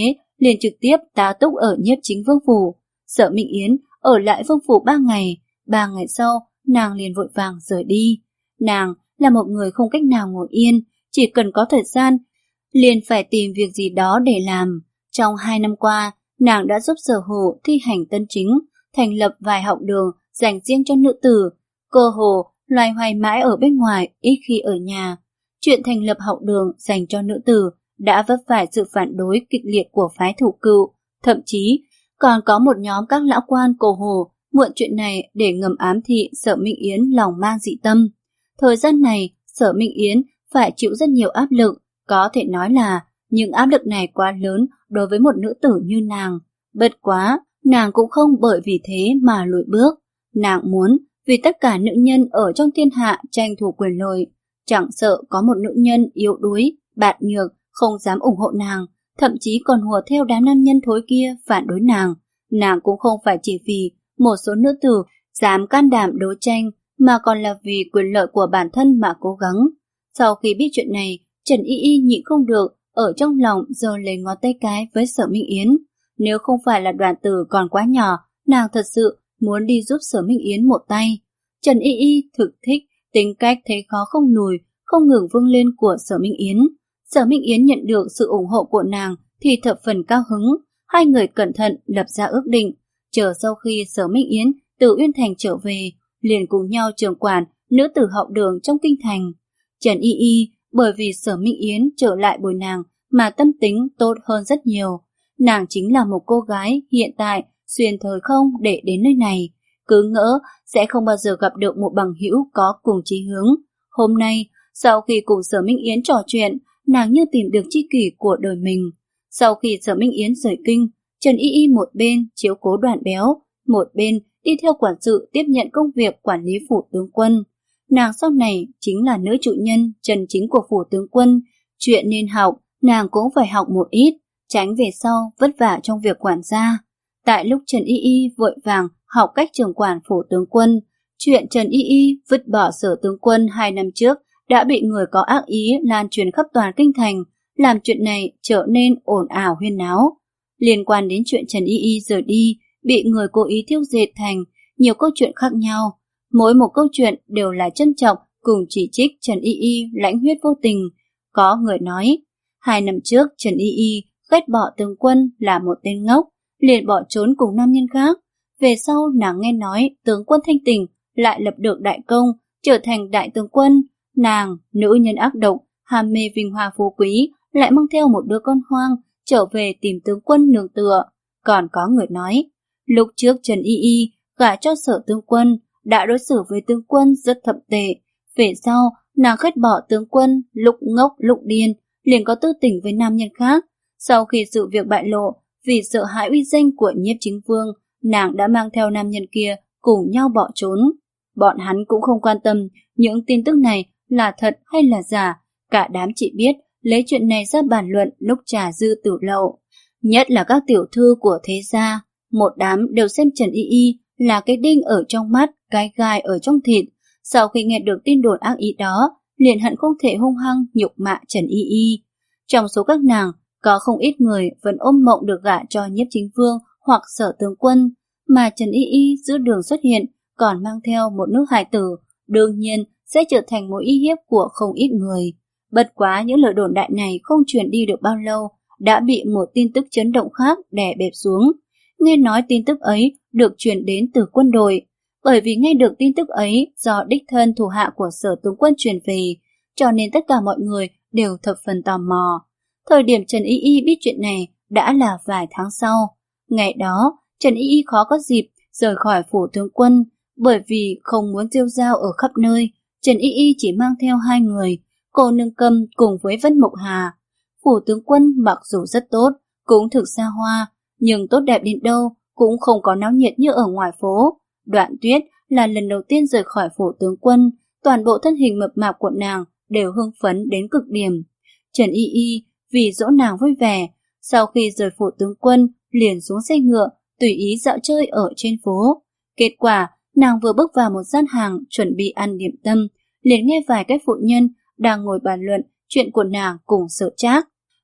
liền trực tiếp tá túc ở Nhiếp Chính Vương phủ. Sở Minh Yến ở lại vương phủ ba ngày, ba ngày sau nàng liền vội vàng rời đi. Nàng là một người không cách nào ngồi yên, chỉ cần có thời gian liền phải tìm việc gì đó để làm. Trong hai năm qua, nàng đã giúp Sở Hồ thi hành tân chính, thành lập vài học đường dành riêng cho nữ tử. Cơ hồ loay hoay mãi ở bên ngoài, ít khi ở nhà. Chuyện thành lập học đường dành cho nữ tử đã vấp phải sự phản đối kịch liệt của phái thủ cựu, thậm chí còn có một nhóm các lão quan cổ hồ mượn chuyện này để ngầm ám thị Sở Minh Yến lòng mang dị tâm. Thời gian này, Sở Minh Yến phải chịu rất nhiều áp lực, có thể nói là những áp lực này quá lớn đối với một nữ tử như nàng. Bất quá, nàng cũng không bởi vì thế mà lùi bước. Nàng muốn vì tất cả nữ nhân ở trong thiên hạ tranh thủ quyền lợi, chẳng sợ có một nữ nhân yếu đuối, bạt nhược, không dám ủng hộ nàng, thậm chí còn hùa theo đám nam nhân thối kia phản đối nàng. Nàng cũng không phải chỉ vì một số nữ tử dám can đảm đấu tranh, mà còn là vì quyền lợi của bản thân mà cố gắng. Sau khi biết chuyện này, Trần Y Y nhịn không được, ở trong lòng giơ lên ngón tay cái với Sở Minh Yến. Nếu không phải là Đoàn Tử còn quá nhỏ, nàng thật sự muốn đi giúp Sở Minh Yến một tay. Trần Y Y thực thích tính cách thấy khó không lùi, không ngừng vươn lên của Sở Minh Yến. Sở Minh Yến nhận được sự ủng hộ của nàng thì thập phần cao hứng. Hai người cẩn thận lập ra ước định, chờ sau khi Sở Minh Yến từ Uyên Thành trở về, liền cùng nhau trưởng quản nữ tử học đường trong kinh thành. Trần Y Y bởi vì Sở Minh Yến trở lại bồi nàng mà tâm tính tốt hơn rất nhiều. Nàng chính là một cô gái hiện tại xuyên thời không để đến nơi này, cứ ngỡ sẽ không bao giờ gặp được một bằng hữu có cùng chí hướng. Hôm nay, sau khi cùng Sở Minh Yến trò chuyện, nàng như tìm được tri kỷ của đời mình. Sau khi Sở Minh Yến rời kinh, Trần Y Y một bên chiếu cố Đoàn Béo, một bên đi theo quản sự tiếp nhận công việc quản lý phủ tướng quân. Nàng sau này chính là nữ chủ nhân chân chính của phủ tướng quân. Chuyện nên học, nàng cũng phải học một ít, tránh về sau vất vả trong việc quản gia. Tại lúc Trần Y Y vội vàng học cách trưởng quản phủ tướng quân, chuyện Trần Y Y vứt bỏ Sở tướng quân hai năm trước đã bị người có ác ý lan truyền khắp toàn kinh thành, làm chuyện này trở nên ồn ào huyên náo. Liên quan đến chuyện Trần Y Y rời đi, bị người cố ý thiêu dệt thành nhiều câu chuyện khác nhau. Mỗi một câu chuyện đều là trân trọng cùng chỉ trích Trần Y Y lãnh huyết vô tình. Có người nói, hai năm trước Trần Y Y ghét bỏ tướng quân là một tên ngốc, liền bỏ trốn cùng nam nhân khác. Về sau nàng nghe nói tướng quân Thanh Tình lại lập được đại công, trở thành đại tướng quân. Nàng, nữ nhân ác độc, ham mê vinh hoa phú quý, lại mang theo một đứa con hoang, trở về tìm tướng quân nương tựa. Còn có người nói, lúc trước Trần Y Y gả cho Sở tướng quân, đã đối xử với tướng quân rất thậm tệ. Về sau, nàng ghét bỏ tướng quân, lúc ngốc lúc điên, liền có tư tình với nam nhân khác. Sau khi sự việc bại lộ, vì sợ hãi uy danh của Nhiếp Chính Vương, nàng đã mang theo nam nhân kia cùng nhau bỏ trốn. Bọn hắn cũng không quan tâm những tin tức này là thật hay là giả, cả đám chỉ biết lấy chuyện này ra bàn luận lúc trà dư tử lậu. Nhất là các tiểu thư của thế gia, một đám đều xem Trần Y Y là cái đinh ở trong mắt, cái gai ở trong thịt. Sau khi nghe được tin đồn ác ý đó, liền hận không thể hung hăng nhục mạ Trần Y Y. Trong số các nàng, có không ít người vẫn ôm mộng được gả cho Nhiếp Chính Vương hoặc Sở tướng quân, mà Trần Y Y giữa đường xuất hiện còn mang theo một nữ hài tử, đương nhiên sẽ trở thành mối uy hiếp của không ít người. Bất quá những lời đồn đại này không truyền đi được bao lâu, đã bị một tin tức chấn động khác đè bẹp xuống. Nghe nói tin tức ấy được truyền đến từ quân đội, bởi vì nghe được tin tức ấy do đích thân thủ hạ của Sở tướng quân truyền về, cho nên tất cả mọi người đều thập phần tò mò. Thời điểm Trần Y Y biết chuyện này đã là vài tháng sau. Ngày đó, Trần Y Y khó có dịp rời khỏi phủ tướng quân, bởi vì không muốn rêu rao ở khắp nơi. Trần Y Y chỉ mang theo hai người, cô nương Câm cùng với Vân Mộng Hà. Phủ tướng quân mặc dù rất tốt, cũng thực xa hoa, nhưng tốt đẹp đến đâu cũng không có náo nhiệt như ở ngoài phố. Đoạn Tuyết là lần đầu tiên rời khỏi phủ tướng quân, toàn bộ thân hình mập mạp của nàng đều hưng phấn đến cực điểm. Trần Y Y vì dỗ nàng vui vẻ, sau khi rời phủ tướng quân liền xuống xe ngựa, tùy ý dạo chơi ở trên phố. Kết quả, nàng vừa bước vào một gian hàng chuẩn bị ăn điểm tâm, liền nghe vài cái phụ nhân đang ngồi bàn luận chuyện của nàng cùng Sở Trác.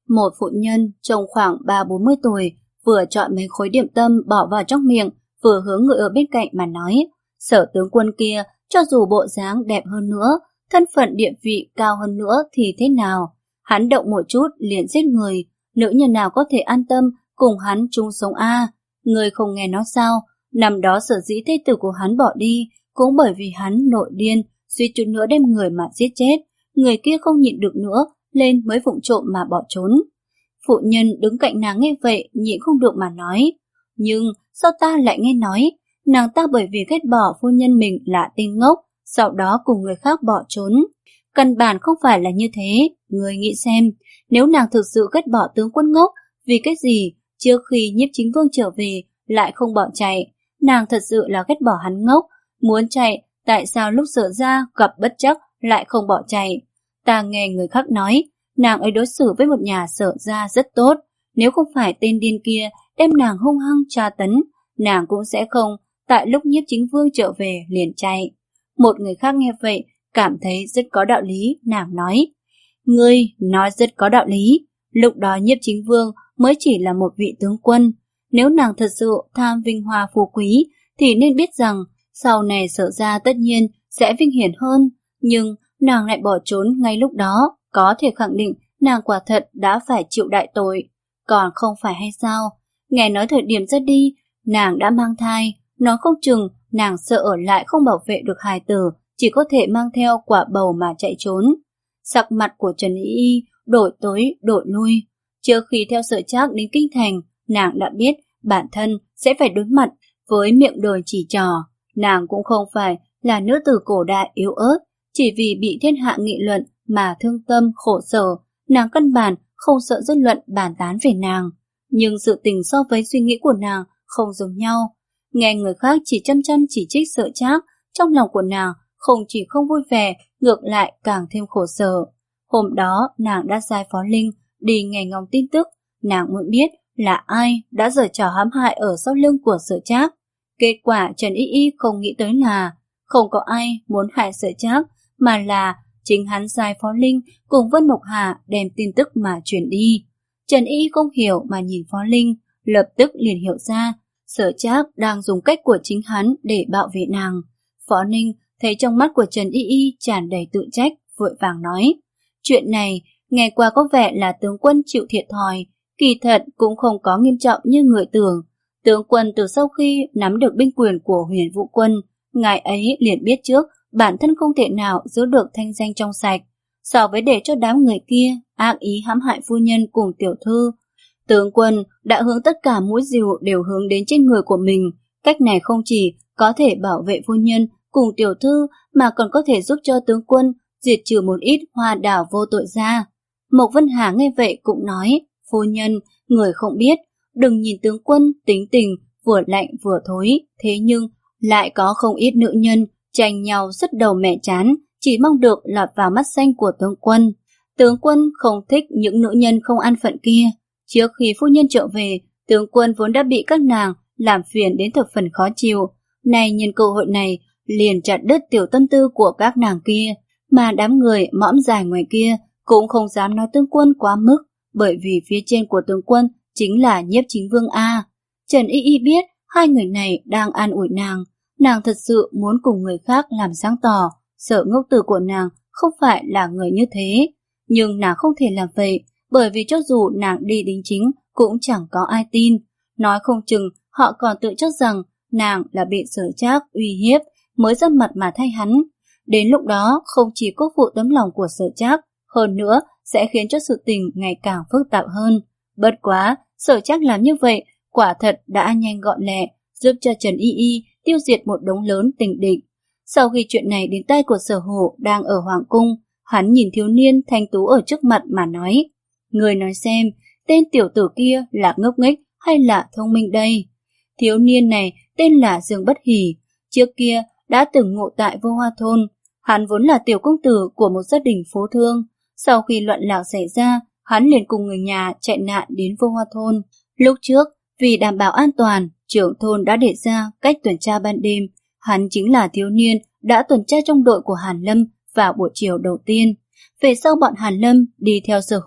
Một phụ nhân trông khoảng ba bốn mươi tuổi, vừa chọn mấy khối điểm tâm bỏ vào trong miệng, vừa hướng người ở bên cạnh mà nói, Sở tướng quân kia, cho dù bộ dáng đẹp hơn nữa, thân phận địa vị cao hơn nữa thì thế nào? Hắn động một chút liền giết người, nữ nhân nào có thể an tâm cùng hắn chung sống a? À, người không nghe nói sao? Năm đó sở dĩ thê tử của hắn bỏ đi, cũng bởi vì hắn nội điên, suýt chút nữa đem người mà giết chết. Người kia không nhịn được nữa, lên mới vụng trộm mà bỏ trốn. Phụ nhân đứng cạnh nàng nghe vậy, nhịn không được mà nói. Nhưng sao ta lại nghe nói, nàng ta bởi vì ghét bỏ phu nhân mình là tên ngốc, sau đó cùng người khác bỏ trốn. Căn bản không phải là như thế, người nghĩ xem, nếu nàng thực sự ghét bỏ tướng quân ngốc, vì cái gì, trước khi Nhiếp Chính Vương trở về, lại không bỏ chạy. Nàng thật sự là ghét bỏ hắn ngốc, muốn chạy, tại sao lúc Sở ra gặp bất trắc lại không bỏ chạy. Ta nghe người khác nói, nàng ấy đối xử với một nhà Sở ra rất tốt, nếu không phải tên điên kia đem nàng hung hăng tra tấn, nàng cũng sẽ không, tại lúc Nhiếp Chính Vương trở về liền chạy. Một người khác nghe vậy, cảm thấy rất có đạo lý, nàng nói. Ngươi nói rất có đạo lý, lúc đó Nhiếp Chính Vương mới chỉ là một vị tướng quân. Nếu nàng thật sự tham vinh hoa phú quý, thì nên biết rằng sau này Sở ra tất nhiên sẽ vinh hiển hơn. Nhưng nàng lại bỏ trốn ngay lúc đó, có thể khẳng định nàng quả thật đã phải chịu đại tội. Còn không phải hay sao? Nghe nói thời điểm ra đi, nàng đã mang thai, nói không chừng nàng sợ ở lại không bảo vệ được hài tử, chỉ có thể mang theo quả bầu mà chạy trốn. Sắc mặt của Trần Y Y đổi tới đổi lui. Trước khi theo Sở Trác đến kinh thành, nàng đã biết bản thân sẽ phải đối mặt với miệng đời chỉ trỏ. Nàng cũng không phải là nữ tử cổ đại yếu ớt, chỉ vì bị thiên hạ nghị luận mà thương tâm khổ sở. Nàng căn bản không sợ dư luận bàn tán về nàng. Nhưng sự tình so với suy nghĩ của nàng không giống nhau. Nghe người khác chỉ chăm chăm chỉ trích Sở Trác, trong lòng của nàng không chỉ không vui vẻ, ngược lại càng thêm khổ sở. Hôm đó nàng đã sai Phó Linh đi nghe ngóng tin tức, nàng muốn biết là ai đã giở trò hãm hại ở sau lưng của Sở Trác. Kết quả Trần Y Y không nghĩ tới là không có ai muốn hại Sở Trác, mà là chính hắn sai Phó Linh cùng Vân Mộc Hà đem tin tức mà truyền đi. Trần Y Y không hiểu mà nhìn Phó Linh, lập tức liền hiểu ra Sở Trác đang dùng cách của chính hắn để bảo vệ nàng. Phó Ninh thấy trong mắt của Trần Y Y tràn đầy tự trách, vội vàng nói. Chuyện này, nghe qua có vẻ là tướng quân chịu thiệt thòi, kỳ thật cũng không có nghiêm trọng như người tưởng. Tướng quân từ sau khi nắm được binh quyền của Huyền Vũ quân, ngài ấy liền biết trước bản thân không thể nào giữ được thanh danh trong sạch. So với để cho đám người kia ác ý hãm hại phu nhân cùng tiểu thư, tướng quân đã hướng tất cả mũi dìu đều hướng đến trên người của mình. Cách này không chỉ có thể bảo vệ phu nhân cùng tiểu thư mà còn có thể giúp cho tướng quân diệt trừ một ít hoa đảo vô tội ra. Mộc Vân Hà nghe vậy cũng nói, phu nhân, người không biết, đừng nhìn tướng quân tính tình vừa lạnh vừa thối, thế nhưng lại có không ít nữ nhân tranh nhau sứt đầu mẻ chán, chỉ mong được lọt vào mắt xanh của tướng quân. Tướng quân không thích những nữ nhân không an phận kia. Trước khi phu nhân trở về, tướng quân vốn đã bị các nàng làm phiền đến thập phần khó chịu. Này nhân cơ hội này, liền chặt đứt tiểu tâm tư của các nàng kia, mà đám người mõm dài ngoài kia cũng không dám nói tướng quân quá mức, bởi vì phía trên của tướng quân chính là Nhiếp Chính Vương A. Trần Y Y biết hai người này đang an ủi nàng, nàng thật sự muốn cùng người khác làm sáng tỏ, sợ ngốc tử của nàng không phải là người như thế. Nhưng nàng không thể làm vậy, bởi vì cho dù nàng đi đính chính cũng chẳng có ai tin. Nói không chừng họ còn tự cho rằng nàng là bị Sở Trác uy hiếp mới ra mặt mà thay hắn. Đến lúc đó không chỉ cố phụ tấm lòng của Sở Trác, hơn nữa sẽ khiến cho sự tình ngày càng phức tạp hơn. Bất quá, Sở Trác làm như vậy quả thật đã nhanh gọn lẹ, giúp cho Trần Y Y tiêu diệt một đống lớn tình địch. Sau khi chuyện này đến tay của Sở Hổ đang ở Hoàng cung, hắn nhìn thiếu niên thanh tú ở trước mặt mà nói, người nói xem, tên tiểu tử kia là ngốc nghếch hay là thông minh đây? Thiếu niên này tên là Dương Bất Hỉ, trước kia đã từng ngụ tại Vô Hoa Thôn. Hắn vốn là tiểu công tử của một gia đình phú thương. Sau khi loạn lạc xảy ra, hắn liền cùng người nhà chạy nạn đến Vô Hoa Thôn. Lúc trước, vì đảm bảo an toàn, trưởng thôn đã đề ra cách tuần tra ban đêm. Hắn chính là thiếu niên đã tuần tra trong đội của Hàn Lâm vào buổi chiều đầu tiên. Về sau bọn Hàn Lâm đi theo Sở Hổ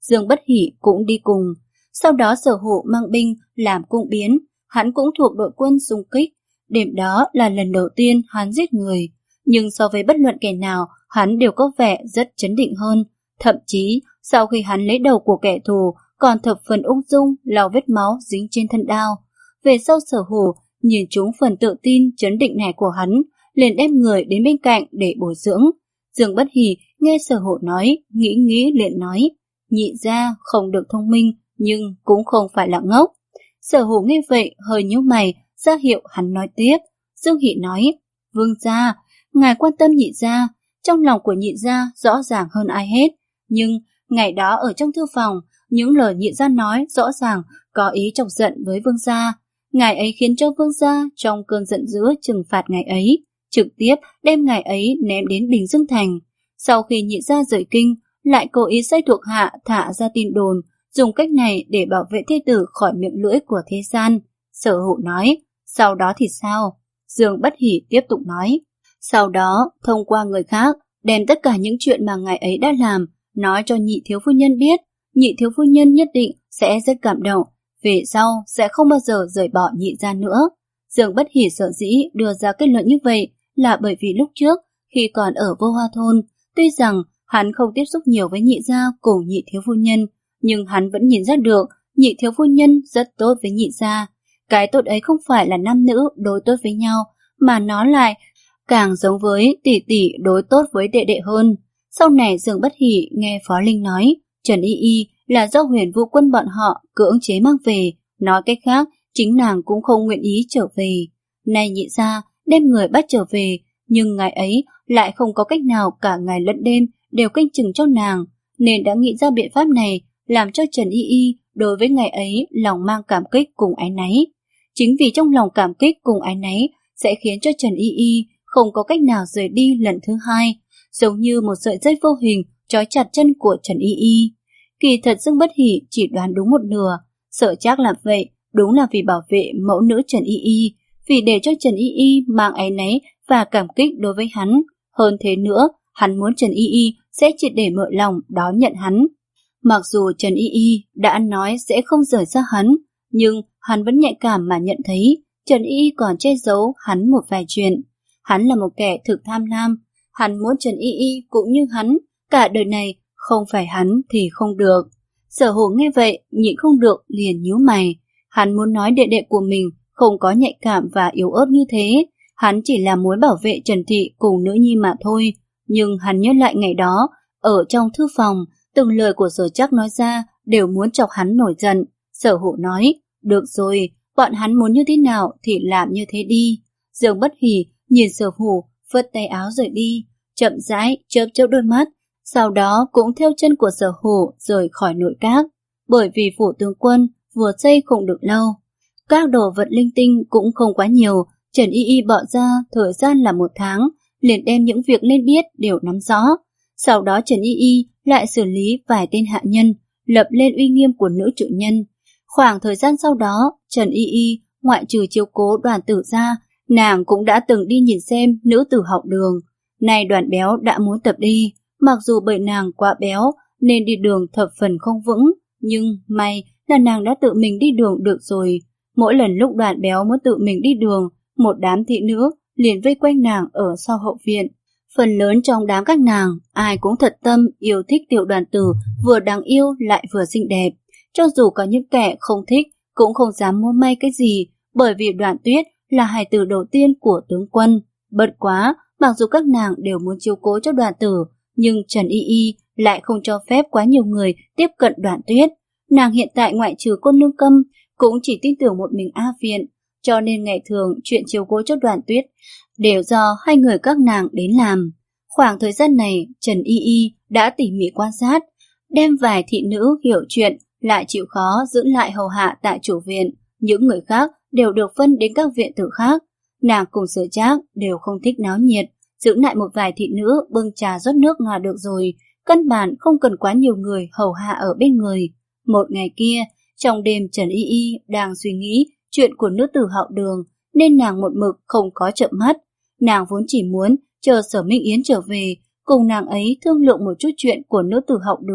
Dương Bất Hỉ cũng đi cùng. Sau đó Sở Hổ mang binh làm cung biến, hắn cũng thuộc đội quân xung kích. Đêm đó là lần đầu tiên hắn giết người, nhưng so với bất luận kẻ nào, hắn đều có vẻ rất trấn định hơn. Thậm chí, sau khi hắn lấy đầu của kẻ thù, còn thập phần ung dung lau vết máu dính trên thân đao. Về sau Sở Hổ nhìn chúng phần tự tin trấn định này của hắn, liền đem người đến bên cạnh để bồi dưỡng. Dương Bất Hỉ nghe Sở Hổ nói, nghĩ nghĩ liền nói, nhị gia không được thông minh, nhưng cũng không phải là ngốc. Sở Hổ nghe vậy hơi nhíu mày, ra hiệu hắn nói tiếp. Dương Hỉ nói, vương gia, ngài quan tâm nhị gia, trong lòng của nhị gia rõ ràng hơn ai hết. Nhưng ngày đó ở trong thư phòng, những lời nhị gia nói rõ ràng có ý chọc giận với vương gia. Ngài ấy khiến cho vương gia trong cơn giận dữ trừng phạt ngài ấy, trực tiếp đem ngài ấy ném đến Bình Dương Thành. Sau khi nhị gia rời kinh, lại cố ý sai thuộc hạ thả ra tin đồn, dùng cách này để bảo vệ thê tử khỏi miệng lưỡi của thế gian. Sở Hổ nói, sau đó thì sao? Dương Bất Hỉ tiếp tục nói, sau đó thông qua người khác đem tất cả những chuyện mà ngài ấy đã làm nói cho nhị thiếu phu nhân biết. Nhị thiếu phu nhân nhất định sẽ rất cảm động, về sau sẽ không bao giờ rời bỏ nhị gia nữa. Dương Bất Hỉ sở dĩ đưa ra kết luận như vậy là bởi vì lúc trước khi còn ở Vô Hoa Thôn, tuy rằng hắn không tiếp xúc nhiều với nhị gia cùng nhị thiếu phu nhân, nhưng hắn vẫn nhìn ra được nhị thiếu phu nhân rất tốt với nhị gia. Cái tốt ấy không phải là nam nữ đối tốt với nhau, mà nó lại càng giống với tỷ tỷ đối tốt với đệ đệ hơn. Sau này Dương Bất Hỉ nghe Phó Linh nói, Trần Y Y là do Huyền Vũ Quân bọn họ cưỡng chế mang về, nói cách khác, chính nàng cũng không nguyện ý trở về. Nay nhị gia đem người bắt trở về, nhưng ngài ấy lại không có cách nào cả ngày lẫn đêm đều canh chừng cho nàng, nên đã nghĩ ra biện pháp này, làm cho Trần Y Y đối với ngài ấy lòng mang cảm kích cùng áy náy. Chính vì trong lòng cảm kích cùng áy náy sẽ khiến cho Trần Y Y không có cách nào rời đi lần thứ hai, giống như một sợi dây vô hình trói chặt chân của Trần Y Y. Kỳ thật Dương Bất Hỉ chỉ đoán đúng một nửa, sợ chắc là vậy, đúng là vì bảo vệ mẫu nữ Trần Y Y, vì để cho Trần Y Y mang áy náy và cảm kích đối với hắn. Hơn thế nữa, hắn muốn Trần Y Y sẽ triệt để mở lòng đón nhận hắn. Mặc dù Trần Y Y đã nói sẽ không rời xa hắn, nhưng hắn vẫn nhạy cảm mà nhận thấy Trần Y Y còn che giấu hắn một vài chuyện. Hắn là một kẻ thực tham lam, hắn muốn Trần Y Y cũng như hắn, cả đời này không phải hắn thì không được. Sở Hổ nghe vậy, nhịn không được liền nhíu mày. Hắn muốn nói đệ đệ của mình không có nhạy cảm và yếu ớt như thế, hắn chỉ là muốn bảo vệ Trần Thị cùng nữ nhi mà thôi. Nhưng hắn nhớ lại ngày đó, ở trong thư phòng, từng lời của Sở Trác nói ra đều muốn chọc hắn nổi giận. Sở Hổ nói, được rồi, bọn hắn muốn như thế nào thì làm như thế đi. Dương Bất Hỉ nhìn Sở Hổ, phất tay áo rời đi, chậm rãi chớp chớp đôi mắt, sau đó cũng theo chân của Sở Hổ rời khỏi nội các. Bởi vì phủ tướng quân vừa xây không được lâu, các đồ vật linh tinh cũng không quá nhiều, Trần Y Y bỏ ra thời gian là một tháng, liền đem những việc nên biết đều nắm rõ. Sau đó Trần Y Y lại xử lý vài tên hạ nhân, lập lên uy nghiêm của nữ chủ nhân. Khoảng thời gian sau đó, Trần Y Y ngoại trừ chiếu cố Đoàn Tử ra, nàng cũng đã từng đi nhìn xem nữ tử học đường. Nay Đoàn Béo đã muốn tập đi, mặc dù bởi nàng quá béo nên đi đường thập phần không vững, nhưng may là nàng đã tự mình đi đường được rồi. Mỗi lần lúc Đoàn Béo muốn tự mình đi đường, một đám thị nữ liền vây quanh nàng ở sau hậu viện. Phần lớn trong đám các nàng, ai cũng thật tâm yêu thích tiểu Đoàn Tử, vừa đáng yêu lại vừa xinh đẹp. Cho dù có những kẻ không thích, cũng không dám mua may cái gì, bởi vì Đoàn Tuyết là hài tử đầu tiên của tướng quân. Bất quá, mặc dù các nàng đều muốn chiếu cố cho Đoàn Tử, nhưng Trần Y Y lại không cho phép quá nhiều người tiếp cận Đoàn Tuyết. Nàng hiện tại ngoại trừ cô nương Câm, cũng chỉ tin tưởng một mình A Viện, cho nên ngày thường chuyện chiếu cố cho Đoàn Tuyết đều do hai người các nàng đến làm. Khoảng thời gian này, Trần Y Y đã tỉ mỉ quan sát, đem vài thị nữ hiểu chuyện lại chịu khó giữ lại hầu hạ tại chủ viện. Những người khác đều được phân đến các viện tử khác. Nàng cùng Sở Trác đều không thích náo nhiệt, giữ lại một vài thị nữ bưng trà rót nước là được rồi, căn bản không cần quá nhiều người hầu hạ ở bên người. Một ngày kia, trong đêm Trần Y Y đang suy nghĩ chuyện của nữ tử hậu đường, nên nàng một mực không có chợp mắt. Nàng vốn chỉ muốn chờ Sở Minh Yến trở về, cùng nàng ấy thương lượng một chút chuyện của nữ tử hậu đường.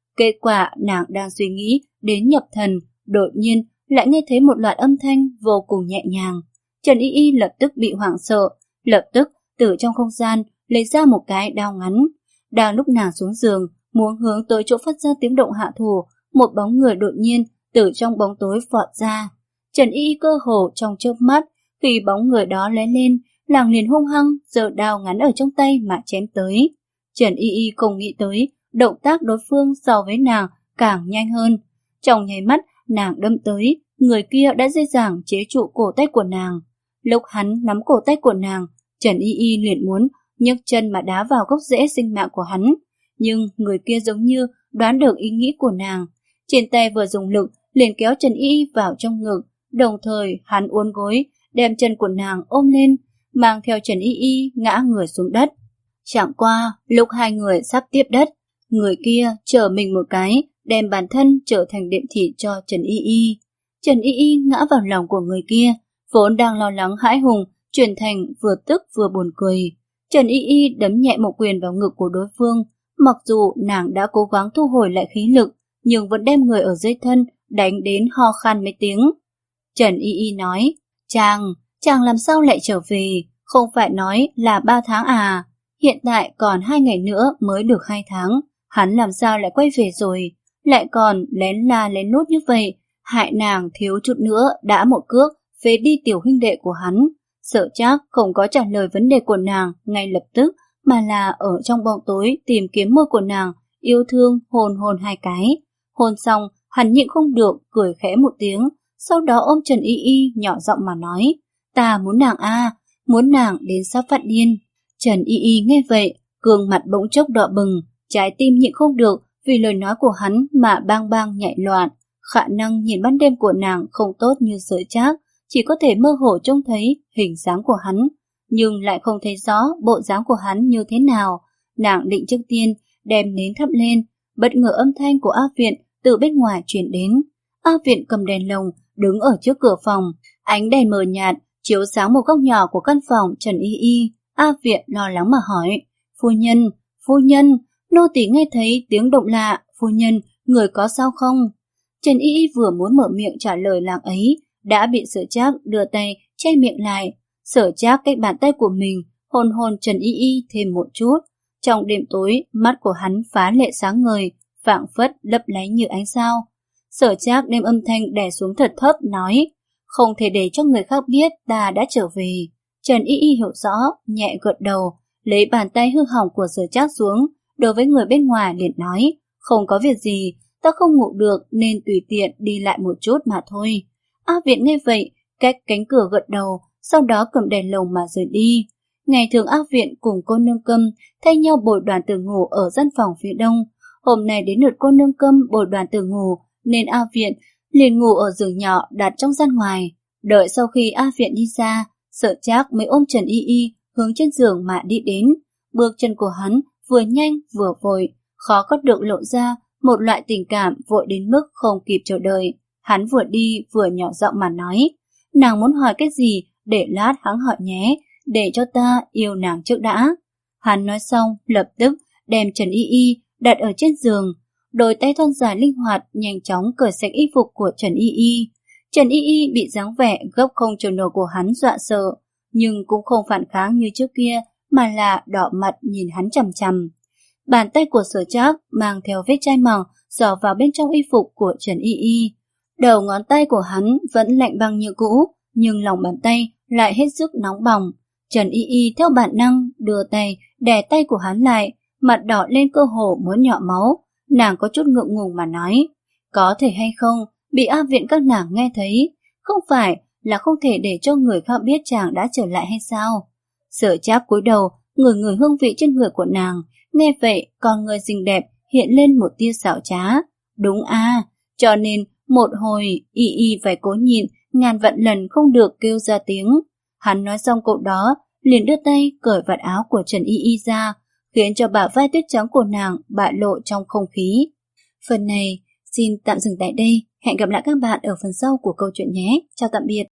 Kết quả nàng đang suy nghĩ đến nhập thần, đột nhiên lại nghe thấy một loạt âm thanh vô cùng nhẹ nhàng. Trần Y Y lập tức bị hoảng sợ, lập tức từ trong không gian lấy ra một cái đao ngắn. Đang lúc nàng xuống giường, muốn hướng tới chỗ phát ra tiếng động hạ thủ, một bóng người đột nhiên từ trong bóng tối vọt ra. Trần Y Y cơ hồ trong chớp mắt, khi bóng người đó lóe lên, nàng liền hung hăng giơ đao ngắn ở trong tay mà chém tới. Trần Y Y không nghĩ tới động tác đối phương so với nàng càng nhanh hơn. Trong nháy mắt nàng đâm tới, người kia đã dễ dàng chế trụ cổ tay của nàng. Lúc hắn nắm cổ tay của nàng, Trần Y Y liền muốn nhấc chân mà đá vào gốc rễ sinh mạng của hắn. Nhưng người kia giống như đoán được ý nghĩ của nàng. Trên tay vừa dùng lực liền kéo Trần Y Y vào trong ngực, đồng thời hắn uốn gối đem chân của nàng ôm lên, mang theo Trần Y Y ngã người xuống đất. Chẳng qua lúc hai người sắp tiếp đất, người kia trở mình một cái, đem bản thân trở thành đệm thịt cho Trần Y Y. Trần Y Y ngã vào lòng của người kia, vốn đang lo lắng hãi hùng, chuyển thành vừa tức vừa buồn cười. Trần Y Y đấm nhẹ một quyền vào ngực của đối phương, mặc dù nàng đã cố gắng thu hồi lại khí lực, nhưng vẫn đem người ở dưới thân đánh đến ho khan mấy tiếng. Trần Y Y nói, chàng, chàng làm sao lại trở về, không phải nói là ba tháng à, hiện tại còn hai ngày nữa mới được hai tháng, hắn làm sao lại quay về rồi, lại còn lén la lén lút như vậy, hại nàng thiếu chút nữa đã một cước phế đi tiểu huynh đệ của hắn. Sợ chắc không có trả lời vấn đề của nàng ngay lập tức, mà là ở trong bóng tối tìm kiếm môi của nàng, yêu thương hôn hôn hai cái. Hôn xong, hắn nhịn không được, cười khẽ một tiếng, sau đó ôm Trần Y Y nhỏ giọng mà nói, ta muốn nàng a, muốn nàng đến sắp phát điên. Trần Y Y nghe vậy, gương mặt bỗng chốc đỏ bừng, trái tim nhịn không được vì lời nói của hắn mà bang bang nhảy loạn. Khả năng nhìn ban đêm của nàng không tốt như Sở Trác, chỉ có thể mơ hồ trông thấy hình dáng của hắn, nhưng lại không thấy rõ bộ dáng của hắn như thế nào. Nàng định trước tiên đem nến thắp lên, bất ngờ âm thanh của A Viện từ bên ngoài truyền đến. A Viện cầm đèn lồng đứng ở trước cửa phòng, ánh đèn mờ nhạt chiếu sáng một góc nhỏ của căn phòng Trần Y Y. A Viện lo lắng mà hỏi, phu nhân, phu nhân, nô tỳ nghe thấy tiếng động lạ, phu nhân, người có sao không? Trần Y Y vừa muốn mở miệng trả lời làng ấy, đã bị Sở Trác đưa tay che miệng lại. Sở Trác cách bàn tay của mình hôn hôn Trần Y Y thêm một chút. Trong đêm tối, mắt của hắn phá lệ sáng ngời, phảng phất lấp lánh như ánh sao. Sở Trác đem âm thanh đè xuống thật thấp, nói, không thể để cho người khác biết ta đã trở về. Trần Y Y hiểu rõ, nhẹ gật đầu, lấy bàn tay hư hỏng của Sở Trác xuống, đối với người bên ngoài liền nói, không có việc gì, ta không ngủ được nên tùy tiện đi lại một chút mà thôi. A Viện nghe vậy, cách cánh cửa gật đầu, sau đó cầm đèn lồng mà rời đi. Ngày thường A Viện cùng cô nương Câm thay nhau bồi đoàn tử ngủ ở gian phòng phía đông. Hôm nay đến lượt cô nương Câm bồi đoàn tử ngủ, nên A Viện liền ngủ ở giường nhỏ đặt trong gian ngoài. Đợi sau khi A Viện đi ra, Sở Trác mới ôm Trần Y Y hướng trên giường mà đi đến. Bước chân của hắn vừa nhanh vừa vội, khó có được lộ ra một loại tình cảm vội đến mức không kịp chờ đợi. Hắn vừa đi vừa nhỏ giọng mà nói, nàng muốn hỏi cái gì để lát hắn hỏi nhé, để cho ta yêu nàng trước đã. Hắn nói xong lập tức đem Trần Y Y đặt ở trên giường, đôi tay thon dài linh hoạt nhanh chóng cởi sạch y phục của Trần Y Y. Trần Y Y bị dáng vẻ gấp không chịu nổi của hắn dọa sợ, nhưng cũng không phản kháng như trước kia, mà là đỏ mặt nhìn hắn chằm chằm. Bàn tay của Sở Trác mang theo vết chai mỏng dò vào bên trong y phục của Trần Y Y. Đầu ngón tay của hắn vẫn lạnh băng như cũ, nhưng lòng bàn tay lại hết sức nóng bỏng. Trần Y Y theo bản năng đưa tay đè tay của hắn lại, mặt đỏ lên cơ hồ muốn nhỏ máu. Nàng có chút ngượng ngùng mà nói, có thể hay không bị A Viện các nàng nghe thấy, không phải là không thể để cho người khác biết chàng đã trở lại hay sao? Sở Trác cúi đầu, ngửi ngửi hương vị trên người của nàng, nghe vậy con người xinh đẹp hiện lên một tia xảo trá. Đúng a, cho nên một hồi Y Y phải cố nhịn, ngàn vạn lần không được kêu ra tiếng. Hắn nói xong câu đó, liền đưa tay cởi vạt áo của Trần Y Y ra, khiến cho bả vai tuyết trắng của nàng bại lộ trong không khí. Phần này xin tạm dừng tại đây, hẹn gặp lại các bạn ở phần sau của câu chuyện nhé. Chào tạm biệt.